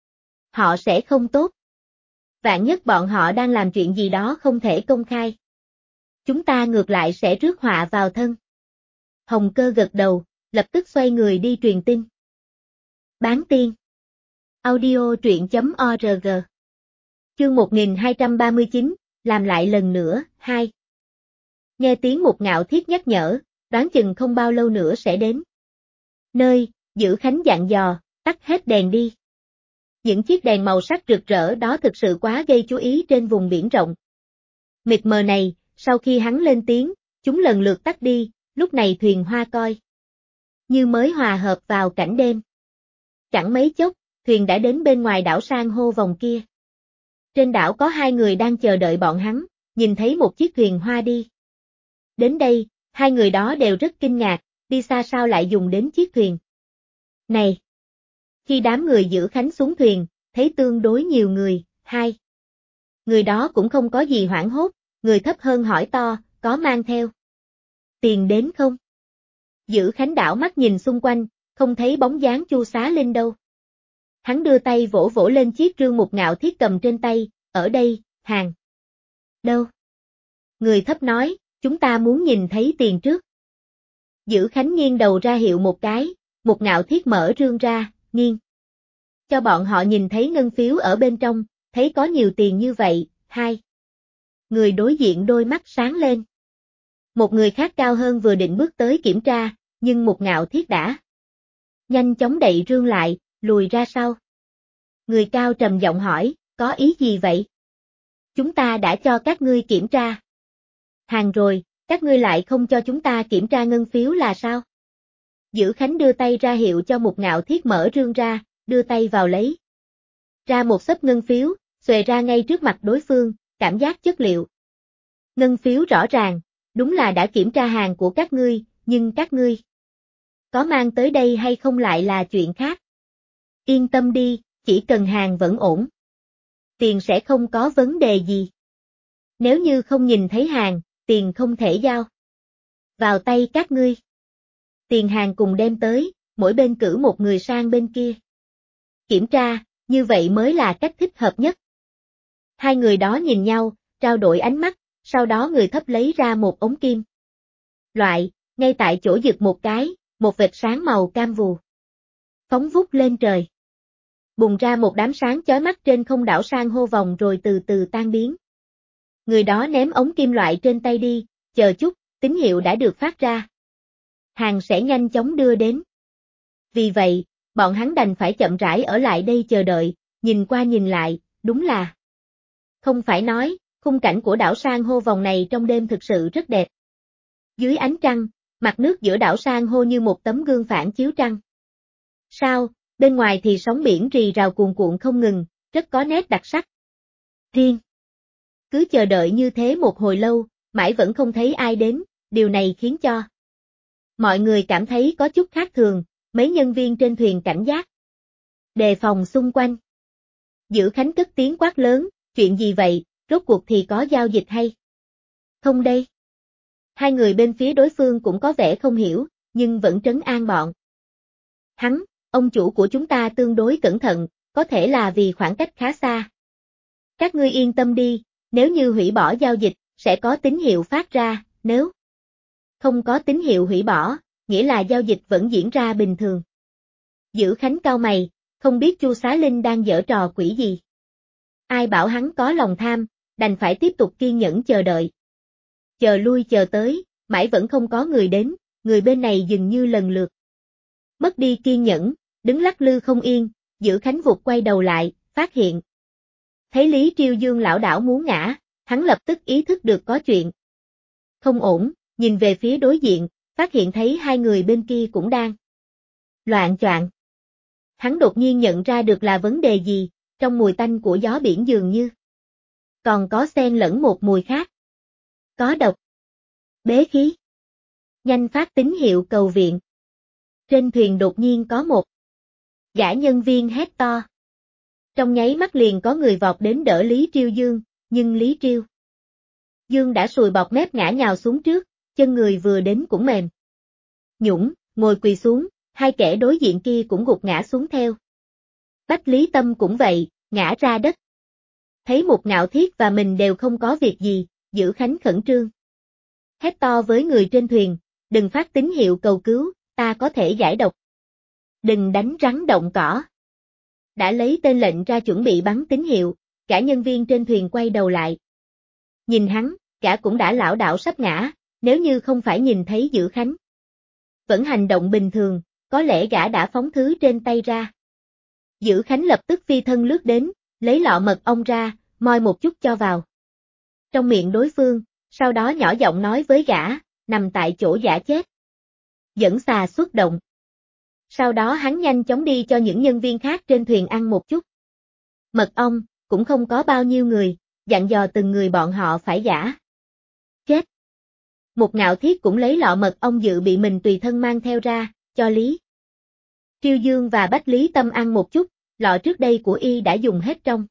họ sẽ không tốt. Vạn nhất bọn họ đang làm chuyện gì đó không thể công khai. Chúng ta ngược lại sẽ rước họa vào thân. Hồng Cơ gật đầu, lập tức xoay người đi truyền tin. Bán tiên. Audio truyện.org. Chương 1239, làm lại lần nữa, 2. Nghe tiếng một ngạo thiết nhắc nhở, đoán chừng không bao lâu nữa sẽ đến. Nơi, Giữ Khánh dặn dò, tắt hết đèn đi. Những chiếc đèn màu sắc rực rỡ đó thực sự quá gây chú ý trên vùng biển rộng mịt mờ này, sau khi hắn lên tiếng, chúng lần lượt tắt đi, lúc này thuyền hoa coi như mới hòa hợp vào cảnh đêm. Chẳng mấy chốc, thuyền đã đến bên ngoài đảo san hô vòng kia. Trên đảo có 2 người đang chờ đợi bọn hắn, nhìn thấy một chiếc thuyền hoa đi. Đến đây, 2 người đó đều rất kinh ngạc, đi xa sao lại dùng đến chiếc thuyền này. Khi đám người Giữ Khánh xuống thuyền, thấy tương đối nhiều người, 2 người đó cũng không có gì hoảng hốt, người thấp hơn hỏi to, có mang theo tiền đến không? Giữ Khánh đảo mắt nhìn xung quanh, không thấy bóng dáng Chu Xá Linh đâu. Hắn đưa tay vỗ vỗ lên chiếc rương mục ngạo thiết cầm trên tay, ở đây, hàng. Đâu? Người thấp nói, chúng ta muốn nhìn thấy tiền trước. Dữ Khánh nghiêng đầu ra hiệu một cái, một Ngạo Thiết mở rương ra, nghiêng. Cho bọn họ nhìn thấy ngân phiếu ở bên trong, thấy có nhiều tiền như vậy, hai. Người đối diện đôi mắt sáng lên. Một người khác cao hơn vừa định bước tới kiểm tra, nhưng một Ngạo Thiết đã nhanh chóng đậy rương lại, lùi ra sau. Người cao trầm giọng hỏi, có ý gì vậy? Chúng ta đã cho các ngươi kiểm tra hàng rồi, các ngươi lại không cho chúng ta kiểm tra ngân phiếu là sao? Dữ Khánh đưa tay ra hiệu cho một Ngạo Thiết mở rương ra, đưa tay vào lấy ra một xấp ngân phiếu, xuề ra ngay trước mặt đối phương, cảm giác chất liệu. Ngân phiếu rõ ràng, đúng là đã kiểm tra hàng của các ngươi, nhưng các ngươi có mang tới đây hay không lại là chuyện khác. Yên tâm đi, chỉ cần hàng vẫn ổn. Tiền sẽ không có vấn đề gì. Nếu như không nhìn thấy hàng, tiền không thể giao vào tay các ngươi. Tiền hàng cùng đem tới, mỗi bên cử một người sang bên kia kiểm tra, như vậy mới là cách thích hợp nhất. Hai người đó nhìn nhau, trao đổi ánh mắt, sau đó người thấp lấy ra một ống kim loại, ngay tại chỗ giật một cái, một vệt sáng màu cam vù phóng vút lên trời. Bùng ra một đám sáng chói mắt trên không đảo sang hô vòng rồi từ từ tan biến. Người đó ném ống kim loại trên tay đi, chờ chút, tín hiệu đã được phát ra. Hàng sẽ nhanh chóng đưa đến. Vì vậy, bọn hắn đành phải chậm rãi ở lại đây chờ đợi, nhìn qua nhìn lại, đúng là. Không phải nói, khung cảnh của đảo san hô vòng này trong đêm thực sự rất đẹp. Dưới ánh trăng, mặt nước giữa đảo san hô như một tấm gương phản chiếu trăng. Sao, bên ngoài thì sóng biển rì rào cuồn cuộn không ngừng, rất có nét đặc sắc. Riêng. Cứ chờ đợi như thế một hồi lâu, mãi vẫn không thấy ai đến, điều này khiến cho mọi người cảm thấy có chút khác thường, mấy nhân viên trên thuyền cảnh giác đề phòng xung quanh. Dữ Khánh cất tiếng quát lớn, chuyện gì vậy, rốt cuộc thì có giao dịch hay không đây? Hai người bên phía đối phương cũng có vẻ không hiểu, nhưng vẫn trấn an bọn hắn, ông chủ của chúng ta tương đối cẩn thận, có thể là vì khoảng cách khá xa. Các ngươi yên tâm đi, nếu như hủy bỏ giao dịch, sẽ có tín hiệu phát ra, nếu không có tín hiệu hủy bỏ, nghĩa là giao dịch vẫn diễn ra bình thường. Dữ Khánh cau mày, không biết Chu Xá Linh đang giở trò quỷ gì. Ai bảo hắn có lòng tham, đành phải tiếp tục kiên nhẫn chờ đợi. Chờ lui chờ tới, mãi vẫn không có người đến, người bên này dường như lần lượt mất đi kiên nhẫn, đứng lắc lư không yên, Dữ Khánh vụt quay đầu lại, phát hiện. Thấy Lý Triêu Dương lảo đảo muốn ngã, hắn lập tức ý thức được có chuyện không ổn, nhìn về phía đối diện, phát hiện thấy hai người bên kia cũng đang loạng choạng. Hắn đột nhiên nhận ra được là vấn đề gì, trong mùi tanh của gió biển dường như còn có xen lẫn một mùi khác. Có độc. Bế khí. Nhanh phát tín hiệu cầu viện. Trên thuyền đột nhiên có một gã nhân viên hét to. Trong nháy mắt liền có người vọt đến đỡ Lý Triêu Dương, nhưng Lý Triêu Dương đã sùi bọt mép ngã nhào xuống trước, chân người vừa đến cũng mềm nhũn, ngồi quỳ xuống, hai kẻ đối diện kia cũng gục ngã xuống theo. Bách Lý Tâm cũng vậy, ngã ra đất. Thấy một Ngạo Thiết và mình đều không có việc gì, Dữ Khánh khẩn trương. Hét to với người trên thuyền, đừng phát tín hiệu cầu cứu, ta có thể giải độc. Đừng đánh rắn động cỏ. Đã lấy tên lệnh ra chuẩn bị bắn tín hiệu, cả nhân viên trên thuyền quay đầu lại. Nhìn hắn, cả cũng đã lảo đảo sắp ngã, nếu như không phải nhìn thấy Dữ Khánh vẫn hành động bình thường, có lẽ gã đã phóng thứ trên tay ra. Dữ Khánh lập tức phi thân lướt đến, lấy lọ mật ong ra, moi một chút cho vào trong miệng đối phương, sau đó nhỏ giọng nói với gã, nằm tại chỗ giả chết. Dẫn xà xuất động. Sau đó hắn nhanh chóng đi cho những nhân viên khác trên thuyền ăn một chút mật ong, cũng không có bao nhiêu người, dặn dò từng người bọn họ phải giả chết. Một Ngạo Thiết cũng lấy lọ mật ong dự bị mình tùy thân mang theo ra, cho Lý Triêu Dương và Bách Lý Tâm ăn một chút, lọ trước đây của y đã dùng hết trong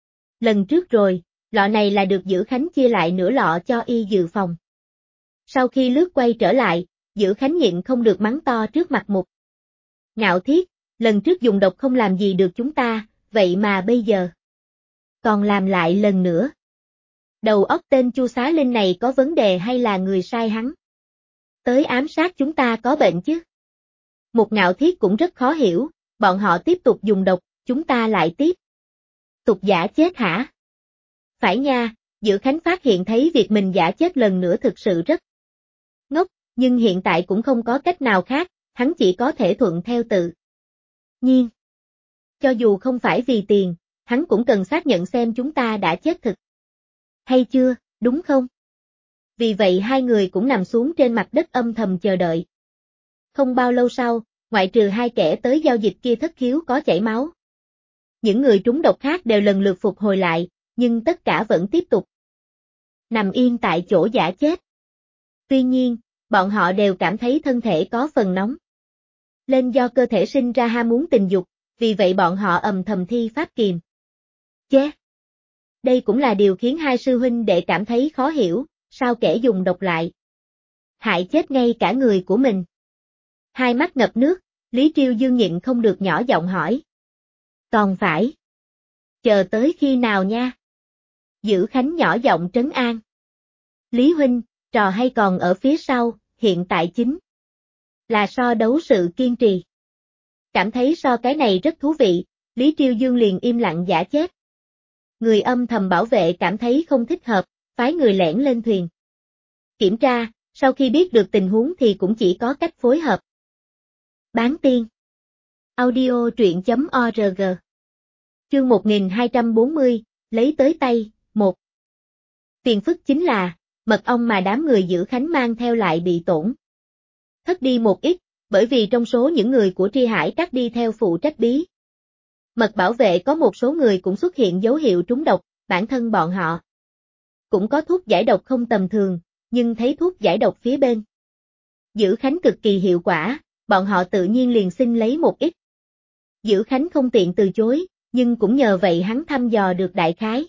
lần trước rồi, lọ này là được Dữ Khánh chia lại nửa lọ cho y dự phòng. Sau khi lướt quay trở lại, Dữ Khánh nhịn không được mắng to trước mặt một Ngạo Thiết, lần trước dùng độc không làm gì được chúng ta, vậy mà bây giờ Còn làm lại lần nữa. Đầu óc tên Chu Xá Linh này có vấn đề hay là người sai hắn? Tới ám sát chúng ta có bệnh chứ? Mục Ngạo Thiết cũng rất khó hiểu, bọn họ tiếp tục dùng độc, chúng ta lại tiếp tục giả chết hả? Phải nha, Dữ Khánh phát hiện thấy việc mình giả chết lần nữa thực sự rất ngốc, nhưng hiện tại cũng không có cách nào khác, hắn chỉ có thể thuận theo tự nhiên. Cho dù không phải vì tiền, hắn cũng cần xác nhận xem chúng ta đã chết thực hay chưa, đúng không? Vì vậy hai người cũng nằm xuống trên mặt đất âm thầm chờ đợi. Không bao lâu sau, ngoại trừ hai kẻ tới giao dịch kia thất khiếu có chảy máu. Những người trúng độc khác đều lần lượt phục hồi lại, nhưng tất cả vẫn tiếp tục nằm yên tại chỗ giả chết. Tuy nhiên, bọn họ đều cảm thấy thân thể có phần nóng lên do cơ thể sinh ra ham muốn tình dục, vì vậy bọn họ âm thầm thi pháp kiềm chế. Đây cũng là điều khiến hai sư huynh đệ cảm thấy khó hiểu, sao kẻ dùng độc lại hại chết ngay cả người của mình. Hai mắt ngập nước, Lý Triêu Dương nhịn không được nhỏ giọng hỏi. Còn phải chờ tới khi nào nha? Dữ Khánh nhỏ giọng trấn an. Lý huynh, trò hay còn ở phía sau, hiện tại chính là so đấu sự kiên trì. Cảm thấy so cái này rất thú vị, Lý Triêu Dương liền im lặng giả chết. Người âm thầm bảo vệ cảm thấy không thích hợp, phái người lẻn lên thuyền kiểm tra, sau khi biết được tình huống thì cũng chỉ có cách phối hợp. Bán tiên. Audio truyện.org. Chương 1240, lấy tới tay, 1. Phiền phức chính là, mật ong mà đám người Dữ Khánh mang theo lại bị tổn thất đi một ít, bởi vì trong số những người của Tri Hải Các đi theo phụ trách bí mật bảo vệ có một số người cũng xuất hiện dấu hiệu trúng độc, bản thân bọn họ cũng có thuốc giải độc không tầm thường, nhưng thấy thuốc giải độc phía bên Dữ Khánh cực kỳ hiệu quả, bọn họ tự nhiên liền xin lấy một ít. Dữ Khánh không tiện từ chối, nhưng cũng nhờ vậy hắn thăm dò được đại khái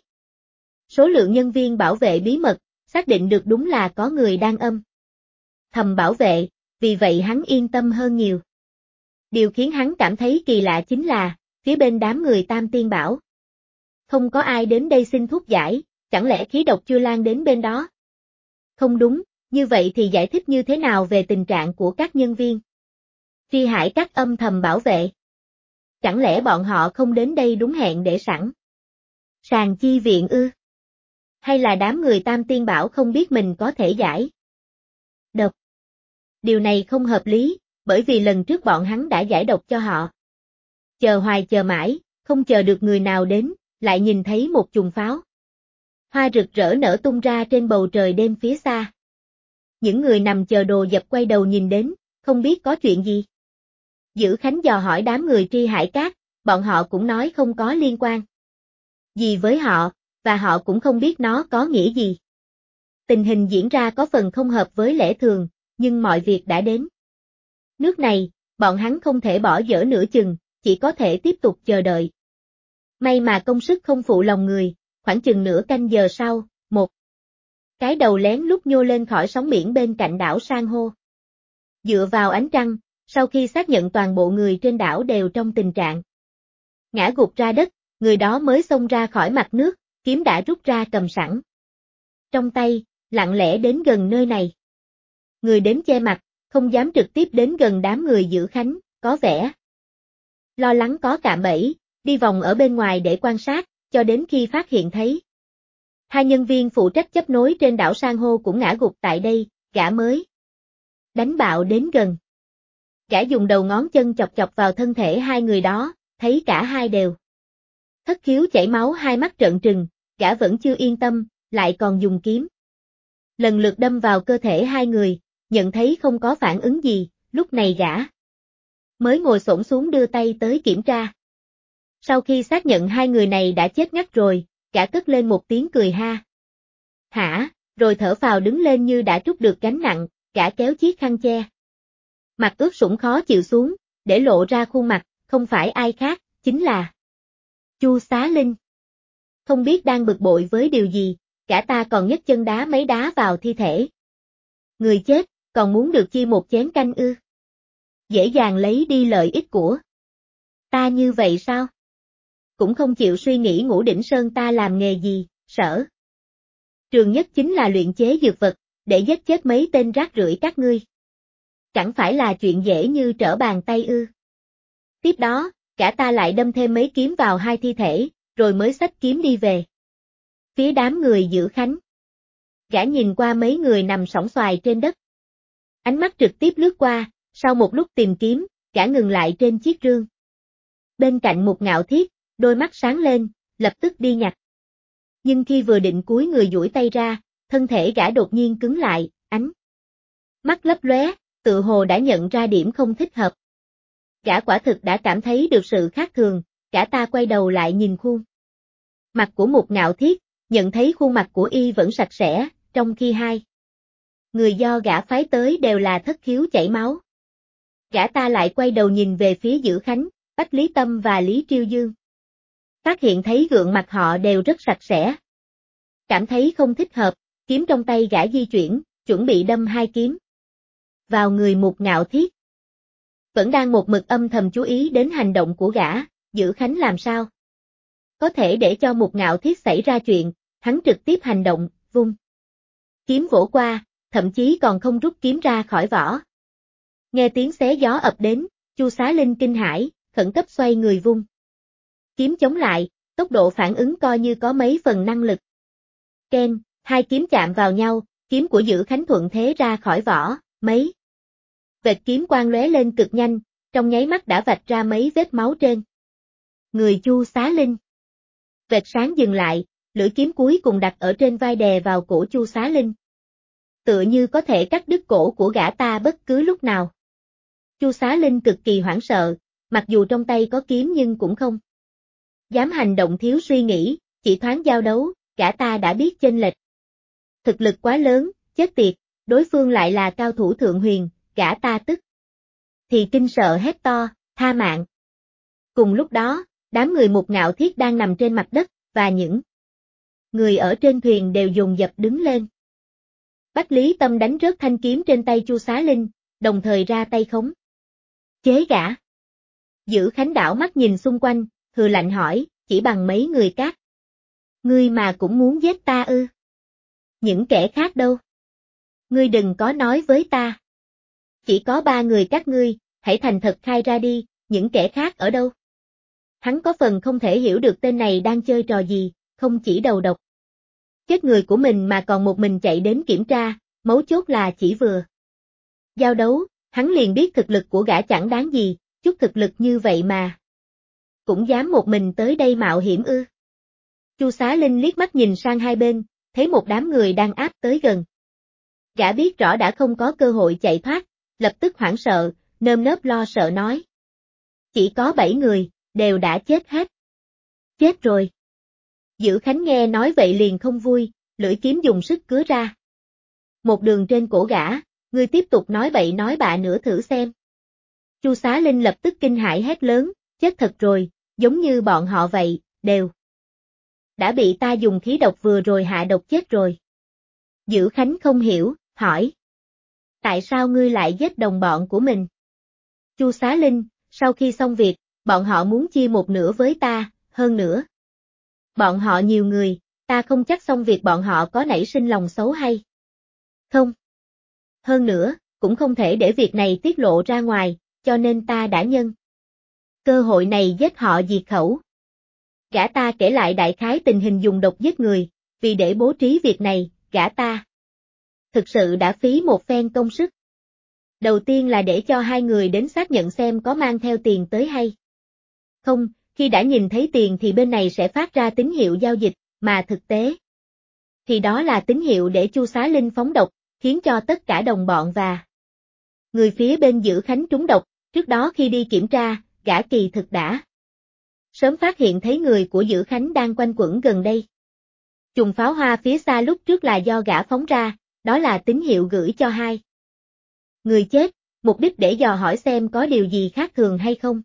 số lượng nhân viên bảo vệ bí mật, xác định được đúng là có người đang âm thầm bảo vệ, vì vậy hắn yên tâm hơn nhiều. Điều khiến hắn cảm thấy kỳ lạ chính là, phía bên đám người Tam Tiên Bảo không có ai đến đây xin thuốc giải, chẳng lẽ khí độc chưa lan đến bên đó? Không đúng, như vậy thì giải thích như thế nào về tình trạng của các nhân viên Tri Hải Các âm thầm bảo vệ? Chẳng lẽ bọn họ không đến đây đúng hẹn để sẵn sàng chi viện ư? Hay là đám người Tam Tiên Bảo không biết mình có thể giải độc? Điều này không hợp lý, bởi vì lần trước bọn hắn đã giải độc cho họ. Chờ hoài chờ mãi, không chờ được người nào đến, lại nhìn thấy một chùm pháo hoa rực rỡ nở tung ra trên bầu trời đêm phía xa. Những người nằm chờ đồ dập quay đầu nhìn đến, không biết có chuyện gì. Dữ Khánh dò hỏi đám người Tri Hải Các, bọn họ cũng nói không có liên quan gì với họ, và họ cũng không biết nó có nghĩa gì. Tình hình diễn ra có phần không hợp với lẽ thường, nhưng mọi việc đã đến nước này, bọn hắn không thể bỏ dở nửa chừng, chỉ có thể tiếp tục chờ đợi. May mà công sức không phụ lòng người, khoảng chừng nửa canh giờ sau, một cái đầu lén lút nhô lên khỏi sóng biển bên cạnh đảo san hô. Dựa vào ánh trăng, sau khi xác nhận toàn bộ người trên đảo đều trong tình trạng ngã gục ra đất, người đó mới xông ra khỏi mặt nước, kiếm đã rút ra cầm sẵn trong tay, lặng lẽ đến gần nơi này. Người đến che mặt, không dám trực tiếp đến gần đám người Dữ Khánh, có vẻ lo lắng có cạm bẫy, đi vòng ở bên ngoài để quan sát, cho đến khi phát hiện thấy hai nhân viên phụ trách chấp nối trên đảo san hô cũng ngã gục tại đây, gã mới đánh bạo đến gần. Gã dùng đầu ngón chân chọc chọc vào thân thể hai người đó, thấy cả hai đều thất khiếu chảy máu, hai mắt trợn trừng, gã vẫn chưa yên tâm, lại còn dùng kiếm lần lượt đâm vào cơ thể hai người, nhận thấy không có phản ứng gì, lúc này gã mới ngồi xổm xuống đưa tay tới kiểm tra. Sau khi xác nhận hai người này đã chết ngắt rồi, gã cất lên một tiếng cười ha hả, rồi thở phào đứng lên như đã trút được gánh nặng, gã kéo chiếc khăn che mặt ướt sũng khó chịu xuống, để lộ ra khuôn mặt, không phải ai khác, chính là Chu Xá Linh. Không biết đang bực bội với điều gì, cả ta còn nhấc chân đá mấy đá vào thi thể người chết, còn muốn được chia một chén canh ư? Dễ dàng lấy đi lợi ích của ta như vậy sao? cũng không chịu suy nghĩ Ngũ Đỉnh Sơn ta làm nghề gì, sở trường nhất chính là luyện chế dược vật, để giết chết mấy tên rác rưởi các ngươi. Chẳng phải là chuyện dễ như trở bàn tay ư. Tiếp đó, cả ta lại đâm thêm mấy kiếm vào hai thi thể, rồi mới xách kiếm đi về. Phía đám người giữ khánh. Gã nhìn qua mấy người nằm sõng xoài trên đất. Ánh mắt trực tiếp lướt qua, sau một lúc tìm kiếm, gã ngừng lại trên chiếc rương. Bên cạnh một Ngạo Thiết, đôi mắt sáng lên, lập tức đi nhặt. Nhưng khi vừa định cúi người duỗi tay ra, thân thể gã đột nhiên cứng lại, ánh mắt lấp lóe, tự hồ đã nhận ra điểm không thích hợp. Gã quả thực đã cảm thấy được sự khác thường, gã ta quay đầu lại nhìn khuôn mặt của một Ngạo Thiết, nhận thấy khuôn mặt của y vẫn sạch sẽ, trong khi hai người do gã phái tới đều là thất khiếu chảy máu. Gã ta lại quay đầu nhìn về phía Dữ Khánh, Bách Lý Tâm và Lý Triêu Dương. Phát hiện thấy gương mặt họ đều rất sạch sẽ. Cảm thấy không thích hợp, kiếm trong tay gã di chuyển, chuẩn bị đâm hai kiếm vào người một Ngạo Thiết. Vẫn đang một mực âm thầm chú ý đến hành động của gã, Dữ Khánh làm sao có thể để cho một Ngạo Thiết xảy ra chuyện, hắn trực tiếp hành động, vung kiếm vỗ qua, thậm chí còn không rút kiếm ra khỏi vỏ. Nghe tiếng xé gió ập đến, Chu Xá Linh kinh hãi, khẩn cấp xoay người vung kiếm chống lại, tốc độ phản ứng coi như có mấy phần năng lực. Ken, hai kiếm chạm vào nhau, kiếm của Dữ Khánh thuận thế ra khỏi vỏ, mấy vệt kiếm quang lóe lên cực nhanh, trong nháy mắt đã vạch ra mấy vết máu trên người Chu Xá Linh. Vệt sáng dừng lại, lưỡi kiếm cuối cùng đặt ở trên vai đè vào cổ Chu Xá Linh. Tựa như có thể cắt đứt cổ của gã ta bất cứ lúc nào. Chu Xá Linh cực kỳ hoảng sợ, mặc dù trong tay có kiếm nhưng cũng không dám hành động thiếu suy nghĩ, chỉ thoáng giao đấu, gã ta đã biết chênh lệch. Thực lực quá lớn, chết tiệt, đối phương lại là cao thủ thượng huyền, gã ta tức thì kinh sợ hét to, tha mạng. Cùng lúc đó, đám người một Ngạo Thiết đang nằm trên mặt đất, và những người ở trên thuyền đều dồn dập đứng lên. Bách Lý Tâm đánh rớt thanh kiếm trên tay Chu Xá Linh, đồng thời ra tay khống chế gã. Dữ Khánh đảo mắt nhìn xung quanh, hừ lạnh hỏi, chỉ bằng mấy người các ngươi mà cũng muốn giết ta ư? Những kẻ khác đâu? Ngươi đừng có nói với ta. Chỉ có 3 người các ngươi, hãy thành thật khai ra đi, những kẻ khác ở đâu? Hắn có phần không thể hiểu được tên này đang chơi trò gì, không chỉ đầu độc chết người của mình mà còn một mình chạy đến kiểm tra, mấu chốt là chỉ vừa giao đấu, hắn liền biết thực lực của gã chẳng đáng gì, chút thực lực như vậy mà cũng dám một mình tới đây mạo hiểm ư? Chu Xá Linh liếc mắt nhìn sang hai bên, thấy một đám người đang áp tới gần. Gã biết rõ đã không có cơ hội chạy thoát, lập tức hoảng sợ, nơm nớp lo sợ nói. Chỉ có 7 người, đều đã chết hết. Chết rồi. Dữ Khánh nghe nói vậy liền không vui, lưỡi kiếm dùng sức cứa ra. Một đường trên cổ gã, ngươi tiếp tục nói bậy nói bạ nữa thử xem. Chu Xá Linh lập tức kinh hãi hét lớn, chết thật rồi, giống như bọn họ vậy, đều đã bị ta dùng khí độc vừa rồi hạ độc chết rồi. Dữ Khánh không hiểu, hỏi. Tại sao ngươi lại giết đồng bọn của mình? Chu Xá Linh, sau khi xong việc, bọn họ muốn chia một nửa với ta, hơn nữa. Bọn họ nhiều người, ta không chắc xong việc bọn họ có nảy sinh lòng xấu hay không. Hơn nữa, cũng không thể để việc này tiết lộ ra ngoài, cho nên ta đã nhân cơ hội này giết họ diệt khẩu. Gã ta kể lại đại khái tình hình dùng độc giết người, vì để bố trí việc này, gã ta thực sự đã phí một phen công sức. Đầu tiên là để cho hai người đến xác nhận xem có mang theo tiền tới hay không, khi đã nhìn thấy tiền thì bên này sẽ phát ra tín hiệu giao dịch, mà thực tế thì đó là tín hiệu để Chu Xá Linh phóng độc, khiến cho tất cả đồng bọn và người phía bên Dữ Khánh trúng độc. Trước đó khi đi kiểm tra, gã kỳ thực đã sớm phát hiện thấy người của Dữ Khánh đang quanh quẩn gần đây. Chùm pháo hoa phía xa lúc trước là do gã phóng ra, đó là tín hiệu gửi cho hai người chết, mục đích để dò hỏi xem có điều gì khác thường hay không.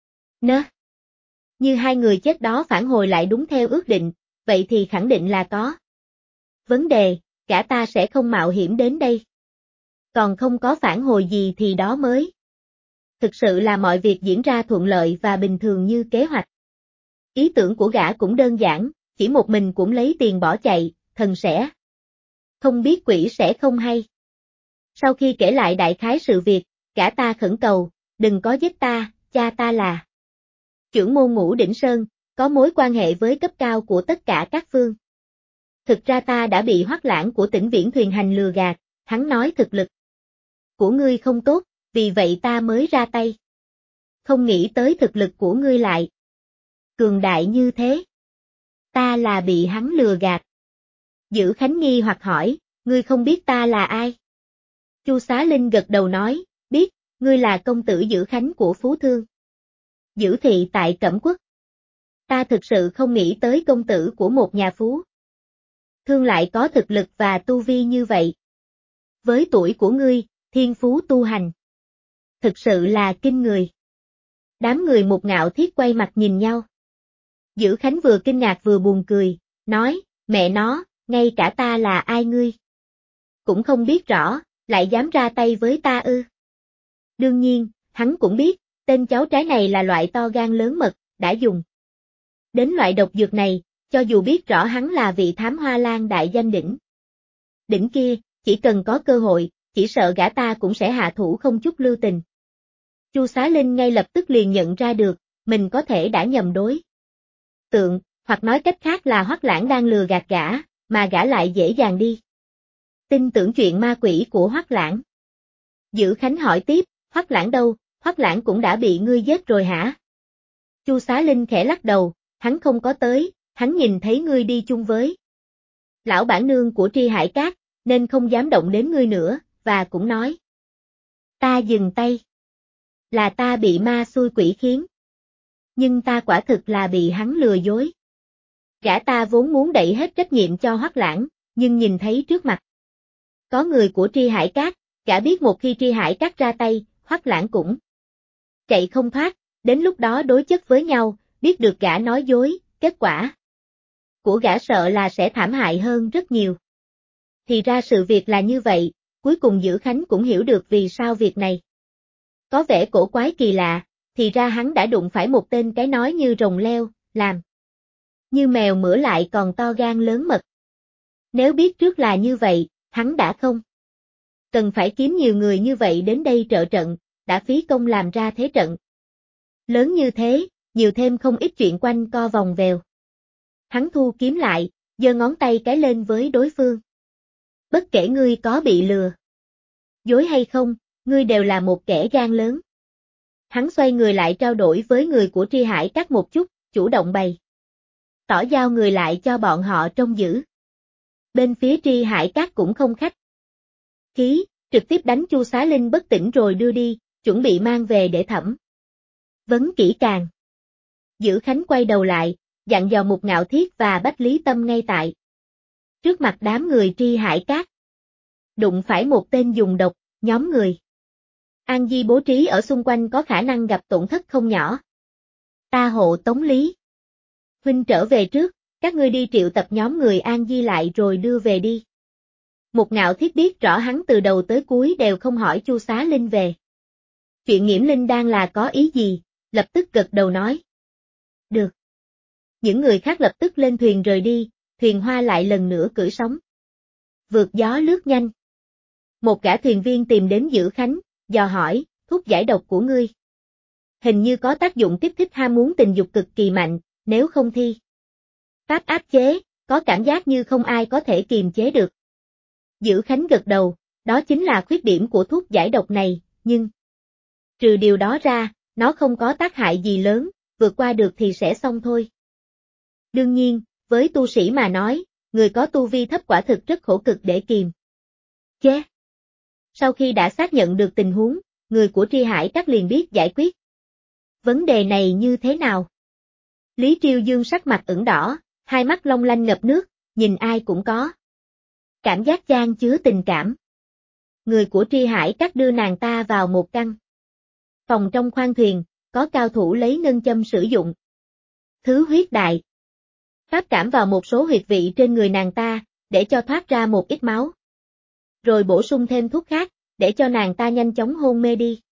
Như hai người chết đó phản hồi lại đúng theo ước định, vậy thì khẳng định là có vấn đề, gã ta sẽ không mạo hiểm đến đây. Còn không có phản hồi gì thì đó mới thực sự là mọi việc diễn ra thuận lợi và bình thường như kế hoạch. Ý tưởng của gã cũng đơn giản, chỉ một mình cũng lấy tiền bỏ chạy, thần sẽ không biết quỷ sẽ không hay. Sau khi kể lại đại khái sự việc, gã ta khẩn cầu, đừng có giết ta, cha ta là trưởng môn Ngũ Đỉnh Sơn, có mối quan hệ với cấp cao của tất cả các phương. Thực ra ta đã bị Hoắc Lãng của Tỉnh Viễn Thuyền Hành lừa gạt, hắn nói thực lực của ngươi không tốt, vì vậy ta mới ra tay. Không nghĩ tới thực lực của ngươi lại cường đại như thế. Ta là bị hắn lừa gạt. Dữ Khánh nghi hoặc hỏi, ngươi không biết ta là ai? Chu Xá Linh gật đầu nói, biết, ngươi là công tử Dữ Khánh của Phú Thương. Dữ thị tại Cẩm Quốc. Ta thực sự không nghĩ tới công tử của một nhà phú thương lại có thực lực và tu vi như vậy. Với tuổi của ngươi, thiên phú tu hành thực sự là kinh người. Đám người Một Ngạo Thiết quay mặt nhìn nhau. Dữ Khánh vừa kinh ngạc vừa buồn cười, nói, mẹ nó, ngay cả ta là ai ngươi cũng không biết rõ, lại dám ra tay với ta ư? Đương nhiên, hắn cũng biết, tên cháu trai này là loại to gan lớn mật, đã dùng đến loại độc dược này, cho dù biết rõ hắn là vị thám hoa lan đại danh đỉnh kia, chỉ cần có cơ hội, chỉ sợ gã ta cũng sẽ hạ thủ không chút lưu tình. Chu Xá Linh ngay lập tức liền nhận ra được, mình có thể đã nhầm đối tượng, hoặc nói cách khác là Hoắc Lãng đang lừa gạt gã, mà gã lại dễ dàng đi tin tưởng chuyện ma quỷ của Hoắc Lãng. Dữ Khánh hỏi tiếp, Hoắc Lãng đâu, Hoắc Lãng cũng đã bị ngươi giết rồi hả? Chu Xá Linh khẽ lắc đầu, hắn không có tới, hắn nhìn thấy ngươi đi chung với lão bản nương của Tri Hải Cát, nên không dám động đến ngươi nữa, và cũng nói. Ta dừng tay. Là ta bị ma xui quỷ khiến. Nhưng ta quả thực là bị hắn lừa dối. Gã ta vốn muốn đẩy hết trách nhiệm cho Hoắc Lãng, nhưng nhìn thấy trước mặt có người của Tri Hải Cát, gã biết một khi Tri Hải Cát ra tay, Hoắc Lãng cũng chạy không thoát, đến lúc đó đối chất với nhau, biết được gã nói dối, kết quả của gã sợ là sẽ thảm hại hơn rất nhiều. Thì ra sự việc là như vậy, cuối cùng Dữ Khánh cũng hiểu được vì sao việc này có vẻ cổ quái kỳ lạ, thì ra hắn đã đụng phải một tên cái nói như rồng leo, làm như mèo mửa lại còn to gan lớn mật. Nếu biết trước là như vậy, hắn đã không cần phải kiếm nhiều người như vậy đến đây trợ trận, đã phí công làm ra thế trận lớn như thế, nhiều thêm không ít chuyện quanh co vòng vèo. Hắn thu kiếm lại, giơ ngón tay cái lên với đối phương. Bất kể ngươi có bị lừa dối hay không, ngươi đều là một kẻ gan lớn. Hắn xoay người lại trao đổi với người của Tri Hải Cát một chút, chủ động bày tỏ giao người lại cho bọn họ trông giữ. Bên phía Tri Hải Cát cũng không khách khí, trực tiếp đánh Chu Xá Linh bất tỉnh rồi đưa đi, chuẩn bị mang về để thẩm vấn kỹ càng. Dữ Khánh quay đầu lại, dặn dò Một Ngạo Thiết và Bách Lý Tâm ngay tại trước mặt đám người Tri Hải Cát. Đụng phải một tên dùng độc, nhóm người An Di bố trí ở xung quanh có khả năng gặp tổn thất không nhỏ. Ta hộ tống Lý huynh trở về trước, các ngươi đi triệu tập nhóm người An Di lại rồi đưa về đi. Một Ngạo Thiết biết rõ hắn từ đầu tới cuối đều không hỏi Chu Xá Linh về chuyện Nghiễm Linh đang là có ý gì, lập tức gật đầu nói. Được. Những người khác lập tức lên thuyền rời đi, thuyền hoa lại lần nữa cưỡi sóng vượt gió lướt nhanh. Một gã thuyền viên tìm đến Dữ Khánh, dò hỏi, thuốc giải độc của ngươi hình như có tác dụng kích thích ham muốn tình dục cực kỳ mạnh, nếu không thi pháp áp chế, có cảm giác như không ai có thể kiềm chế được. Dữ Khánh gật đầu, đó chính là khuyết điểm của thuốc giải độc này, nhưng trừ điều đó ra, nó không có tác hại gì lớn, vượt qua được thì sẽ xong thôi. Đương nhiên, với tu sĩ mà nói, người có tu vi thấp quả thực rất khổ cực để kiềm chế. Sau khi đã xác nhận được tình huống, người của Tri Hải Cát liền biết giải quyết vấn đề này như thế nào. Lý Triêu Dương sắc mặt ửng đỏ, hai mắt long lanh ngập nước, nhìn ai cũng có cảm giác chan chứa tình cảm. Người của Tri Hải Cát đưa nàng ta vào một căn phòng trong khoang thuyền, có cao thủ lấy ngân châm sử dụng thứ huyết đại pháp cảm vào một số huyệt vị trên người nàng ta, để cho thoát ra một ít máu. Rồi bổ sung thêm thuốc khác, để cho nàng ta nhanh chóng hôn mê đi.